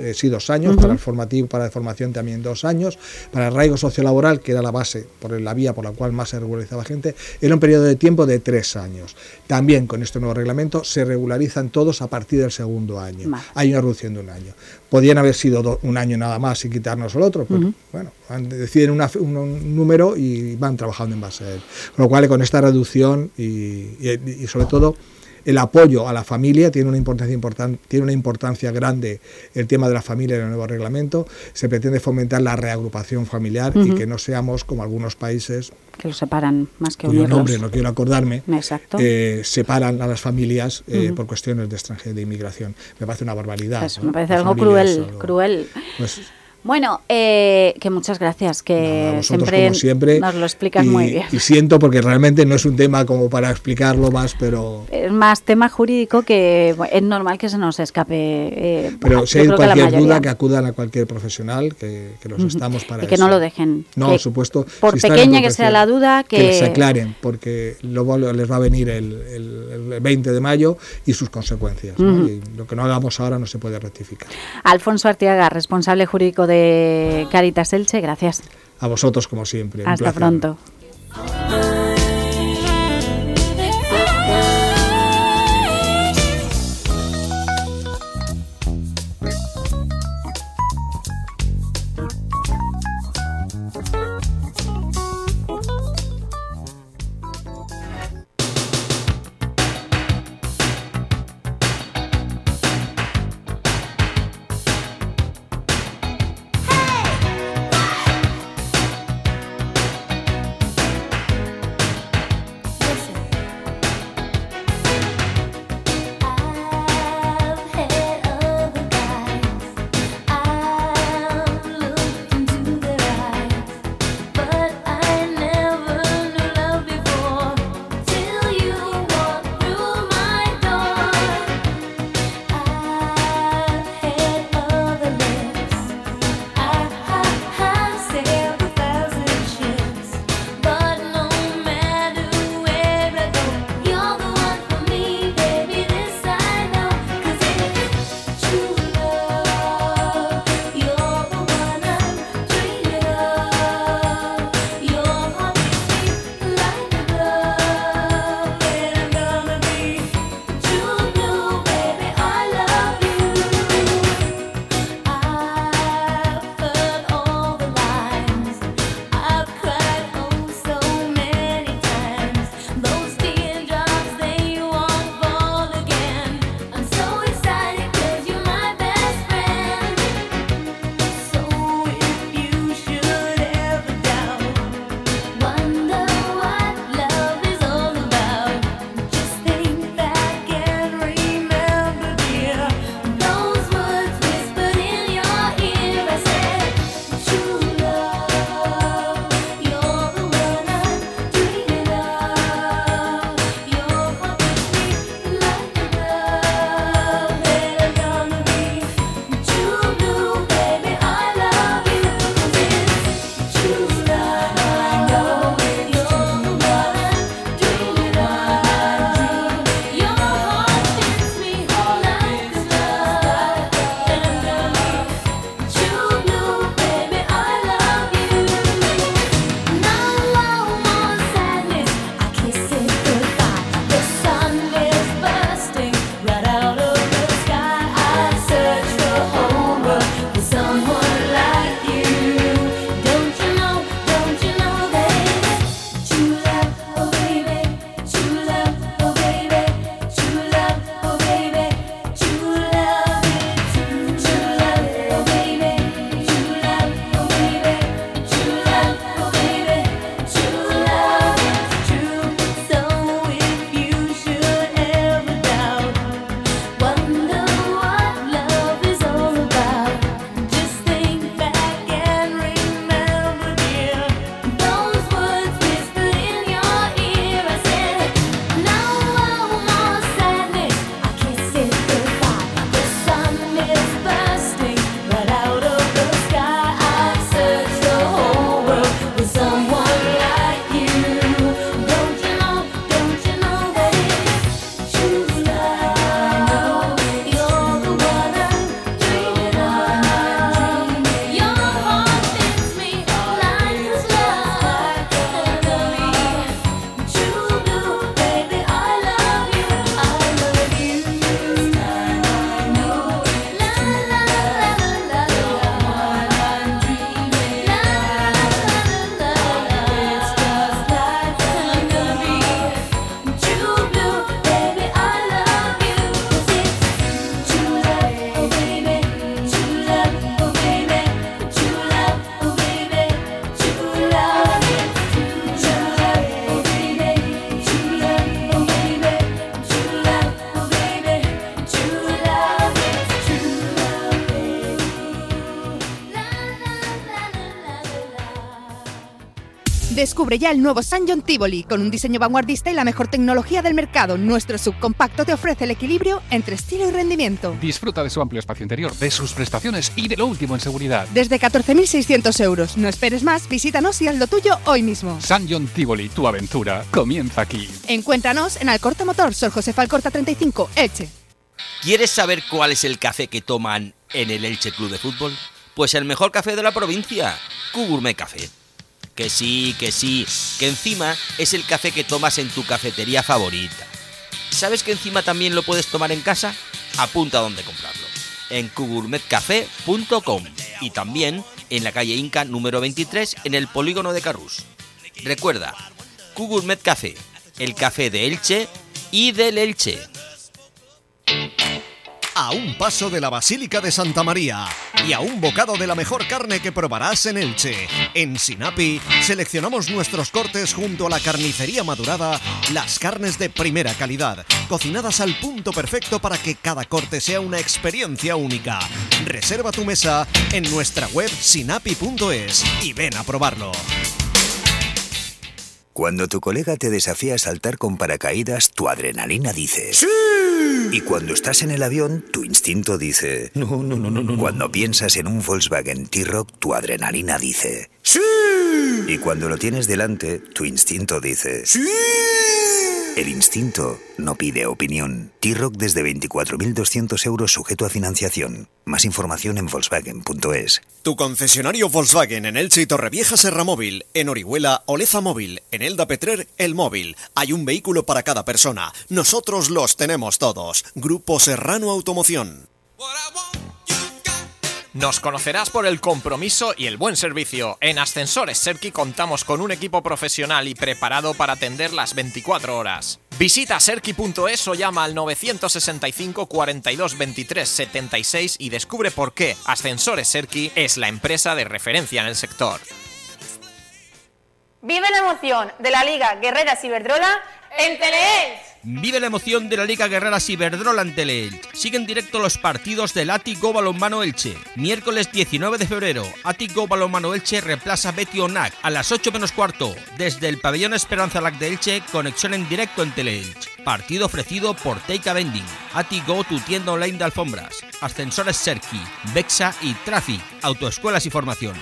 2 años, para el formativo, para la formación también 2 años, para el arraigo sociolaboral, que era la base, la vía por la cual más se regularizaba gente, era un periodo de tiempo de 3 años. También con este nuevo reglamento se regularizan todos a partir del 2.º año. Hay una reducción de 1 año. Podían haber sido 1 año nada más y quitarnos el otro, pero bueno, deciden un número y van trabajando en base a él. Con lo cual, con esta reducción y sobre todo el apoyo a la familia tiene una importancia grande. El tema de la familia en el nuevo reglamento se pretende fomentar la reagrupación familiar y que no seamos como algunos países que los separan más que unirlos. Nombre no quiero acordarme. Exacto. Separan a las familias por cuestiones de inmigración. Me parece una barbaridad. Eso, ¿no? Me parece algo cruel. Pues, bueno, que muchas gracias, que siempre nos lo explicas muy bien. Y siento porque realmente no es un tema como para explicarlo más, pero... Es más tema jurídico que es normal que se nos escape. Pero si hay cualquier duda, que acudan a cualquier profesional, que los estamos para eso. Y que no lo dejen. No, por supuesto. Por pequeña que sea la duda, que les aclaren, porque luego les va a venir el 20 de mayo y sus consecuencias. ¿no? Y lo que no hagamos ahora no se puede rectificar. Alfonso Artiaga, responsable jurídico de Cáritas Elche, gracias. A vosotros, como siempre. Hasta pronto. Descubre ya el nuevo St. John Tivoli, con un diseño vanguardista y la mejor tecnología del mercado. Nuestro subcompacto te ofrece el equilibrio entre estilo y rendimiento. Disfruta de su amplio espacio interior, de sus prestaciones y de lo último en seguridad. Desde 14.600 euros. No esperes más, visítanos y haz lo tuyo hoy mismo. St. John Tivoli, tu aventura comienza aquí. Encuéntranos en Alcorta Motor, Sor José Alcorta 35, Elche. ¿Quieres saber cuál es el café que toman en el Elche Club de Fútbol? Pues el mejor café de la provincia, Q-Gourmet Café. Que sí, que encima es el café que tomas en tu cafetería favorita. ¿Sabes que encima también lo puedes tomar en casa? Apunta dónde comprarlo. En qgourmetcafé.com y también en la calle Inca número 23 en el polígono de Carrús. Recuerda, Q-Gourmet Café, el café de Elche y del Elche. A un paso de la Basílica de Santa María y a un bocado de la mejor carne que probarás en Elche. En Sinapi seleccionamos nuestros cortes junto a la carnicería madurada, las carnes de primera calidad, cocinadas al punto perfecto para que cada corte sea una experiencia única. Reserva tu mesa en nuestra web sinapi.es y ven a probarlo. Cuando tu colega te desafía a saltar con paracaídas, tu adrenalina dice ¡sí! Y cuando estás en el avión, tu instinto dice no. Cuando piensas en un Volkswagen T-Roc, tu adrenalina dice ¡sí! Y cuando lo tienes delante, tu instinto dice ¡sí! El instinto no pide opinión. T-Roc desde 24.200 euros sujeto a financiación. Más información en Volkswagen.es. Tu concesionario Volkswagen en Elche y Torrevieja Serra Móvil, en Orihuela Oleza Móvil, en Elda Petrer El Móvil. Hay un vehículo para cada persona. Nosotros los tenemos todos. Grupo Serrano Automoción. Nos conocerás por el compromiso y el buen servicio. En Ascensores Serki contamos con un equipo profesional y preparado para atender las 24 horas. Visita serki.es o llama al 965 42 23 76 y descubre por qué Ascensores Serki es la empresa de referencia en el sector. Vive la emoción de la Liga Guerreras Iberdrola en Teleelch. Vive la emoción de la Liga Guerreras Iberdrola en Teleelch. Sigue en directo los partidos del Athletic Go Balonmano Elche. Miércoles 19 de febrero, Athletic Go Balonmano Elche reemplaza Betty Onac a las 8 menos cuarto. Desde el pabellón Esperanza Lac de Elche, conexión en directo en Teleelch. Partido ofrecido por Teika Vending, Athletic Go, tu tienda online de alfombras, Ascensores Serki, Bexa y Traffic, autoescuelas y formación.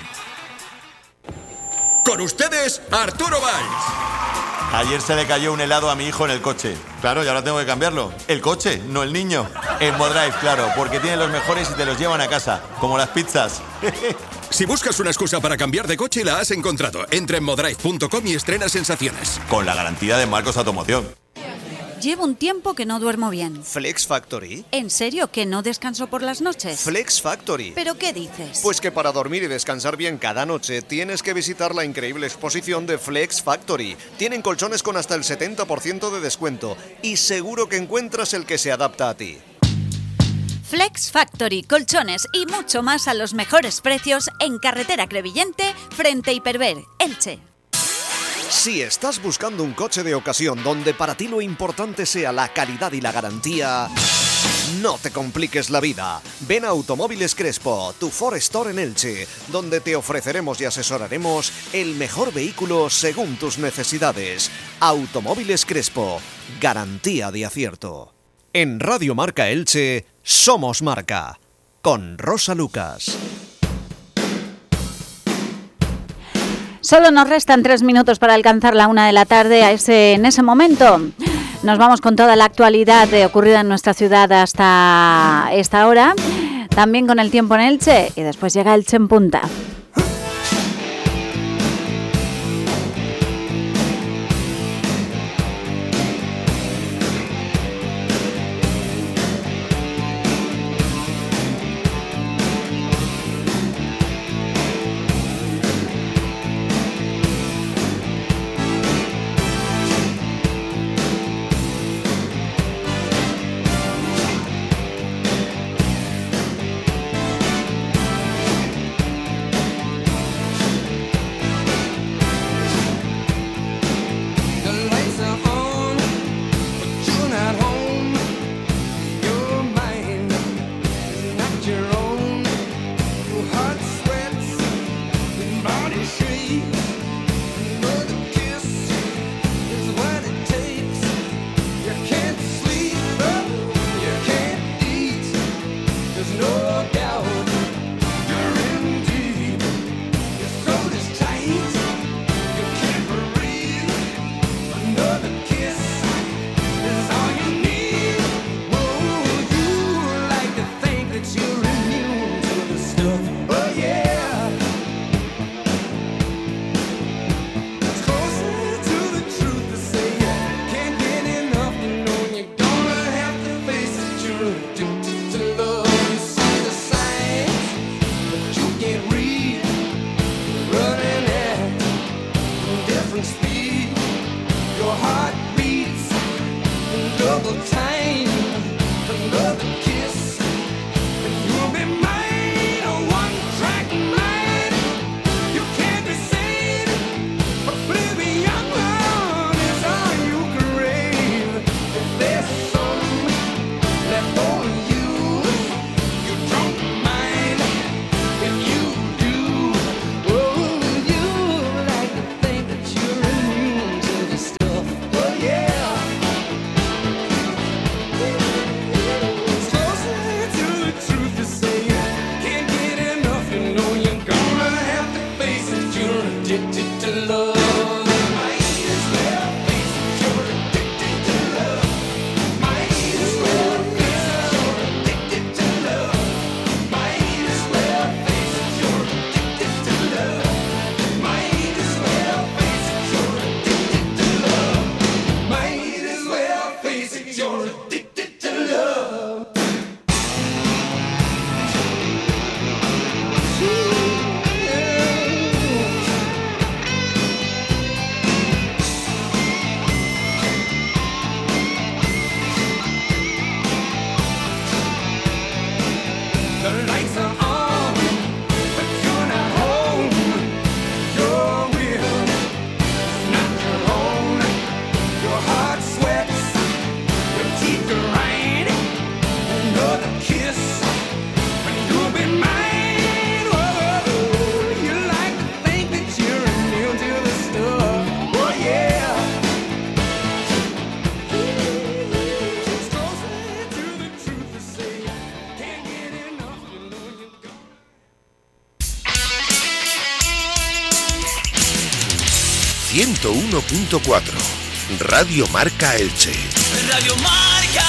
Con ustedes, Arturo Valls. Ayer se le cayó un helado a mi hijo en el coche. Claro, y ahora tengo que cambiarlo. El coche, no el niño. En Modrive, claro, porque tienen los mejores y te los llevan a casa, como las pizzas. Si buscas una excusa para cambiar de coche, la has encontrado. Entra en modrive.com y estrena sensaciones. Con la garantía de Marcos Automoción. Llevo un tiempo que no duermo bien. ¿Flex Factory? ¿En serio que no descanso por las noches? Flex Factory. ¿Pero qué dices? Pues que para dormir y descansar bien cada noche tienes que visitar la increíble exposición de Flex Factory. Tienen colchones con hasta el 70% de descuento y seguro que encuentras el que se adapta a ti. Flex Factory, colchones y mucho más a los mejores precios en carretera Crevillente, frente a Hiperver, Elche. Si estás buscando un coche de ocasión donde para ti lo importante sea la calidad y la garantía, no te compliques la vida. Ven a Automóviles Crespo, tu Ford Store en Elche, donde te ofreceremos y asesoraremos el mejor vehículo según tus necesidades. Automóviles Crespo, garantía de acierto. En Radio Marca Elche, somos marca. Con Rosa Lucas. Solo nos restan 3 minutos para alcanzar la 1 de la tarde. En ese momento nos vamos con toda la actualidad ocurrida en nuestra ciudad hasta esta hora. También con el tiempo en Elche y después llega Elche en punta. addicted to love. Might as well face it, you're addicted to love. Might as well face it, you're addicted to love. Might as well face it, you're addicted to love. Might as well face it, you're addicted to love. Might as well face it, you're addicted to love. The lights are on, but you're not home. Your will is not your own. Your heart sweats, your teeth grind. Another kiss, and you'll be mine. Whoa, you like to think that you're immune to the stuff. Oh yeah. It's closer to the truth to say. Can't get enough, you know you got. 101.4 Radio Marca Elche. Radio Marca.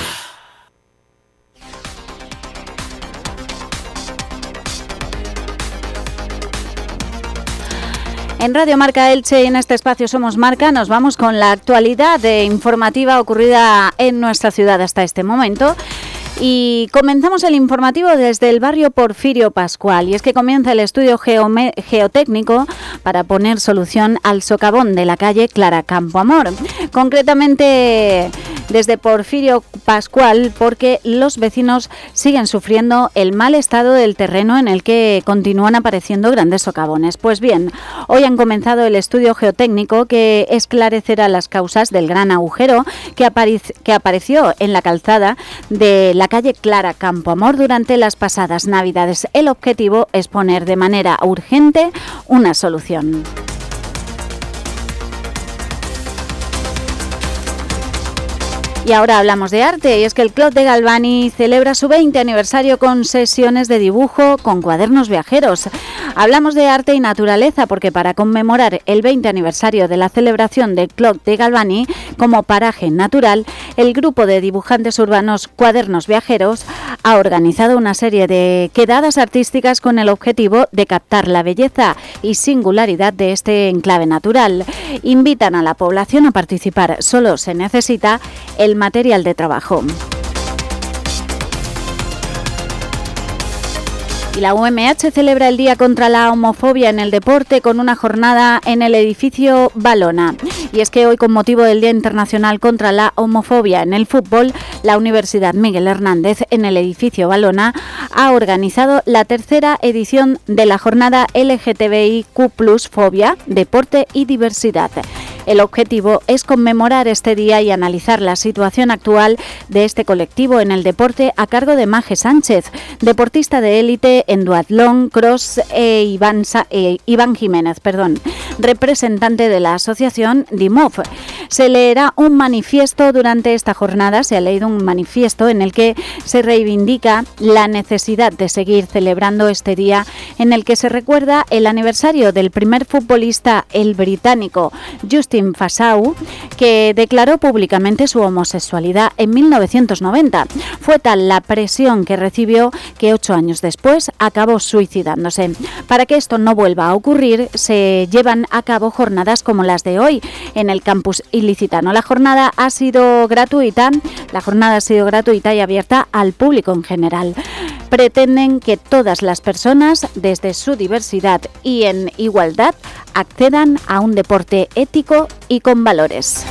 En Radio Marca Elche y en este espacio Somos Marca nos vamos con la actualidad informativa ocurrida en nuestra ciudad hasta este momento. Y comenzamos el informativo desde el barrio Porfirio Pascual, y es que comienza el estudio geotécnico para poner solución al socavón de la calle Clara Campoamor. Concretamente desde Porfirio Pascual, porque los vecinos siguen sufriendo el mal estado del terreno en el que continúan apareciendo grandes socavones. Pues bien, hoy han comenzado el estudio geotécnico que esclarecerá las causas del gran agujero que apareció en la calzada de la calle Clara Campoamor durante las pasadas Navidades. El objetivo es poner de manera urgente una solución. Y ahora hablamos de arte, y es que el Clot de Galvani celebra su 20 aniversario con sesiones de dibujo con cuadernos viajeros. Hablamos de arte y naturaleza porque para conmemorar el 20 aniversario de la celebración del Clot de Galvani como paraje natural, el grupo de dibujantes urbanos Cuadernos Viajeros ha organizado una serie de quedadas artísticas con el objetivo de captar la belleza y singularidad de este enclave natural. Invitan a la población a participar, solo se necesita el material de trabajo. Y la UMH celebra el Día contra la Homofobia en el Deporte con una jornada en el edificio Valona. Y es que hoy, con motivo del Día Internacional contra la Homofobia en el Fútbol, la Universidad Miguel Hernández en el edificio Valona ha organizado la tercera edición de la jornada LGTBIQ+ Fobia, Deporte y Diversidad. El objetivo es conmemorar este día y analizar la situación actual de este colectivo en el deporte a cargo de Maje Sánchez, deportista de élite en duatlón, cross, Iván Jiménez, representante de la asociación DIMOF. Se leerá un manifiesto durante esta jornada, se ha leído un manifiesto en el que se reivindica la necesidad de seguir celebrando este día en el que se recuerda el aniversario del primer futbolista, el británico Justin Fasau, que declaró públicamente su homosexualidad en 1990. Fue tal la presión que recibió que 8 años después acabó suicidándose. Para que esto no vuelva a ocurrir, se llevan a cabo jornadas como las de hoy en el campus ilicitano. La jornada ha sido gratuita y abierta al público en general. Pretenden que todas las personas, desde su diversidad y en igualdad, accedan a un deporte ético y con valores.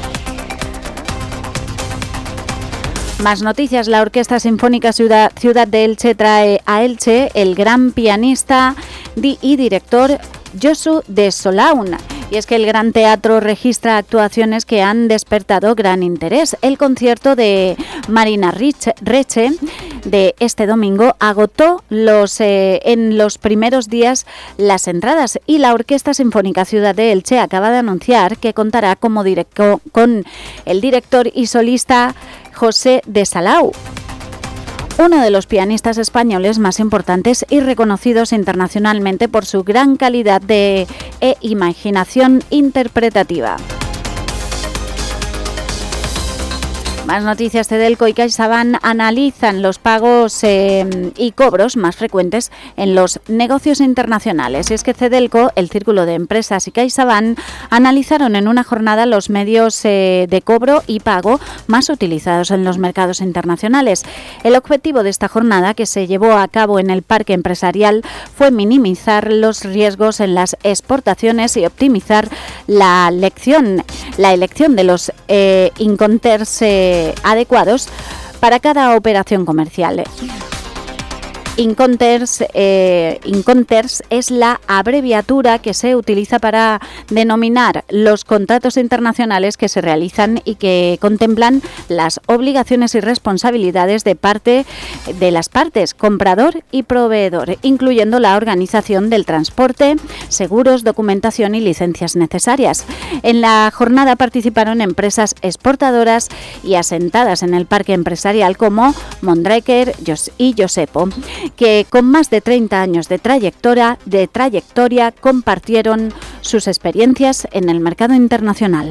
Más noticias. La Orquesta Sinfónica Ciudad de Elche trae a Elche el gran pianista y director Josu de Solaun. Y es que el Gran Teatro registra actuaciones que han despertado gran interés. El concierto de Marina Reche de este domingo agotó en los primeros días las entradas, y la Orquesta Sinfónica Ciudad de Elche acaba de anunciar que contará con el director y solista José de Salau. uno de los pianistas españoles más importantes y reconocidos internacionalmente por su gran calidad e imaginación interpretativa. Más noticias. Cedelco y CaixaBank analizan los pagos y cobros más frecuentes en los negocios internacionales. Y es que Cedelco, el Círculo de Empresas y CaixaBank analizaron en una jornada los medios de cobro y pago más utilizados en los mercados internacionales. El objetivo de esta jornada, que se llevó a cabo en el Parque Empresarial, fue minimizar los riesgos en las exportaciones y optimizar la elección de los incoterms adecuados para cada operación comercial. Incoterms es la abreviatura que se utiliza para denominar los contratos internacionales que se realizan y que contemplan las obligaciones y responsabilidades de las partes, comprador y proveedor, incluyendo la organización del transporte, seguros, documentación y licencias necesarias. En la jornada participaron empresas exportadoras y asentadas en el parque empresarial como Mondraker y Josepo, que con más de 30 años de trayectoria compartieron sus experiencias en el mercado internacional.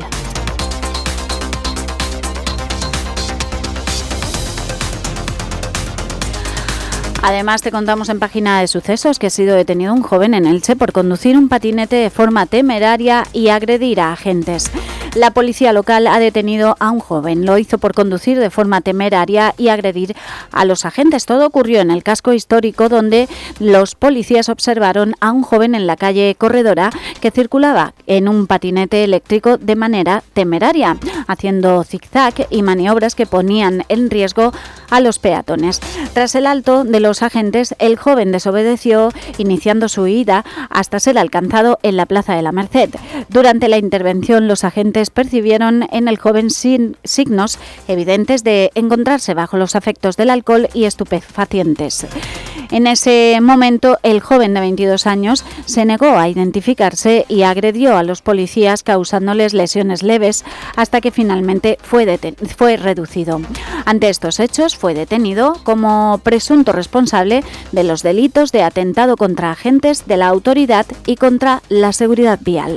Además, te contamos en página de sucesos que ha sido detenido un joven en Elche por conducir un patinete de forma temeraria y agredir a agentes. La policía local ha detenido a un joven. Lo hizo por conducir de forma temeraria y agredir a los agentes. Todo ocurrió en el casco histórico, donde los policías observaron a un joven en la calle Corredora que circulaba en un patinete eléctrico de manera temeraria, haciendo zigzag y maniobras que ponían en riesgo a los peatones. Tras el alto de los agentes, el joven desobedeció, iniciando su huida hasta ser alcanzado en la Plaza de la Merced. Durante la intervención, los agentes percibieron en el joven signos evidentes de encontrarse bajo los efectos del alcohol y estupefacientes. En ese momento, el joven de 22 años se negó a identificarse y agredió a los policías, causándoles lesiones leves, hasta que finalmente fue reducido. Ante estos hechos, fue detenido como presunto responsable de los delitos de atentado contra agentes de la autoridad y contra la seguridad vial.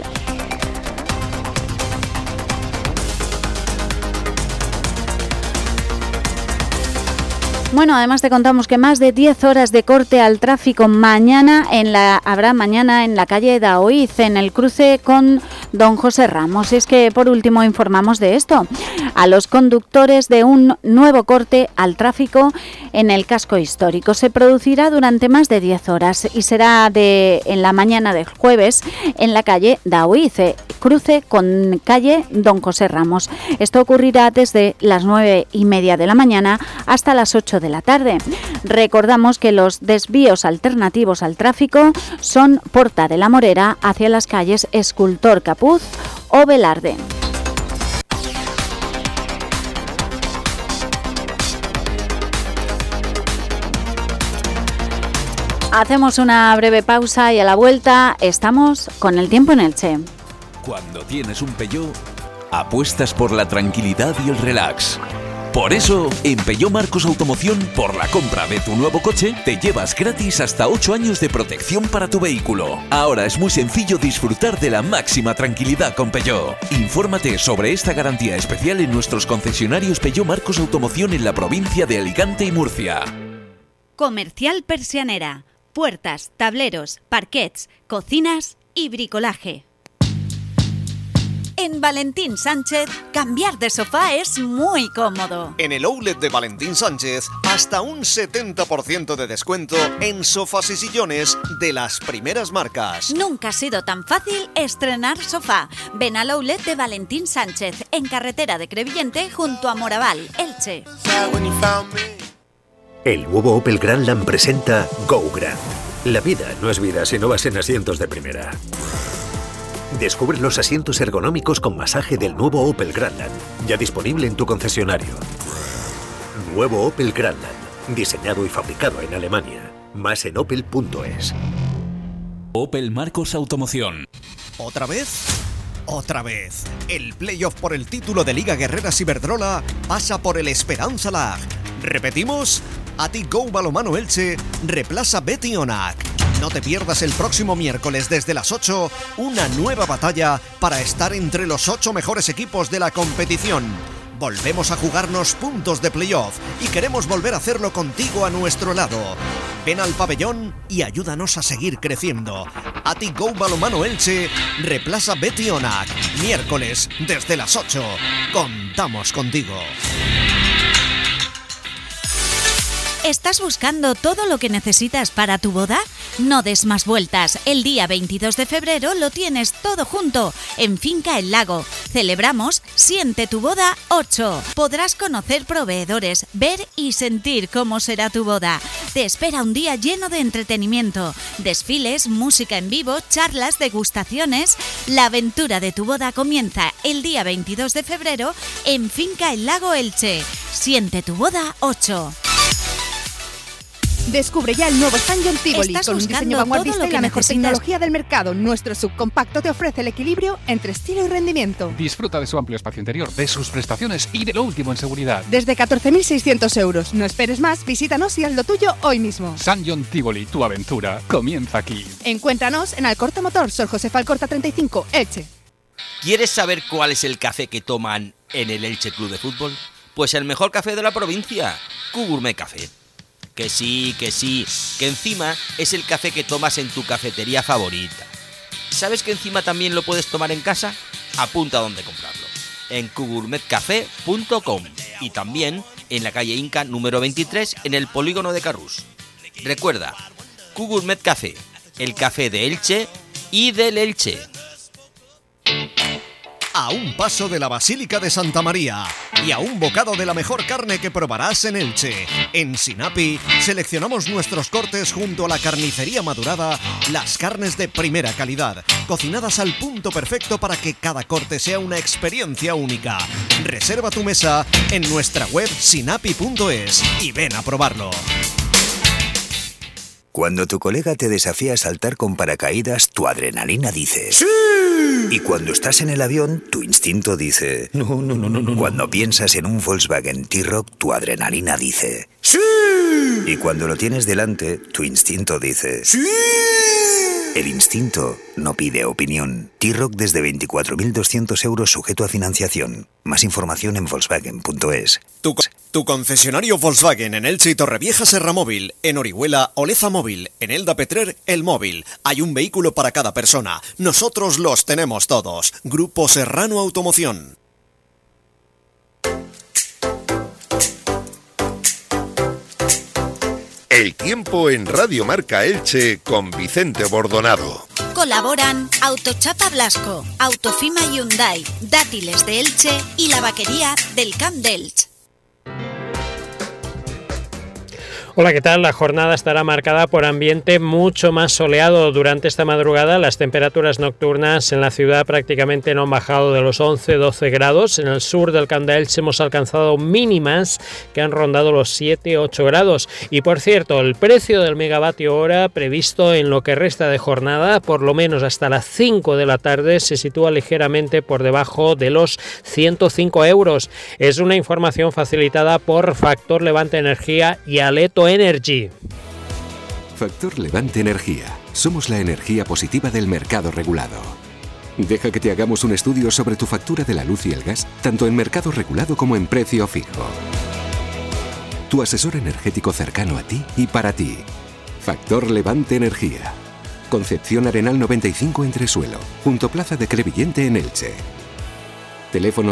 Bueno, además te contamos que más de 10 horas de corte al tráfico habrá mañana en la calle Daoiz, en el cruce con Don José Ramos. Y es que, por último, informamos de esto. A los conductores de un nuevo corte al tráfico en el casco histórico. Se producirá durante más de 10 horas y será en la mañana del jueves en la calle Daoiz, cruce con calle Don José Ramos. Esto ocurrirá desde las 9:30 de la mañana hasta las 8 de la tarde. Recordamos que los desvíos alternativos al tráfico son Porta de la Morera hacia las calles Escultor Capuz o Velarde. Hacemos una breve pausa y a la vuelta estamos con el tiempo en Elche. Cuando tienes un Peugeot, apuestas por la tranquilidad y el relax. Por eso, en Peugeot Marcos Automoción, por la compra de tu nuevo coche, te llevas gratis hasta 8 años de protección para tu vehículo. Ahora es muy sencillo disfrutar de la máxima tranquilidad con Peugeot. Infórmate sobre esta garantía especial en nuestros concesionarios Peugeot Marcos Automoción en la provincia de Alicante y Murcia. Comercial Persianera. Puertas, tableros, parquets, cocinas y bricolaje. En Valentín Sánchez, cambiar de sofá es muy cómodo. En el outlet de Valentín Sánchez, hasta un 70% de descuento en sofás y sillones de las primeras marcas. Nunca ha sido tan fácil estrenar sofá. Ven al outlet de Valentín Sánchez, en carretera de Crevillente, junto a Moraval, Elche. El nuevo Opel Grandland presenta Go Grand. La vida no es vida si no vas en asientos de primera. Descubre los asientos ergonómicos con masaje del nuevo Opel Grandland, ya disponible en tu concesionario. Nuevo Opel Grandland, diseñado y fabricado en Alemania. Más en opel.es. Opel Marcos Automoción. ¿Otra vez? Otra vez. El playoff por el título de Liga Guerreras Iberdrola pasa por el Esperanza Lag. Repetimos, Athletic Go Balonmano Elche reemplaza Betty Onac. No te pierdas el próximo miércoles desde las 8 una nueva batalla para estar entre los 8 mejores equipos de la competición. Volvemos a jugarnos puntos de playoff y queremos volver a hacerlo contigo a nuestro lado. Ven al pabellón y ayúdanos a seguir creciendo. Athletic Go Balonmano Elche reemplaza Betty Onac. Miércoles desde las 8. Contamos contigo. ¿Estás buscando todo lo que necesitas para tu boda? No des más vueltas. El día 22 de febrero lo tienes todo junto en Finca El Lago. Celebramos Siente tu Boda 8. Podrás conocer proveedores, ver y sentir cómo será tu boda. Te espera un día lleno de entretenimiento, desfiles, música en vivo, charlas, degustaciones. La aventura de tu boda comienza el día 22 de febrero en Finca El Lago Elche. Siente tu Boda 8. Descubre ya el nuevo San John Tivoli con un diseño vanguardista y la mejor tecnología del mercado. Nuestro subcompacto te ofrece el equilibrio entre estilo y rendimiento. Disfruta de su amplio espacio interior, de sus prestaciones y de lo último en seguridad. Desde 14.600 euros. No esperes más, visítanos y haz lo tuyo hoy mismo. San John Tivoli, tu aventura comienza aquí. Encuéntranos en Alcorta Motor, Sor Josefa Alcorta 35, Elche. ¿Quieres saber cuál es el café que toman en el Elche Club de Fútbol? Pues el mejor café de la provincia, Q-Gourmet Café. Que sí, que encima es el café que tomas en tu cafetería favorita. ¿Sabes que encima también lo puedes tomar en casa? Apunta dónde comprarlo. En qgourmetcafé.com y también en la calle Inca número 23 en el polígono de Carrús. Recuerda, Q-Gourmet Café, el café de Elche y del Elche. A un paso de la Basílica de Santa María y a un bocado de la mejor carne que probarás en Elche. En Sinapi seleccionamos nuestros cortes junto a la carnicería madurada, las carnes de primera calidad, cocinadas al punto perfecto para que cada corte sea una experiencia única. Reserva tu mesa en nuestra web sinapi.es y ven a probarlo. Cuando tu colega te desafía a saltar con paracaídas, tu adrenalina dice ¡sí! Y cuando estás en el avión, tu instinto dice no. Cuando piensas en un Volkswagen T-Roc, tu adrenalina dice ¡sí! Y cuando lo tienes delante, tu instinto dice ¡sí! El instinto no pide opinión. T-Roc desde 24.200 euros sujeto a financiación. Más información en Volkswagen.es. Tu concesionario Volkswagen en Elche y Torrevieja Serra Móvil, en Orihuela Oleza Móvil, en Elda Petrer El Móvil. Hay un vehículo para cada persona. Nosotros los tenemos todos. Grupo Serrano Automoción. El tiempo en Radio Marca Elche con Vicente Bordonado. Colaboran Autochapa Blasco, Autofima Hyundai, Dátiles de Elche y la vaquería del Camp d'Elche. Hola, ¿qué tal? La jornada estará marcada por ambiente mucho más soleado. Durante esta madrugada las temperaturas nocturnas en la ciudad prácticamente no han bajado de los 11-12 grados. En el sur del Camp d'Elche hemos alcanzado mínimas que han rondado los 7-8 grados. Y por cierto, el precio del megavatio hora previsto en lo que resta de jornada, por lo menos hasta las 5 de la tarde, se sitúa ligeramente por debajo de los 105 euros. Es una información facilitada por Factor Levante Energía y Aleto Energy. Factor Levante Energía. Somos la energía positiva del mercado regulado. Deja que te hagamos un estudio sobre tu factura de la luz y el gas, tanto en mercado regulado como en precio fijo. Tu asesor energético cercano a ti y para ti. Factor Levante Energía. Concepción Arenal 95 Entresuelo, junto Plaza de Crevillente en Elche. Teléfono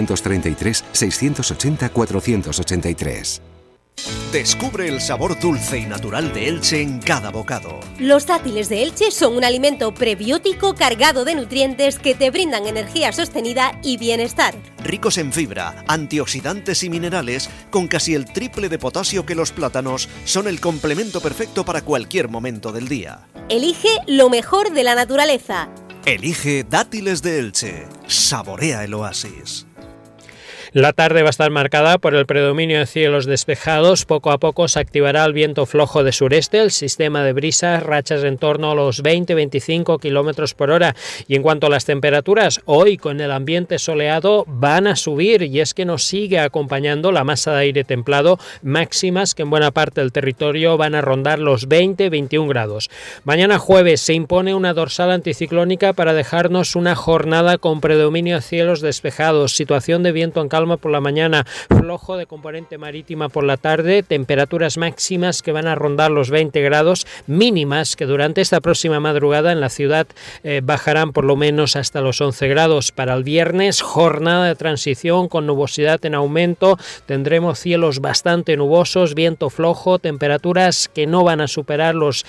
633-680-483. Descubre el sabor dulce y natural de Elche en cada bocado. Los dátiles de Elche son un alimento prebiótico cargado de nutrientes que te brindan energía sostenida y bienestar. Ricos en fibra, antioxidantes y minerales, con casi el triple de potasio que los plátanos, son el complemento perfecto para cualquier momento del día. Elige lo mejor de la naturaleza. Elige dátiles de Elche. Saborea el oasis. La tarde va a estar marcada por el predominio de cielos despejados. Poco a poco se activará el viento flojo de sureste, el sistema de brisas, rachas en torno a los 20-25 kilómetros por hora. Y en cuanto a las temperaturas, hoy con el ambiente soleado van a subir, y es que nos sigue acompañando la masa de aire templado, máximas que en buena parte del territorio van a rondar los 20-21 grados. Mañana jueves se impone una dorsal anticiclónica para dejarnos una jornada con predominio de cielos despejados, situación de viento en calma por la mañana, flojo de componente marítima por la tarde, temperaturas máximas que van a rondar los 20 grados, mínimas que durante esta próxima madrugada en la ciudad bajarán por lo menos hasta los 11 grados. Para el viernes, jornada de transición con nubosidad en aumento, tendremos cielos bastante nubosos, viento flojo, temperaturas que no van a superar los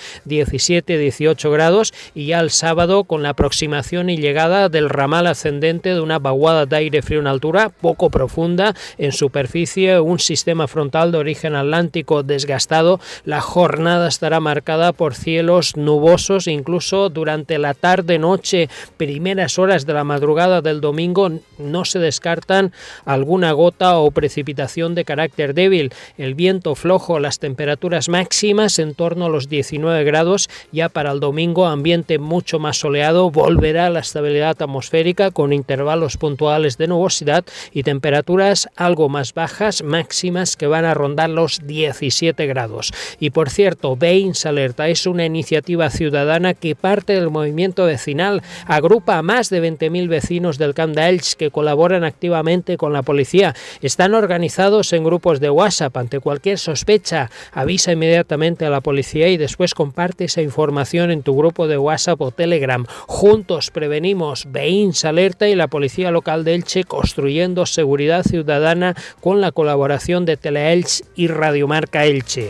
17-18 grados, y ya el sábado con la aproximación y llegada del ramal ascendente de una vaguada de aire frío en altura, poco profunda en superficie, un sistema frontal de origen atlántico desgastado. La jornada estará marcada por cielos nubosos, incluso durante la tarde-noche, primeras horas de la madrugada del domingo, no se descartan alguna gota o precipitación de carácter débil. El viento flojo, las temperaturas máximas en torno a los 19 grados. Ya para el domingo, ambiente mucho más soleado, volverá la estabilidad atmosférica con intervalos puntuales de nubosidad y temperaturas algo más bajas, máximas que van a rondar los 17 grados. Y por cierto, Veïns Alerta es una iniciativa ciudadana que parte del movimiento vecinal, agrupa a más de 20.000 vecinos del Camp d'Elx que colaboran activamente con la policía. Están organizados en grupos de WhatsApp. Ante cualquier sospecha, avisa inmediatamente a la policía y después comparte esa información en tu grupo de WhatsApp o Telegram. Juntos prevenimos. Veïns Alerta y la Policía Local de Elche, construyendo seguridad ciudadana con la colaboración de Teleelch y Radio Marca Elche.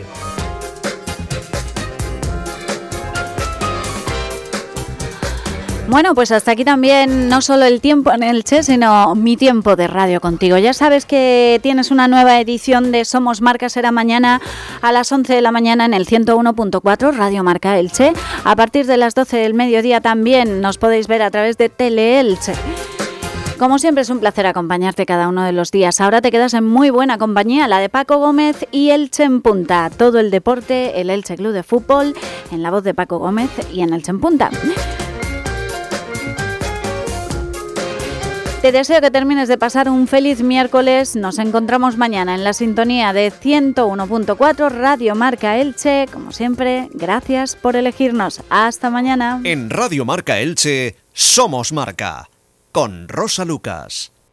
Bueno, pues hasta aquí también no solo el tiempo en Elche, sino mi tiempo de radio contigo. Ya sabes que tienes una nueva edición de Somos Marca, será mañana a las 11 de la mañana en el 101.4 Radio Marca Elche. A partir de las 12 del mediodía también nos podéis ver a través de Teleelche. Como siempre es un placer acompañarte cada uno de los días. Ahora te quedas en muy buena compañía, la de Paco Gómez y Elche en Punta. Todo el deporte, el Elche Club de Fútbol, en la voz de Paco Gómez y en Elche en Punta. Te deseo que termines de pasar un feliz miércoles. Nos encontramos mañana en la sintonía de 101.4 Radio Marca Elche. Como siempre, gracias por elegirnos. Hasta mañana. En Radio Marca Elche, Somos Marca, con Rosa Lucas.